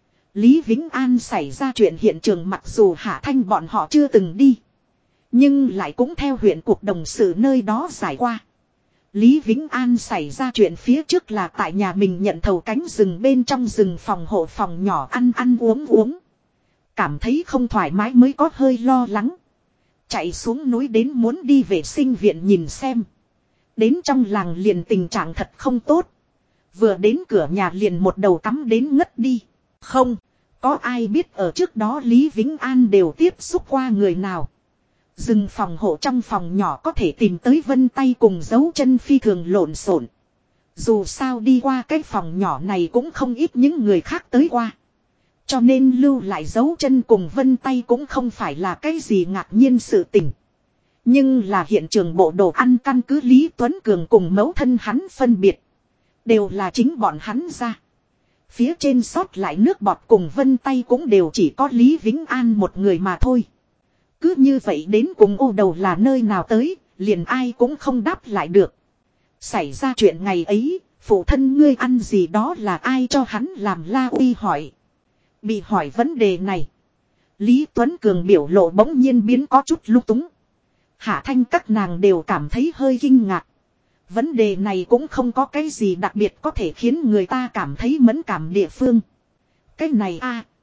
Lý Vĩnh An xảy ra chuyện hiện trường mặc dù Hạ Thanh bọn họ chưa từng đi. Nhưng lại cũng theo huyện cuộc đồng sự nơi đó giải qua. Lý Vĩnh An xảy ra chuyện phía trước là tại nhà mình nhận thầu cánh rừng bên trong rừng phòng hộ phòng nhỏ ăn ăn uống uống. Cảm thấy không thoải mái mới có hơi lo lắng. Chạy xuống núi đến muốn đi vệ sinh viện nhìn xem. Đến trong làng liền tình trạng thật không tốt. Vừa đến cửa nhà liền một đầu tắm đến ngất đi. Không, có ai biết ở trước đó Lý Vĩnh An đều tiếp xúc qua người nào. Rừng phòng hộ trong phòng nhỏ có thể tìm tới vân tay cùng dấu chân phi thường lộn xộn. Dù sao đi qua cái phòng nhỏ này cũng không ít những người khác tới qua. Cho nên lưu lại dấu chân cùng vân tay cũng không phải là cái gì ngạc nhiên sự tình. Nhưng là hiện trường bộ đồ ăn căn cứ Lý Tuấn Cường cùng mẫu thân hắn phân biệt. Đều là chính bọn hắn ra. Phía trên sót lại nước bọt cùng vân tay cũng đều chỉ có Lý Vĩnh An một người mà thôi. Cứ như vậy đến cùng ô đầu là nơi nào tới, liền ai cũng không đáp lại được. Xảy ra chuyện ngày ấy, phụ thân ngươi ăn gì đó là ai cho hắn làm, La Uy hỏi. Bị hỏi vấn đề này, Lý Tuấn Cường biểu lộ bỗng nhiên biến có chút lung túng. Hạ Thanh các nàng đều cảm thấy hơi kinh ngạc. Vấn đề này cũng không có cái gì đặc biệt có thể khiến người ta cảm thấy mẫn cảm địa phương. Cái này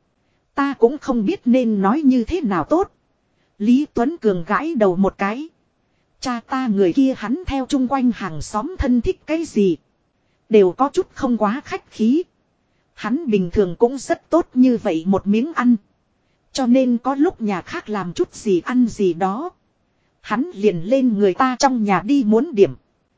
ta cũng không biết nên nói như thế nào tốt. Lý Tuấn Cường gãi đầu một cái. Cha ta người kia hắn theo chung quanh hàng xóm thân thích cái gì. Đều có chút không quá khách khí. Hắn bình thường cũng rất tốt như vậy một miếng ăn. Cho nên có lúc nhà khác làm chút gì ăn gì đó, hắn liền lên người ta trong nhà đi muốn điểm.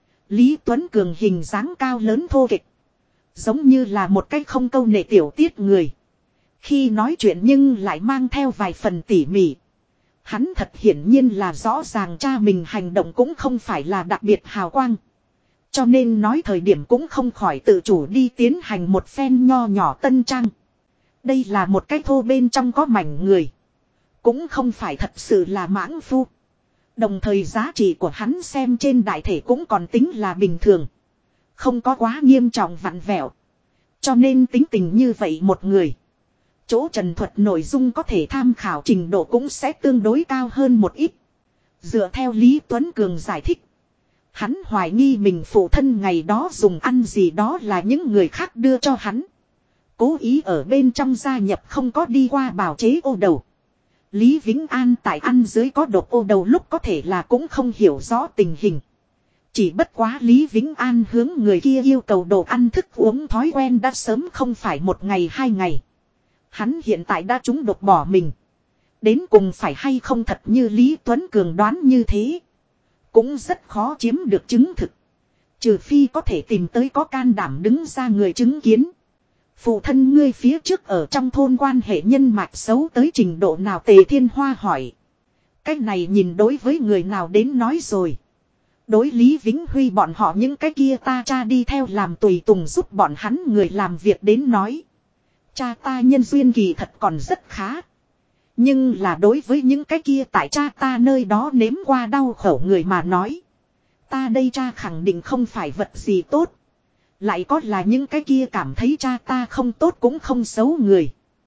Lý Tuấn Cường hình dáng cao lớn thô kệch, giống như là một cái không câu nệ tiểu tiết người. Khi nói chuyện nhưng lại mang theo vài phần tỉ mỉ. Hắn thật hiển nhiên là rõ ràng cha mình hành động cũng không phải là đặc biệt hào quang. Cho nên nói thời điểm cũng không khỏi tự chủ đi tiến hành một phen nho nhỏ tân trang. Đây là một cái thô bên trong có mảnh người. Cũng không phải thật sự là mãng phu. Đồng thời giá trị của hắn xem trên đại thể cũng còn tính là bình thường. Không có quá nghiêm trọng vặn vẹo. Cho nên tính tình như vậy một người, chỗ trần thuật nội dung có thể tham khảo trình độ cũng sẽ tương đối cao hơn một ít. Dựa theo Lý Tuấn Cường giải thích, hắn hoài nghi mình phụ thân ngày đó dùng ăn gì đó là những người khác đưa cho hắn. Cố ý ở bên trong gia nhập không có đi qua bào chế ô đầu. Lý Vĩnh An tại ăn dưới có độc ô đầu lúc có thể là cũng không hiểu rõ tình hình. Chỉ bất quá Lý Vĩnh An hướng người kia yêu cầu đồ ăn thức uống thói quen đã sớm không phải một ngày hai ngày. Hắn hiện tại đã trúng độc bỏ mình. Đến cùng phải hay không thật như Lý Tuấn Cường đoán như thế, cũng rất khó chiếm được chứng thực. Trừ phi có thể tìm tới có can đảm đứng ra người chứng kiến. Phụ thân ngươi phía trước ở trong thôn quan hệ nhân mạch xấu tới trình độ nào? Tề Thiên Hoa hỏi. Cái này nhìn đối với người nào đến nói rồi. Đối Lý Vĩnh Huy bọn họ những cái kia ta cha đi theo làm tùy tùng giúp bọn hắn người làm việc đến nói. Cha ta nhân duyên kỳ thật còn rất khá. Nhưng là đối với những cái kia tại cha ta nơi đó nếm qua đau khổ người mà nói, ta đây cha khẳng định không phải vật gì tốt. Lại có là những cái kia cảm thấy cha ta không tốt cũng không xấu người.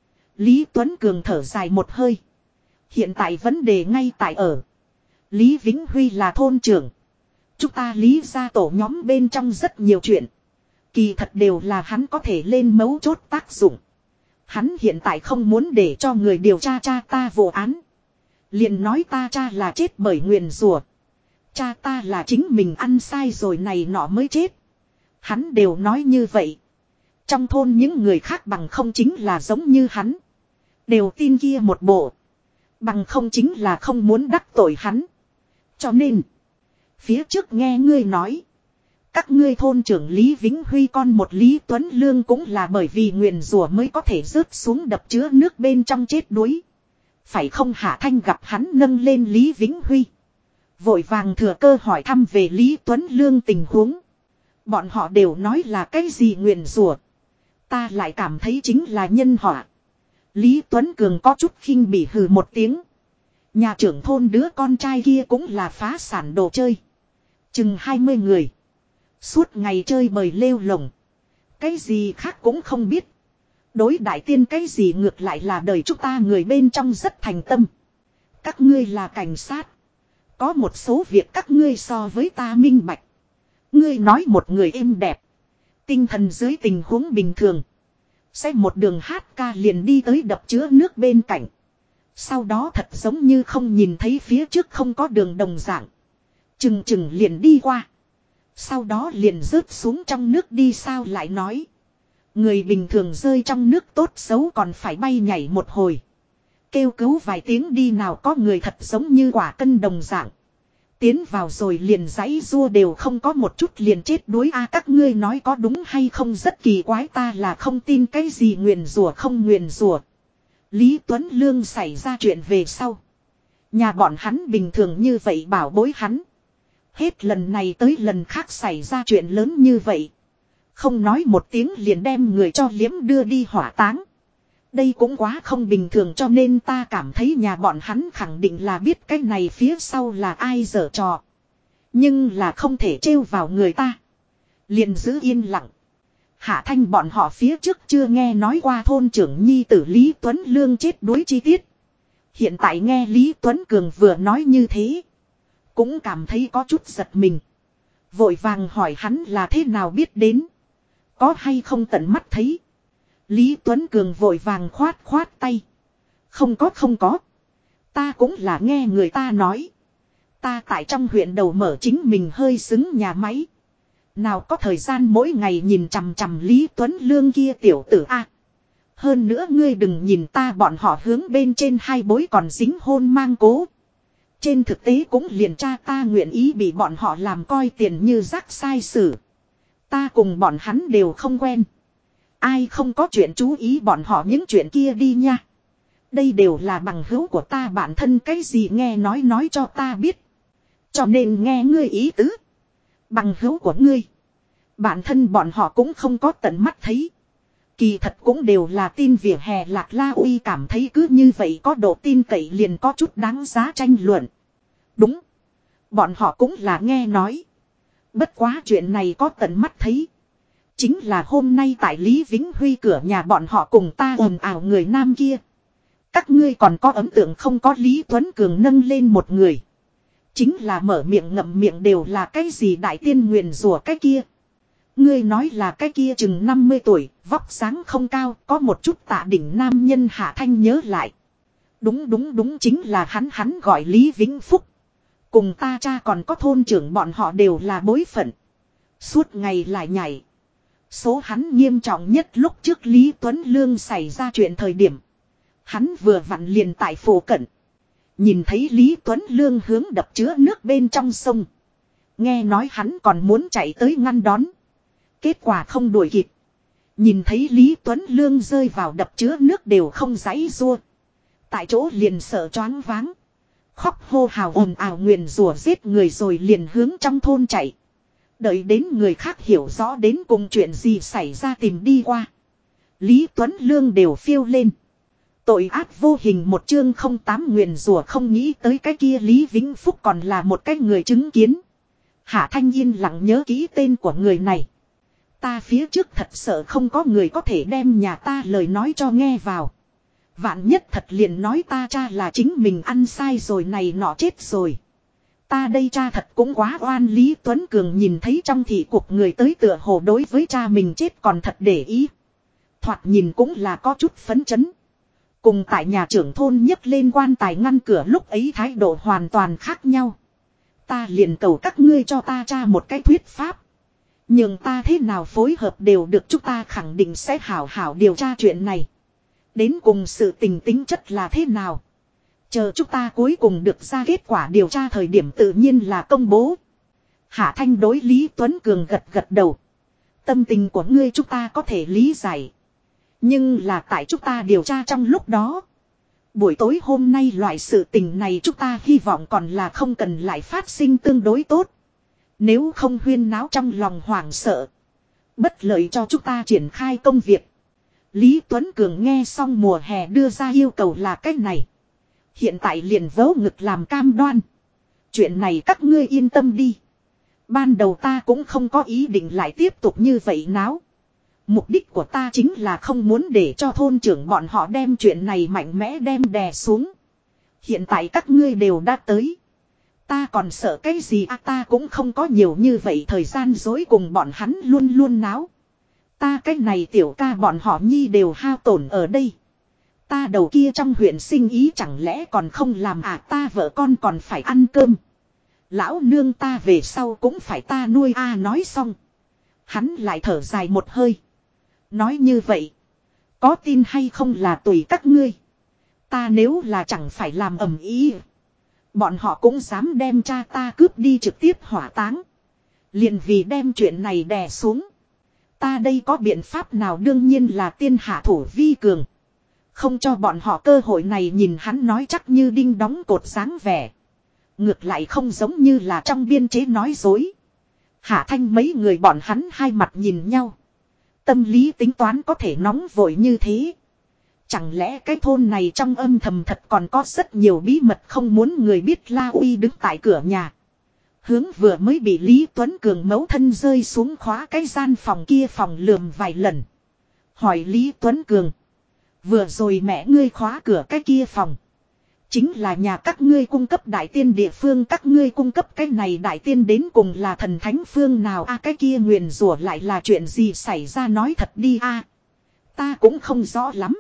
Lý Tuấn Cường thở dài một hơi. Hiện tại vấn đề ngay tại ở Lý Vĩnh Huy là thôn trưởng. Chúng ta Lý gia tổ nhóm bên trong rất nhiều chuyện, kỳ thật đều là hắn có thể lên mấu chốt tác dụng. Hắn hiện tại không muốn để cho người điều tra cha ta vụ án. Liền nói ta cha là chết bởi nguyền rủa. Cha ta là chính mình ăn sai rồi này nọ mới chết. Hắn đều nói như vậy. Trong thôn những người khác bằng không chính là giống như hắn, đều tin kia một bộ. Bằng không chính là không muốn đắc tội hắn. Cho nên phía trước nghe ngươi nói, các ngươi thôn trưởng Lý Vĩnh Huy con một Lý Tuấn Lương cũng là bởi vì nguyền rủa mới có thể rớt xuống đập chứa nước bên trong chết đuối. Phải không? Hạ Thanh gặp hắn nâng lên Lý Vĩnh Huy, vội vàng thừa cơ hỏi thăm về Lý Tuấn Lương tình huống. Bọn họ đều nói là cái gì nguyền rủa, ta lại cảm thấy chính là nhân họa. Lý Tuấn Cường có chút khinh bỉ hừ một tiếng. Nhà trưởng thôn đứa con trai kia cũng là phá sản đồ chơi. Chừng 20 người. Suốt ngày chơi bời lêu lồng. Cái gì khác cũng không biết. Đối đại tiên cái gì ngược lại là đời chúng ta người bên trong rất thành tâm. Các ngươi là cảnh sát, có một số việc các ngươi so với ta minh bạch. Ngươi nói một người êm đẹp, tinh thần dưới tình huống bình thường, sẽ một đường hát ca liền đi tới đập chứa nước bên cạnh. Sau đó thật giống như không nhìn thấy phía trước không có đường đồng dạng, chừng chừng liền đi qua. Sau đó liền rớt xuống trong nước đi. Sao lại nói người bình thường rơi trong nước tốt xấu còn phải bay nhảy một hồi, kêu cứu vài tiếng đi nào có người thật giống như quả cân đồng dạng. Tiến vào rồi liền giãy rua đều không có một chút liền chết đuối. Các ngươi nói có đúng hay không rất kỳ quái, ta là không tin cái gì nguyền rủa không nguyền rủa. Lý Tuấn Lương xảy ra chuyện về sau. Nhà bọn hắn bình thường như vậy bảo bối hắn. Hết lần này tới lần khác xảy ra chuyện lớn như vậy. Không nói một tiếng liền đem người cho liếm đưa đi hỏa táng. Đây cũng quá không bình thường cho nên ta cảm thấy nhà bọn hắn khẳng định là biết cái này phía sau là ai giở trò. Nhưng là không thể trêu vào người ta. Liền giữ yên lặng. Hạ Thanh bọn họ phía trước chưa nghe nói qua thôn trưởng nhi tử Lý Tuấn Lương chết đuối chi tiết. Hiện tại nghe Lý Tuấn Cường vừa nói như thế. Cũng cảm thấy có chút giật mình. Vội vàng hỏi hắn là thế nào biết đến. Có hay không tận mắt thấy. Lý Tuấn Cường vội vàng khoát khoát tay. Không có. Ta cũng là nghe người ta nói. Ta tại trong huyện đầu mở chính mình hơi xứng nhà máy. Nào có thời gian mỗi ngày nhìn chằm chằm Lý Tuấn Lương kia tiểu tử a. Hơn nữa ngươi đừng nhìn ta bọn họ hướng bên trên hai bối còn dính hôn mang cố. Trên thực tế cũng liền cha ta nguyện ý bị bọn họ làm coi tiền như rác sai sử. Ta cùng bọn hắn đều không quen. Ai không có chuyện chú ý bọn họ những chuyện kia đi nha. Đây đều là bằng hữu của ta bản thân cái gì nghe nói cho ta biết. Cho nên nghe ngươi ý tứ. Bằng hữu của ngươi. Bản thân bọn họ cũng không có tận mắt thấy. Kỳ thật cũng đều là tin vỉa hè Lạc La Uy cảm thấy cứ như vậy có độ tin cậy liền có chút đáng giá tranh luận. Đúng. Bọn họ cũng là nghe nói. Bất quá chuyện này có tận mắt thấy. Chính là hôm nay tại Lý Vĩnh Huy cửa nhà bọn họ cùng ta ồn ào người nam kia. Các ngươi còn có ấn tượng không có Lý Tuấn Cường nâng lên một người. Chính là mở miệng ngậm miệng đều là cái gì đại tiên nguyền rủa cái kia. Ngươi nói là cái kia chừng 50 tuổi, vóc dáng không cao, có một chút tạ đỉnh nam nhân. Hạ Thanh nhớ lại. Đúng chính là hắn gọi Lý Vĩnh Phúc. Cùng ta cha còn có thôn trưởng bọn họ đều là bối phận. Suốt ngày lại nhảy. Số hắn nghiêm trọng nhất lúc trước Lý Tuấn Lương xảy ra chuyện thời điểm. Hắn vừa vặn liền tại phủ cận. Nhìn thấy Lý Tuấn Lương hướng đập chứa nước bên trong sông. Nghe nói hắn còn muốn chạy tới ngăn đón. Kết quả không đuổi kịp. Nhìn thấy Lý Tuấn Lương rơi vào đập chứa nước đều không giãy giụa. Tại chỗ liền sợ choáng váng. Khóc hô hào ồn ào nguyền rủa giết người rồi liền hướng trong thôn chạy. Đợi đến người khác hiểu rõ đến cùng chuyện gì xảy ra tìm đi qua. Lý Tuấn Lương đều phiêu lên. Tội ác vô hình một chương 08 nguyền rủa không nghĩ tới cái kia Lý Vĩnh Phúc còn là một cái người chứng kiến. Hạ Thanh yên lặng nhớ kỹ tên của người này. Ta phía trước thật sợ không có người có thể đem nhà ta lời nói cho nghe vào. Vạn nhất thật liền nói ta cha là chính mình ăn sai rồi này nọ chết rồi. Ta đây cha thật cũng quá oan. Lý Tuấn Cường nhìn thấy trong thị cuộc người tới tựa hồ đối với cha mình chết còn thật để ý. Thoạt nhìn cũng là có chút phấn chấn. Cùng tại nhà trưởng thôn nhấc lên quan tài ngăn cửa lúc ấy thái độ hoàn toàn khác nhau. Ta liền cầu các ngươi cho ta cha một cái thuyết pháp. Nhưng ta thế nào phối hợp đều được, chúng ta khẳng định sẽ hảo hảo điều tra chuyện này. Đến cùng sự tình tính chất là thế nào. Chờ chúng ta cuối cùng được ra kết quả điều tra thời điểm tự nhiên là công bố. Hạ Thanh đối Lý Tuấn Cường gật gật đầu. Tâm tình của ngươi chúng ta có thể lý giải. Nhưng là tại chúng ta điều tra trong lúc đó. Buổi tối hôm nay loại sự tình này chúng ta hy vọng còn là không cần lại phát sinh tương đối tốt. Nếu không huyên náo trong lòng hoảng sợ. Bất lợi cho chúng ta triển khai công việc. Lý Tuấn Cường nghe xong mùa hè đưa ra yêu cầu là cách này. Hiện tại liền vớ ngực làm cam đoan. Chuyện này các ngươi yên tâm đi. Ban đầu ta cũng không có ý định lại tiếp tục như vậy náo. Mục đích của ta chính là không muốn để cho thôn trưởng bọn họ đem chuyện này mạnh mẽ đem đè xuống. Hiện tại các ngươi đều đã tới. Ta còn sợ cái gì à, ta cũng không có nhiều như vậy thời gian dối cùng bọn hắn luôn luôn náo. Ta cái này tiểu ca bọn họ nhi đều hao tổn ở đây. Ta đầu kia trong huyện sinh ý chẳng lẽ còn không làm à, ta vợ con còn phải ăn cơm. Lão nương ta về sau cũng phải ta nuôi a. Nói xong. Hắn lại thở dài một hơi. Nói như vậy. Có tin hay không là tùy các ngươi. Ta nếu là chẳng phải làm ầm ĩ. Bọn họ cũng dám đem cha ta cướp đi trực tiếp hỏa táng. Liền vì đem chuyện này đè xuống. Ta đây có biện pháp nào, đương nhiên là tiên hạ thủ vi cường. Không cho bọn họ cơ hội này, nhìn hắn nói chắc như đinh đóng cột dáng vẻ. Ngược lại không giống như là trong biên chế nói dối. Hạ Thanh mấy người bọn hắn hai mặt nhìn nhau. Tâm lý tính toán có thể nóng vội như thế. Chẳng lẽ cái thôn này trong âm thầm thật còn có rất nhiều bí mật không muốn người biết. La Uy đứng tại cửa nhà. Hướng vừa mới bị Lý Tuấn Cường mấu thân rơi xuống khóa cái gian phòng kia phòng lườm vài lần. Hỏi Lý Tuấn Cường. Vừa rồi mẹ ngươi khóa cửa cái kia phòng. Chính là nhà các ngươi cung cấp đại tiên địa phương, các ngươi cung cấp cái này đại tiên đến cùng là thần thánh phương nào a? Cái kia nguyền rủa lại là chuyện gì xảy ra, nói thật đi a. Ta cũng không rõ lắm.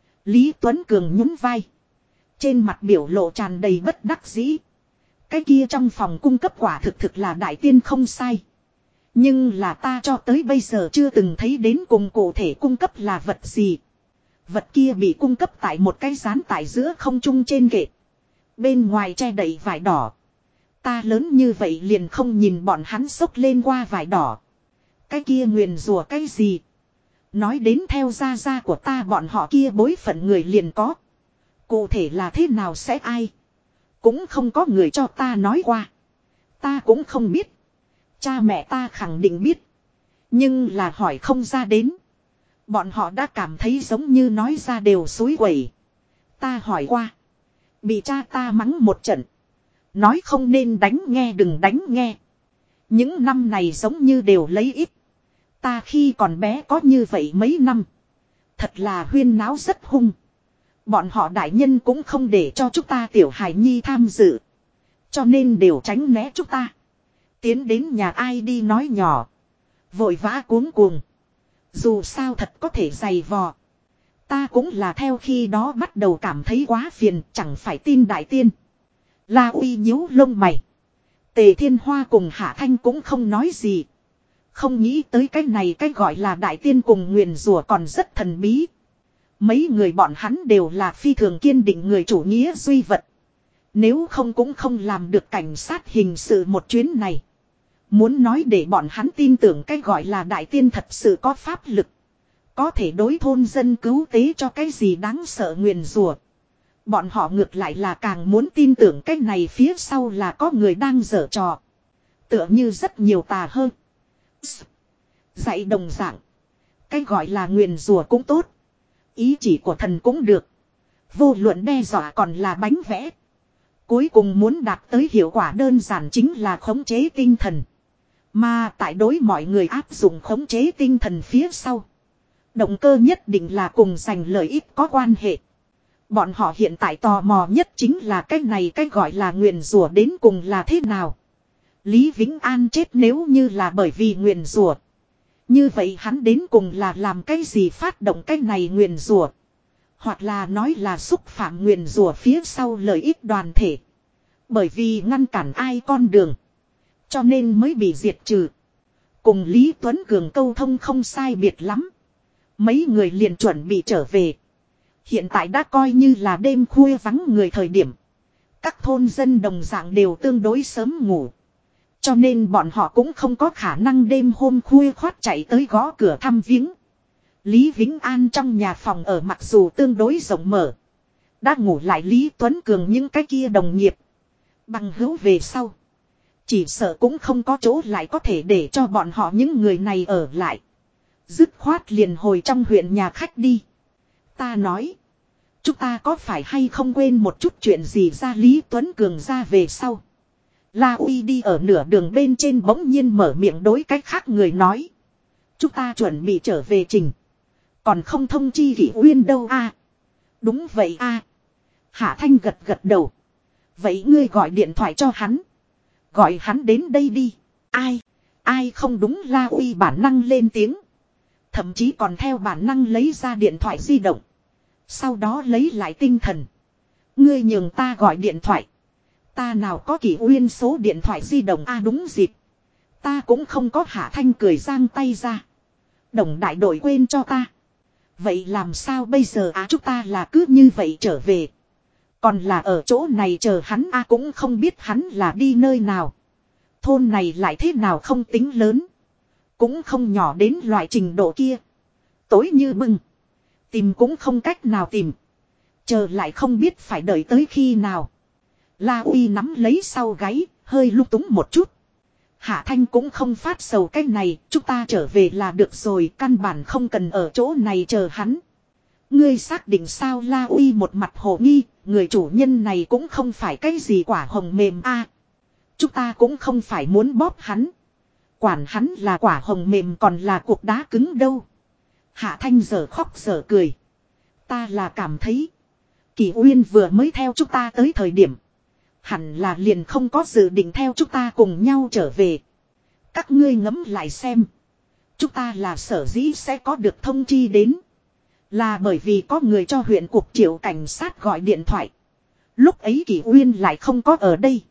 Lý Tuấn Cường nhún vai. Trên mặt biểu lộ tràn đầy bất đắc dĩ. Cái kia trong phòng cung cấp quả thực là đại tiên không sai. Nhưng là ta cho tới bây giờ chưa từng thấy đến cùng cụ thể cung cấp là vật gì. Vật kia bị cung cấp tại một cái dán tại giữa không trung trên kệ. Bên ngoài che đậy vải đỏ. Ta lớn như vậy liền không nhìn bọn hắn xốc lên qua vải đỏ. Cái kia nguyền rủa cái gì? Nói đến theo gia gia của ta bọn họ kia bối phận người liền có. Cụ thể là thế nào sẽ ai? Cũng không có người cho ta nói qua. Ta cũng không biết. Cha mẹ ta khẳng định biết. Nhưng là hỏi không ra đến. Bọn họ đã cảm thấy giống như nói ra đều xúi quẩy. Ta hỏi qua. Bị cha ta mắng một trận. Nói không nên đánh nghe đừng đánh nghe. Những năm này giống như đều lấy ít. Ta khi còn bé có như vậy mấy năm. Thật là huyên náo rất hung. Bọn họ đại nhân cũng không để cho chúng ta tiểu hài nhi tham dự. Cho nên đều tránh né chúng ta. Tiến đến nhà ai đi nói nhỏ. Vội vã cuống cuồng. Dù sao thật có thể dày vò. Ta cũng là theo khi đó bắt đầu cảm thấy quá phiền, chẳng phải tin đại tiên. La Uy nhíu lông mày. Tề Thiên Hoa cùng Hạ Thanh cũng không nói gì. Không nghĩ tới cái này cái gọi là đại tiên cùng nguyền rủa còn rất thần bí. Mấy người bọn hắn đều là phi thường kiên định người chủ nghĩa duy vật. Nếu không cũng không làm được cảnh sát hình sự một chuyến này. Muốn nói để bọn hắn tin tưởng cái gọi là đại tiên thật sự có pháp lực. Có thể đối thôn dân cứu tế cho cái gì đáng sợ nguyền rủa. Bọn họ ngược lại là càng muốn tin tưởng cái này phía sau là có người đang giở trò. Tựa như rất nhiều tà hơn. Dạy đồng dạng. Cái gọi là nguyền rủa cũng tốt. Ý chỉ của thần cũng được. Vô luận đe dọa còn là bánh vẽ. Cuối cùng muốn đạt tới hiệu quả đơn giản chính là khống chế tinh thần. Mà tại đối mọi người áp dụng khống chế tinh thần phía sau. Động cơ nhất định là cùng giành lợi ích có quan hệ. Bọn họ hiện tại tò mò nhất chính là cái này cái gọi là nguyền rủa đến cùng là thế nào. Lý Vĩnh An chết nếu như là bởi vì nguyền rủa. Như vậy hắn đến cùng là làm cái gì phát động cái này nguyền rủa. Hoặc là nói là xúc phạm nguyền rủa phía sau lợi ích đoàn thể. Bởi vì ngăn cản ai con đường. Cho nên mới bị diệt trừ. Cùng Lý Tuấn Cường câu thông không sai biệt lắm. Mấy người liền chuẩn bị trở về. Hiện tại đã coi như là đêm khuya vắng người thời điểm. Các thôn dân đồng dạng đều tương đối sớm ngủ. Cho nên bọn họ cũng không có khả năng đêm hôm khuya khoát chạy tới gõ cửa thăm viếng. Lý Vĩnh An trong nhà phòng ở mặc dù tương đối rộng mở. Đã ngủ lại Lý Tuấn Cường những cái kia đồng nghiệp. Bằng hữu về sau. Chỉ sợ cũng không có chỗ lại có thể để cho bọn họ những người này ở lại. Dứt khoát liền hồi trong huyện nhà khách đi. Ta nói. Chúng ta có phải hay không quên một chút chuyện gì ra Lý Tuấn Cường ra về sau. La Uy đi ở nửa đường bên trên bỗng nhiên mở miệng đối cách khác người nói. Chúng ta chuẩn bị trở về trình. Còn không thông chi Kỷ Uyên đâu a? Đúng vậy a. Hạ Thanh gật gật đầu. Vậy ngươi gọi điện thoại cho hắn. Gọi hắn đến đây đi. Ai? Ai không đúng La Uy bản năng lên tiếng. Thậm chí còn theo bản năng lấy ra điện thoại di động. Sau đó lấy lại tinh thần. Ngươi nhường ta gọi điện thoại. Ta nào có Kỷ Uyên số điện thoại di động a đúng dịp. Ta cũng không có. Hạ Thanh cười giang tay ra. Đồng đại đội quên cho ta. Vậy làm sao bây giờ chúng ta là cứ như vậy trở về. Còn là ở chỗ này chờ hắn cũng không biết hắn là đi nơi nào. Thôn này lại thế nào không tính lớn. Cũng không nhỏ đến loại trình độ kia. Tối như bưng. Tìm cũng không cách nào tìm. Chờ lại không biết phải đợi tới khi nào. La Uy nắm lấy sau gáy, hơi lung túng một chút. Hạ Thanh cũng không phát sầu cái này, chúng ta trở về là được rồi, căn bản không cần ở chỗ này chờ hắn. Ngươi xác định sao? La Uy một mặt hồ nghi, người chủ nhân này cũng không phải cái gì quả hồng mềm a. Chúng ta cũng không phải muốn bóp hắn. Quản hắn là quả hồng mềm còn là cục đá cứng đâu. Hạ Thanh giờ khóc giờ cười. Ta là cảm thấy. Kỷ Uyên vừa mới theo chúng ta tới thời điểm. Hẳn là liền không có dự định theo chúng ta cùng nhau trở về. Các ngươi ngẫm lại xem. Chúng ta là sở dĩ sẽ có được thông chi đến. Là bởi vì có người cho huyện cục triệu cảnh sát gọi điện thoại. Lúc ấy Kỷ Uyên lại không có ở đây.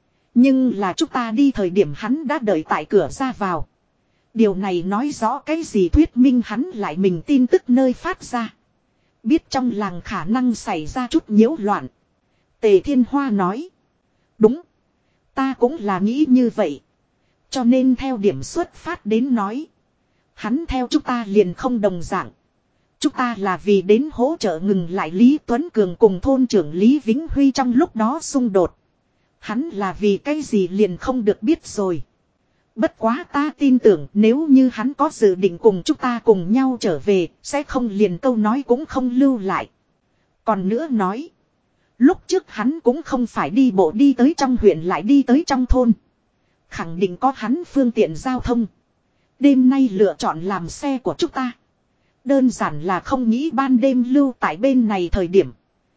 Nhưng là chúng ta đi thời điểm hắn đã đợi tại cửa ra vào. Điều này nói rõ cái gì thuyết minh hắn lại mình tin tức nơi phát ra. Biết trong làng khả năng xảy ra chút nhiễu loạn. Tề Thiên Hoa nói. Đúng. Ta cũng là nghĩ như vậy. Cho nên theo điểm xuất phát đến nói. Hắn theo chúng ta liền không đồng dạng. Chúng ta là vì đến hỗ trợ ngừng lại Lý Tuấn Cường cùng thôn trưởng Lý Vĩnh Huy trong lúc đó xung đột. Hắn là vì cái gì liền không được biết rồi. Bất quá ta tin tưởng nếu như hắn có dự định cùng chúng ta cùng nhau trở về, sẽ không liền câu nói cũng không lưu lại. Còn nữa nói, lúc trước hắn cũng không phải đi bộ đi tới trong huyện lại đi tới trong thôn. Khẳng định có hắn phương tiện giao thông. Đêm nay lựa chọn làm xe của chúng ta. Đơn giản là không nghĩ ban đêm lưu tại bên này thời điểm.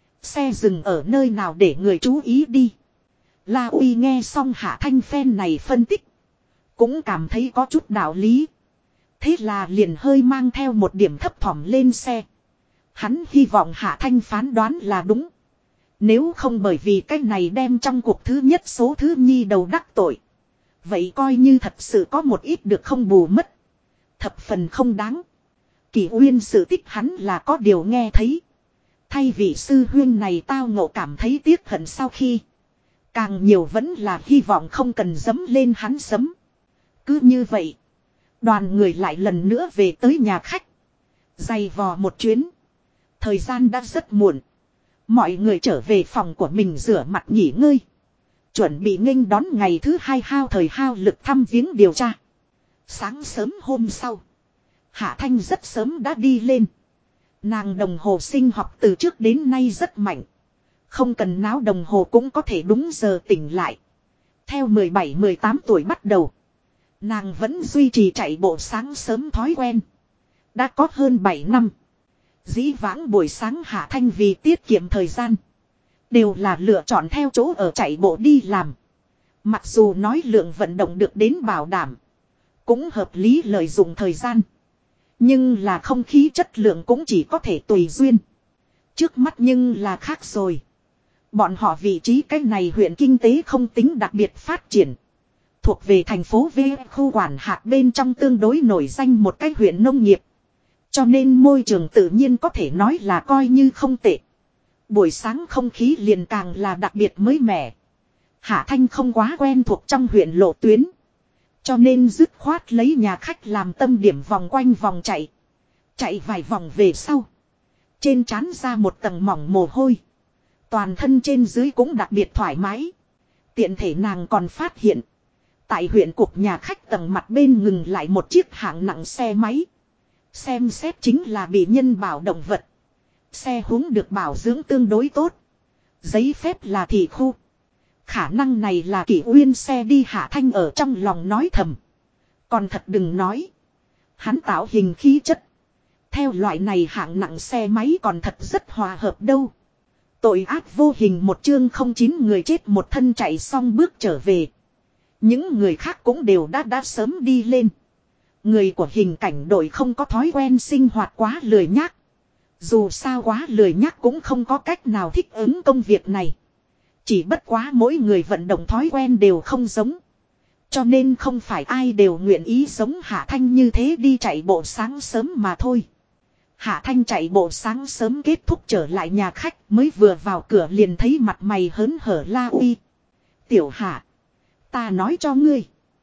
Xe dừng ở nơi nào để người chú ý đi. La Uy nghe xong Hạ Thanh phen này phân tích. Cũng cảm thấy có chút đạo lý. Thế là liền hơi mang theo một điểm thấp thỏm lên xe. Hắn hy vọng Hạ Thanh phán đoán là đúng. Nếu không bởi vì cái này đem trong cuộc thứ nhất số thứ nhi đầu đắc tội. Vậy coi như thật sự có một ít được không bù mất. Thập phần không đáng. Kỷ Uyên sự tích hắn là có điều nghe thấy. Thay vị sư huyên này tao ngộ cảm thấy tiếc hận sau khi. Càng nhiều vẫn là hy vọng không cần dấm lên hắn sấm. Cứ như vậy. Đoàn người lại lần nữa về tới nhà khách. Dày vò một chuyến. Thời gian đã rất muộn. Mọi người trở về phòng của mình rửa mặt nghỉ ngơi. Chuẩn bị nghênh đón ngày thứ hai hao thời hao lực thăm viếng điều tra. Sáng sớm hôm sau. Hạ Thanh rất sớm đã đi lên. Nàng đồng hồ sinh học từ trước đến nay rất mạnh. Không cần náo đồng hồ cũng có thể đúng giờ tỉnh lại. Theo 17-18 tuổi bắt đầu. Nàng vẫn duy trì chạy bộ sáng sớm thói quen. Đã có hơn 7 năm. Dĩ vãng buổi sáng Hạ Thanh vì tiết kiệm thời gian. Đều là lựa chọn theo chỗ ở chạy bộ đi làm. Mặc dù nói lượng vận động được đến bảo đảm. Cũng hợp lý lợi dụng thời gian. Nhưng là không khí chất lượng cũng chỉ có thể tùy duyên. Trước mắt nhưng là khác rồi. Bọn họ vị trí cái này huyện kinh tế không tính đặc biệt phát triển. Thuộc về thành phố V khu quản hạt bên trong tương đối nổi danh một cái huyện nông nghiệp. Cho nên môi trường tự nhiên có thể nói là coi như không tệ. Buổi sáng không khí liền càng là đặc biệt mới mẻ. Hạ Thanh không quá quen thuộc trong huyện lộ tuyến. Cho nên dứt khoát lấy nhà khách làm tâm điểm vòng quanh vòng chạy. Chạy vài vòng về sau. Trên trán ra một tầng mỏng mồ hôi. Toàn thân trên dưới cũng đặc biệt thoải mái. Tiện thể nàng còn phát hiện. Tại huyện cục nhà khách tầng mặt bên ngừng lại một chiếc hạng nặng xe máy. Xem xét chính là bị nhân bảo động vật. Xe húng được bảo dưỡng tương đối tốt. Giấy phép là thị khu. Khả năng này là Kỷ Uyên xe đi. Hạ Thanh ở trong lòng nói thầm. Còn thật đừng nói. Hắn tạo hình khí chất. Theo loại này hạng nặng xe máy còn thật rất hòa hợp đâu. Tội ác vô hình một chương 09 người chết một thân chạy xong bước trở về. Những người khác cũng đều đã sớm đi lên. Người của hình cảnh đội không có thói quen sinh hoạt quá lười nhác. Dù sao quá lười nhác cũng không có cách nào thích ứng công việc này. Chỉ bất quá mỗi người vận động thói quen đều không giống. Cho nên không phải ai đều nguyện ý giống Hạ Thanh như thế đi chạy bộ sáng sớm mà thôi. Hạ Thanh chạy bộ sáng sớm kết thúc trở lại nhà khách mới vừa vào cửa liền thấy mặt mày hớn hở La Uy. Tiểu Hạ. Ta nói cho ngươi.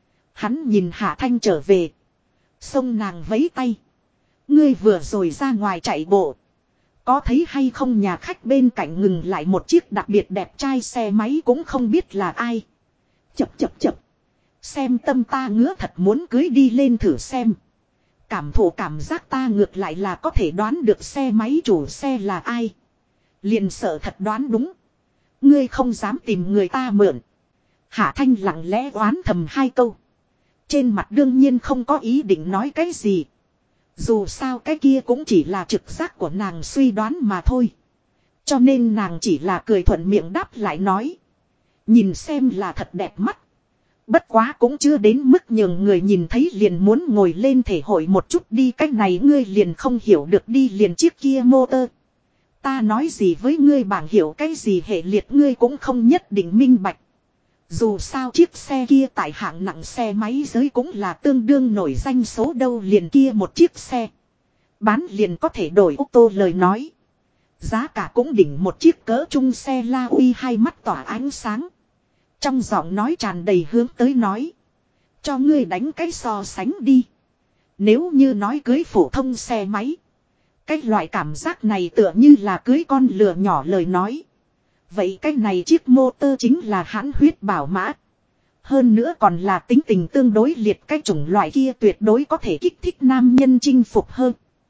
Hắn nhìn Hạ Thanh trở về. Xông nàng vấy tay. Ngươi vừa rồi ra ngoài chạy bộ. Có thấy hay không, nhà khách bên cạnh ngừng lại một chiếc đặc biệt đẹp trai xe máy, cũng không biết là ai. Chập chập chập. Xem tâm ta ngứa thật muốn cưới đi lên thử xem. Cảm thụ cảm giác ta ngược lại là có thể đoán được xe máy chủ xe là ai. Liền sợ thật đoán đúng. Ngươi không dám tìm người ta mượn. Hạ Thanh lặng lẽ oán thầm hai câu. Trên mặt đương nhiên không có ý định nói cái gì. Dù sao cái kia cũng chỉ là trực giác của nàng suy đoán mà thôi. Cho nên nàng chỉ là cười thuận miệng đáp lại nói. Nhìn xem là thật đẹp mắt. Bất quá cũng chưa đến mức nhường người nhìn thấy liền muốn ngồi lên thể hội một chút đi, cách này ngươi liền không hiểu được đi, liền chiếc kia motor. Ta nói gì với ngươi bảng hiểu cái gì hệ liệt ngươi cũng không nhất định minh bạch. Dù sao chiếc xe kia tại hạng nặng xe máy giới cũng là tương đương nổi danh số đâu, liền kia một chiếc xe. Bán liền có thể đổi ô tô lời nói. Giá cả cũng đỉnh một chiếc cỡ trung xe La Uy, hai mắt tỏa ánh sáng. Trong giọng nói tràn đầy hướng tới nói. Cho ngươi đánh cái so sánh đi. Nếu như nói cưới phổ thông xe máy. Cái loại cảm giác này tựa như là cưới con lừa nhỏ lời nói. Vậy cái này chiếc motor chính là hãn huyết bảo mã. Hơn nữa còn là tính tình tương đối liệt, cái chủng loại kia tuyệt đối có thể kích thích nam nhân chinh phục hơn.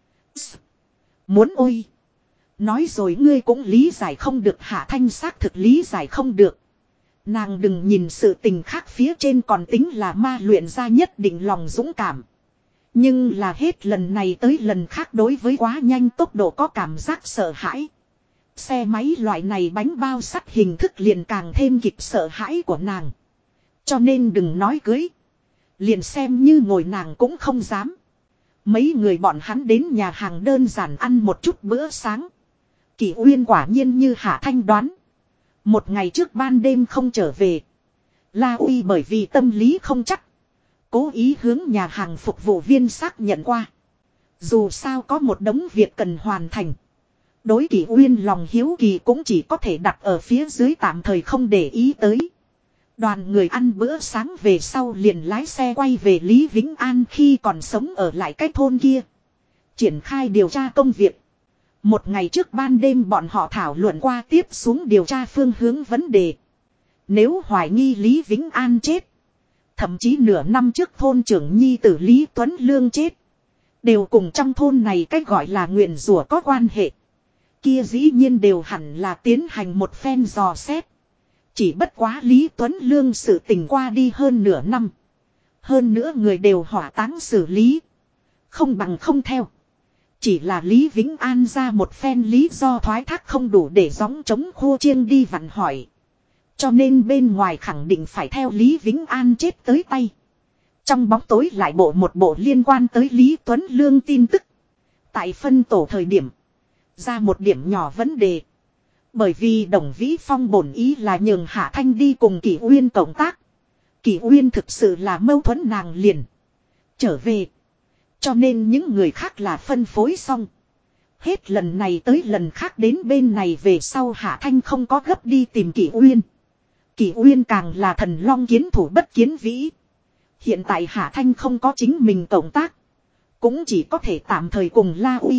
Muốn ôi. Nói rồi ngươi cũng lý giải không được. Hạ Thanh xác thực lý giải không được. Nàng đừng nhìn sự tình khác phía trên còn tính là ma luyện ra nhất định lòng dũng cảm. Nhưng là hết lần này tới lần khác đối với quá nhanh tốc độ có cảm giác sợ hãi. Xe máy loại này bánh bao sắt hình thức liền càng thêm kịch sợ hãi của nàng. Cho nên đừng nói cưới. Liền xem như ngồi nàng cũng không dám. Mấy người bọn hắn đến nhà hàng đơn giản ăn một chút bữa sáng. Kỷ Uyên quả nhiên như Hạ Thanh đoán. Một ngày trước ban đêm không trở về. La Uy bởi vì tâm lý không chắc. Cố ý hướng nhà hàng phục vụ viên xác nhận qua. Dù sao có một đống việc cần hoàn thành. Đối Kỷ Uyên lòng hiếu kỳ cũng chỉ có thể đặt ở phía dưới tạm thời không để ý tới. Đoàn người ăn bữa sáng về sau liền lái xe quay về Lý Vĩnh An khi còn sống ở lại cái thôn kia. Triển khai điều tra công việc. Một ngày trước ban đêm bọn họ thảo luận qua tiếp xuống điều tra phương hướng vấn đề. Nếu hoài nghi Lý Vĩnh An chết. Thậm chí nửa năm trước thôn trưởng nhi tử Lý Tuấn Lương chết. Đều cùng trong thôn này cách gọi là nguyền rủa có quan hệ. Kia dĩ nhiên đều hẳn là tiến hành một phen dò xét. Chỉ bất quá Lý Tuấn Lương sự tình qua đi hơn nửa năm. Hơn nữa người đều hỏa táng xử lý. Không bằng không theo. Chỉ là Lý Vĩnh An ra một phen lý do thoái thác không đủ để gióng chống khô chiêng đi vặn hỏi. Cho nên bên ngoài khẳng định phải theo Lý Vĩnh An chết tới tay. Trong bóng tối lại một bộ liên quan tới Lý Tuấn Lương tin tức. Tại phân tổ thời điểm. Ra một điểm nhỏ vấn đề. Bởi vì Đồng Vĩ Phong bổn ý là nhường Hạ Thanh đi cùng Kỷ Uyên cộng tác. Kỷ Uyên thực sự là mâu thuẫn nàng liền. Trở về. Cho nên những người khác là phân phối xong. Hết lần này tới lần khác đến bên này về sau Hạ Thanh không có gấp đi tìm Kỷ Uyên. Kỷ Uyên càng là thần long kiến thủ bất kiến vĩ. Hiện tại Hạ Thanh không có chính mình cộng tác. Cũng chỉ có thể tạm thời cùng La Uy.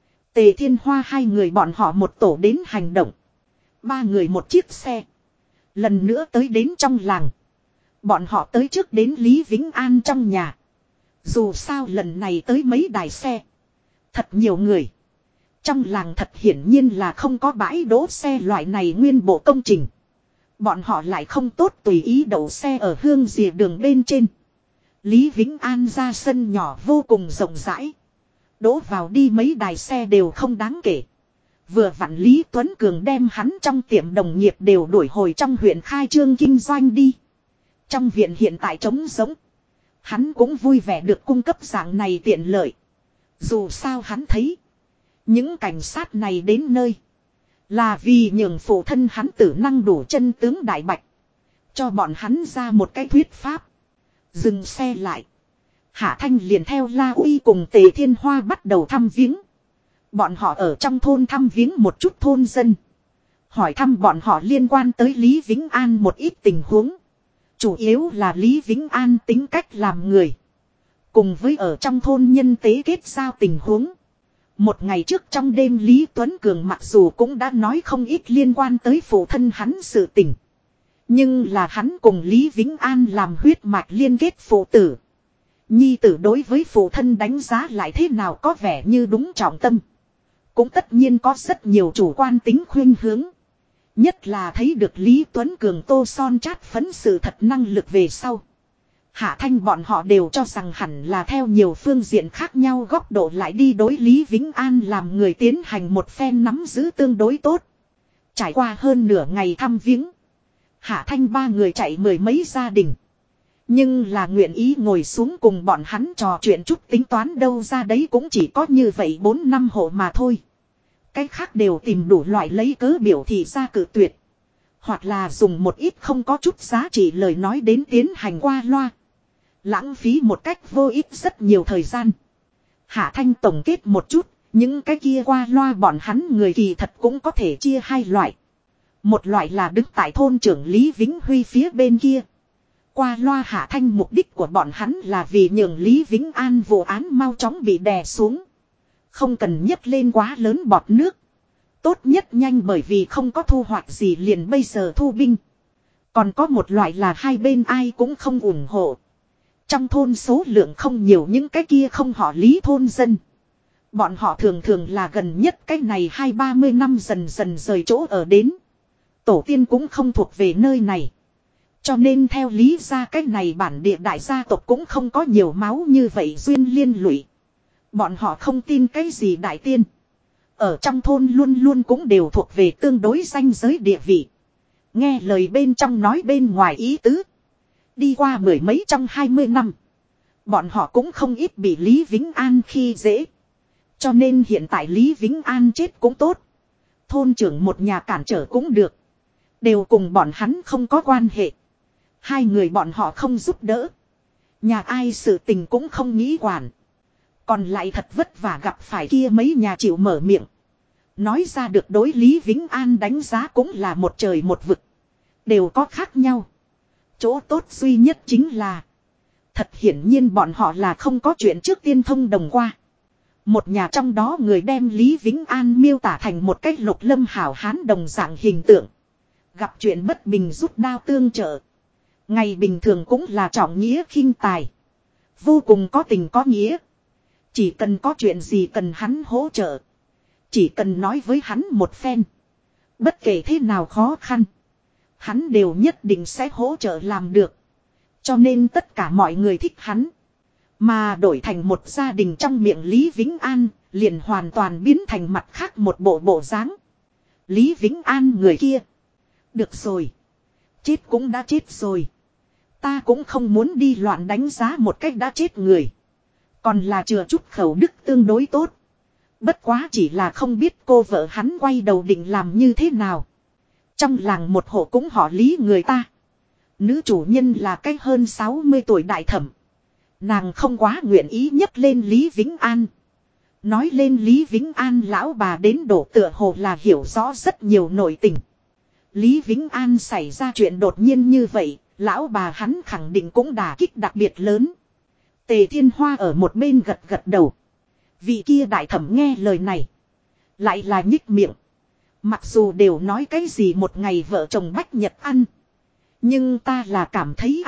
Tề Thiên Hoa hai người bọn họ một tổ đến hành động. Ba người một chiếc xe. Lần nữa tới đến trong làng. Bọn họ tới trước đến Lý Vĩnh An trong nhà. Dù sao lần này tới mấy đài xe. Thật nhiều người. Trong làng thật hiển nhiên là không có bãi đỗ xe loại này nguyên bộ công trình. Bọn họ lại không tốt tùy ý đậu xe ở hương rìa đường bên trên. Lý Vĩnh An ra sân nhỏ vô cùng rộng rãi. Đỗ vào đi mấy đài xe đều không đáng kể. Vừa vặn Lý Tuấn Cường đem hắn trong tiệm đồng nghiệp đều đuổi hồi trong huyện khai trương kinh doanh đi. Trong viện hiện tại trống rỗng. Hắn cũng vui vẻ được cung cấp dạng này tiện lợi. Dù sao hắn thấy. Những cảnh sát này đến nơi. Là vì nhường phụ thân hắn tử năng đủ chân tướng đại bạch. Cho bọn hắn ra một cái thuyết pháp. Dừng xe lại. Hạ Thanh liền theo La Uy cùng Tề Thiên Hoa bắt đầu thăm viếng. Bọn họ ở trong thôn thăm viếng một chút thôn dân. Hỏi thăm bọn họ liên quan tới Lý Vĩnh An một ít tình huống. Chủ yếu là Lý Vĩnh An tính cách làm người. Cùng với ở trong thôn nhân tế kết giao tình huống. Một ngày trước trong đêm Lý Tuấn Cường mặc dù cũng đã nói không ít liên quan tới phụ thân hắn sự tình. Nhưng là hắn cùng Lý Vĩnh An làm huyết mạch liên kết phụ tử. Nhi tử đối với phụ thân đánh giá lại thế nào có vẻ như đúng trọng tâm. Cũng tất nhiên có rất nhiều chủ quan tính khuyên hướng. Nhất là thấy được Lý Tuấn Cường tô son chát phấn sự thật năng lực về sau. Hạ Thanh bọn họ đều cho rằng hẳn là theo nhiều phương diện khác nhau góc độ lại đi đối Lý Vĩnh An làm người tiến hành một phen nắm giữ tương đối tốt. Trải qua hơn nửa ngày thăm viếng. Hạ Thanh ba người chạy mười mấy gia đình. Nhưng là nguyện ý ngồi xuống cùng bọn hắn trò chuyện chút tính toán đâu ra đấy cũng chỉ có như vậy 4 năm hộ mà thôi. Cái khác đều tìm đủ loại lấy cớ biểu thị ra cự tuyệt. Hoặc là dùng một ít không có chút giá trị lời nói đến tiến hành qua loa. Lãng phí một cách vô ích rất nhiều thời gian. Hạ Thanh tổng kết một chút, những cái kia qua loa bọn hắn người kỳ thật cũng có thể chia hai loại. Một loại là đứng tại thôn trưởng Lý Vĩnh Huy phía bên kia. Qua loa Hạ Thanh mục đích của bọn hắn là vì nhường Lý Vĩnh An vụ án mau chóng bị đè xuống. Không cần nhấc lên quá lớn bọt nước. Tốt nhất nhanh bởi vì không có thu hoạch gì liền bây giờ thu binh. Còn có một loại là hai bên ai cũng không ủng hộ. Trong thôn số lượng không nhiều những cái kia không họ Lý thôn dân. Bọn họ thường thường là gần nhất cái này 20-30 năm dần dần rời chỗ ở đến. Tổ tiên cũng không thuộc về nơi này. Cho nên theo lý ra cái này bản địa đại gia tộc cũng không có nhiều máu như vậy duyên liên lụy. Bọn họ không tin cái gì đại tiên. Ở trong thôn luôn luôn cũng đều thuộc về tương đối ranh giới địa vị. Nghe lời bên trong nói bên ngoài ý tứ. Đi qua mười mấy trong 20 năm. Bọn họ cũng không ít bị Lý Vĩnh An khi dễ. Cho nên hiện tại Lý Vĩnh An chết cũng tốt. Thôn trưởng một nhà cản trở cũng được. Đều cùng bọn hắn không có quan hệ. Hai người bọn họ không giúp đỡ. Nhà ai sự tình cũng không nghĩ quản. Còn lại thật vất vả gặp phải kia mấy nhà chịu mở miệng. Nói ra được đối Lý Vĩnh An đánh giá cũng là một trời một vực. Đều có khác nhau. Chỗ tốt duy nhất chính là. Thật hiển nhiên bọn họ là không có chuyện trước tiên thông đồng qua. Một nhà trong đó người đem Lý Vĩnh An miêu tả thành một cách lục lâm hảo hán đồng dạng hình tượng. Gặp chuyện bất bình rút đao tương trợ. Ngày bình thường cũng là trọng nghĩa khinh tài. Vô cùng có tình có nghĩa. Chỉ cần có chuyện gì cần hắn hỗ trợ. Chỉ cần nói với hắn một phen. Bất kể thế nào khó khăn. Hắn đều nhất định sẽ hỗ trợ làm được. Cho nên tất cả mọi người thích hắn. Mà đổi thành một gia đình trong miệng Lý Vĩnh An. Liền hoàn toàn biến thành mặt khác một bộ dáng. Lý Vĩnh An người kia. Được rồi. Chết cũng đã chết rồi. Ta cũng không muốn đi loạn đánh giá một cách đã chết người. Còn là chừa chút khẩu đức tương đối tốt. Bất quá chỉ là không biết cô vợ hắn quay đầu định làm như thế nào. Trong làng một hộ cũng họ Lý người ta. Nữ chủ nhân là cái hơn 60 tuổi đại thẩm. Nàng không quá nguyện ý nhấc lên Lý Vĩnh An. Nói lên Lý Vĩnh An lão bà đến đổ tựa hồ là hiểu rõ rất nhiều nội tình. Lý Vĩnh An xảy ra chuyện đột nhiên như vậy, lão bà hắn khẳng định cũng đả kích đặc biệt lớn. Tề Thiên Hoa ở một bên gật gật đầu. Vị kia đại thẩm nghe lời này. Lại là nhích miệng. Mặc dù đều nói cái gì một ngày vợ chồng bách nhật ăn. Nhưng ta là cảm thấy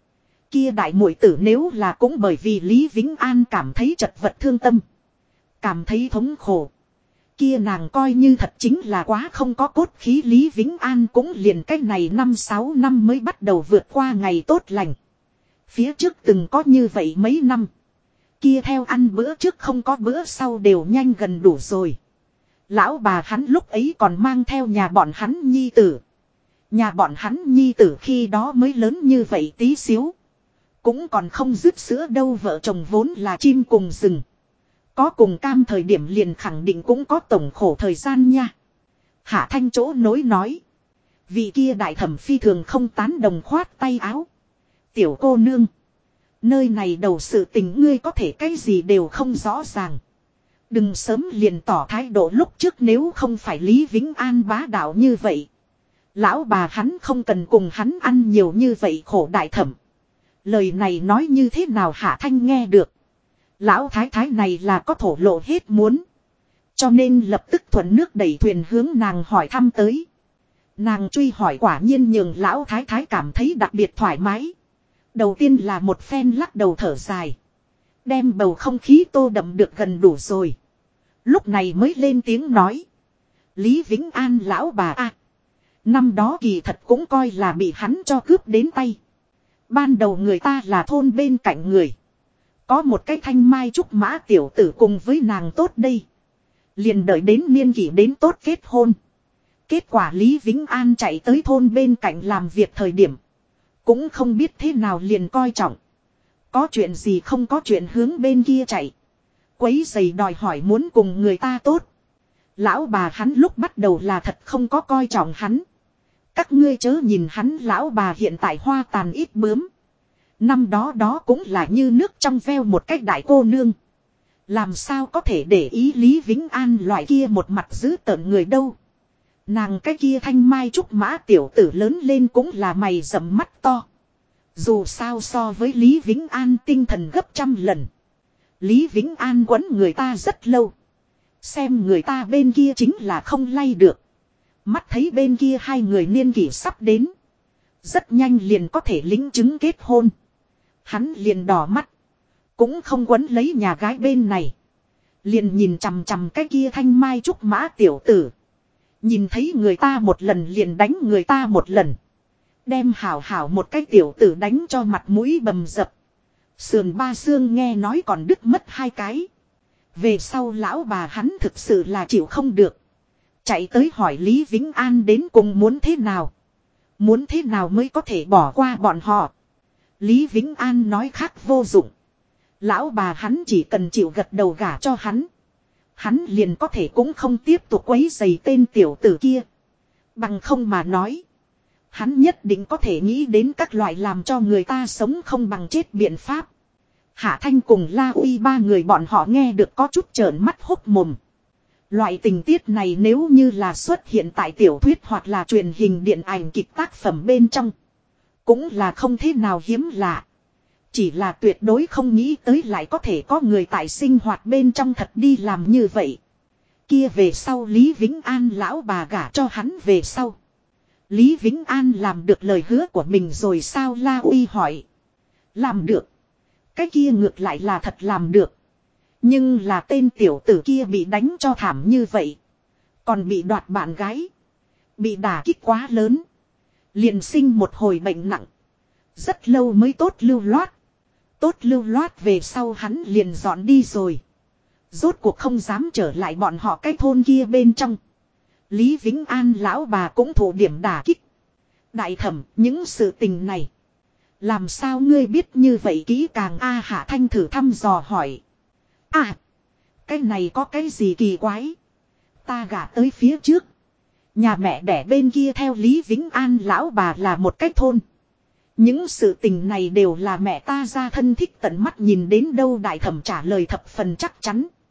kia đại muội tử nếu là cũng bởi vì Lý Vĩnh An cảm thấy chật vật thương tâm. Cảm thấy thống khổ. Kia nàng coi như thật chính là quá không có cốt khí. Lý Vĩnh An cũng liền cách này 5-6 năm mới bắt đầu vượt qua ngày tốt lành. Phía trước từng có như vậy mấy năm. Kia theo ăn bữa trước không có bữa sau đều nhanh gần đủ rồi. Lão bà hắn lúc ấy còn mang theo nhà bọn hắn nhi tử. Nhà bọn hắn nhi tử khi đó mới lớn như vậy tí xíu. Cũng còn không dứt sữa đâu, vợ chồng vốn là chim cùng rừng. Có cùng cam thời điểm liền khẳng định cũng có tổng khổ thời gian nha. Hạ Thanh chỗ nối nói. Vị kia đại thẩm phi thường không tán đồng khoát tay áo. Tiểu cô nương. Nơi này đầu sự tình ngươi có thể cái gì đều không rõ ràng. Đừng sớm liền tỏ thái độ lúc trước, nếu không phải Lý Vĩnh An bá đạo như vậy. Lão bà hắn không cần cùng hắn ăn nhiều như vậy khổ đại thẩm. Lời này nói như thế nào Hạ Thanh nghe được. Lão thái thái này là có thổ lộ hết muốn. Cho nên lập tức thuận nước đẩy thuyền hướng nàng hỏi thăm tới. Nàng truy hỏi quả nhiên nhường lão thái thái cảm thấy đặc biệt thoải mái. Đầu tiên là một phen lắc đầu thở dài. Đem bầu không khí tô đậm được gần đủ rồi. Lúc này mới lên tiếng nói. Lý Vĩnh An lão bà a, năm đó kỳ thật cũng coi là bị hắn cho cướp đến tay. Ban đầu người ta là thôn bên cạnh người. Có một cái thanh mai trúc mã tiểu tử cùng với nàng tốt đây. Liền đợi đến niên kỷ đến tốt kết hôn. Kết quả Lý Vĩnh An chạy tới thôn bên cạnh làm việc thời điểm. Cũng không biết thế nào liền coi trọng. Có chuyện gì không có chuyện hướng bên kia chạy. Quấy giày đòi hỏi muốn cùng người ta tốt. Lão bà hắn lúc bắt đầu là thật không có coi trọng hắn. Các ngươi chớ nhìn hắn lão bà hiện tại hoa tàn ít bướm. Năm đó đó cũng là như nước trong veo một cách đại cô nương. Làm sao có thể để ý Lý Vĩnh An loại kia một mặt giữ tợn người đâu. Nàng cái kia thanh mai trúc mã tiểu tử lớn lên cũng là mày rậm mắt to. Dù sao so với Lý Vĩnh An tinh thần gấp trăm lần. Lý Vĩnh An quấn người ta rất lâu. Xem người ta bên kia chính là không lay được. Mắt thấy bên kia hai người niên kỷ sắp đến. Rất nhanh liền có thể lính chứng kết hôn. Hắn liền đỏ mắt. Cũng không quấn lấy nhà gái bên này. Liền nhìn chằm chằm cái kia thanh mai trúc mã tiểu tử. Nhìn thấy người ta một lần liền đánh người ta một lần. Đem hảo hảo một cái tiểu tử đánh cho mặt mũi bầm dập. Sườn ba xương nghe nói còn đứt mất hai cái. Về sau lão bà hắn thực sự là chịu không được. Chạy tới hỏi Lý Vĩnh An đến cùng muốn thế nào. Muốn thế nào mới có thể bỏ qua bọn họ. Lý Vĩnh An nói khác vô dụng. Lão bà hắn chỉ cần chịu gật đầu gả cho hắn. Hắn liền có thể cũng không tiếp tục quấy rầy tên tiểu tử kia. Bằng không mà nói. Hắn nhất định có thể nghĩ đến các loại làm cho người ta sống không bằng chết biện pháp. Hạ Thanh cùng La Uy ba người bọn họ nghe được có chút trợn mắt hốc mồm. Loại tình tiết này nếu như là xuất hiện tại tiểu thuyết hoặc là truyền hình điện ảnh kịch tác phẩm bên trong. Cũng là không thế nào hiếm lạ. Chỉ là tuyệt đối không nghĩ tới lại có thể có người tại sinh hoạt bên trong thật đi làm như vậy. Kia về sau Lý Vĩnh An lão bà gả cho hắn về sau. Lý Vĩnh An làm được lời hứa của mình rồi sao, La Uy hỏi. Làm được. Cái kia ngược lại là thật làm được. Nhưng là tên tiểu tử kia bị đánh cho thảm như vậy. Còn bị đoạt bạn gái. Bị đả kích quá lớn. Liền sinh một hồi bệnh nặng. Rất lâu mới tốt lưu loát. Tốt lưu loát về sau hắn liền dọn đi rồi. Rốt cuộc không dám trở lại bọn họ cái thôn kia bên trong. Lý Vĩnh An lão bà cũng thụ điểm đả kích. Đại thẩm, những sự tình này. Làm sao ngươi biết như vậy kỹ càng a Hạ Thanh thử thăm dò hỏi. À, cái này có cái gì kỳ quái. Ta gả tới phía trước. Nhà mẹ đẻ bên kia theo Lý Vĩnh An lão bà là một cái thôn. Những sự tình này đều là mẹ ta ra thân thích tận mắt nhìn đến đâu, đại thẩm trả lời thập phần chắc chắn.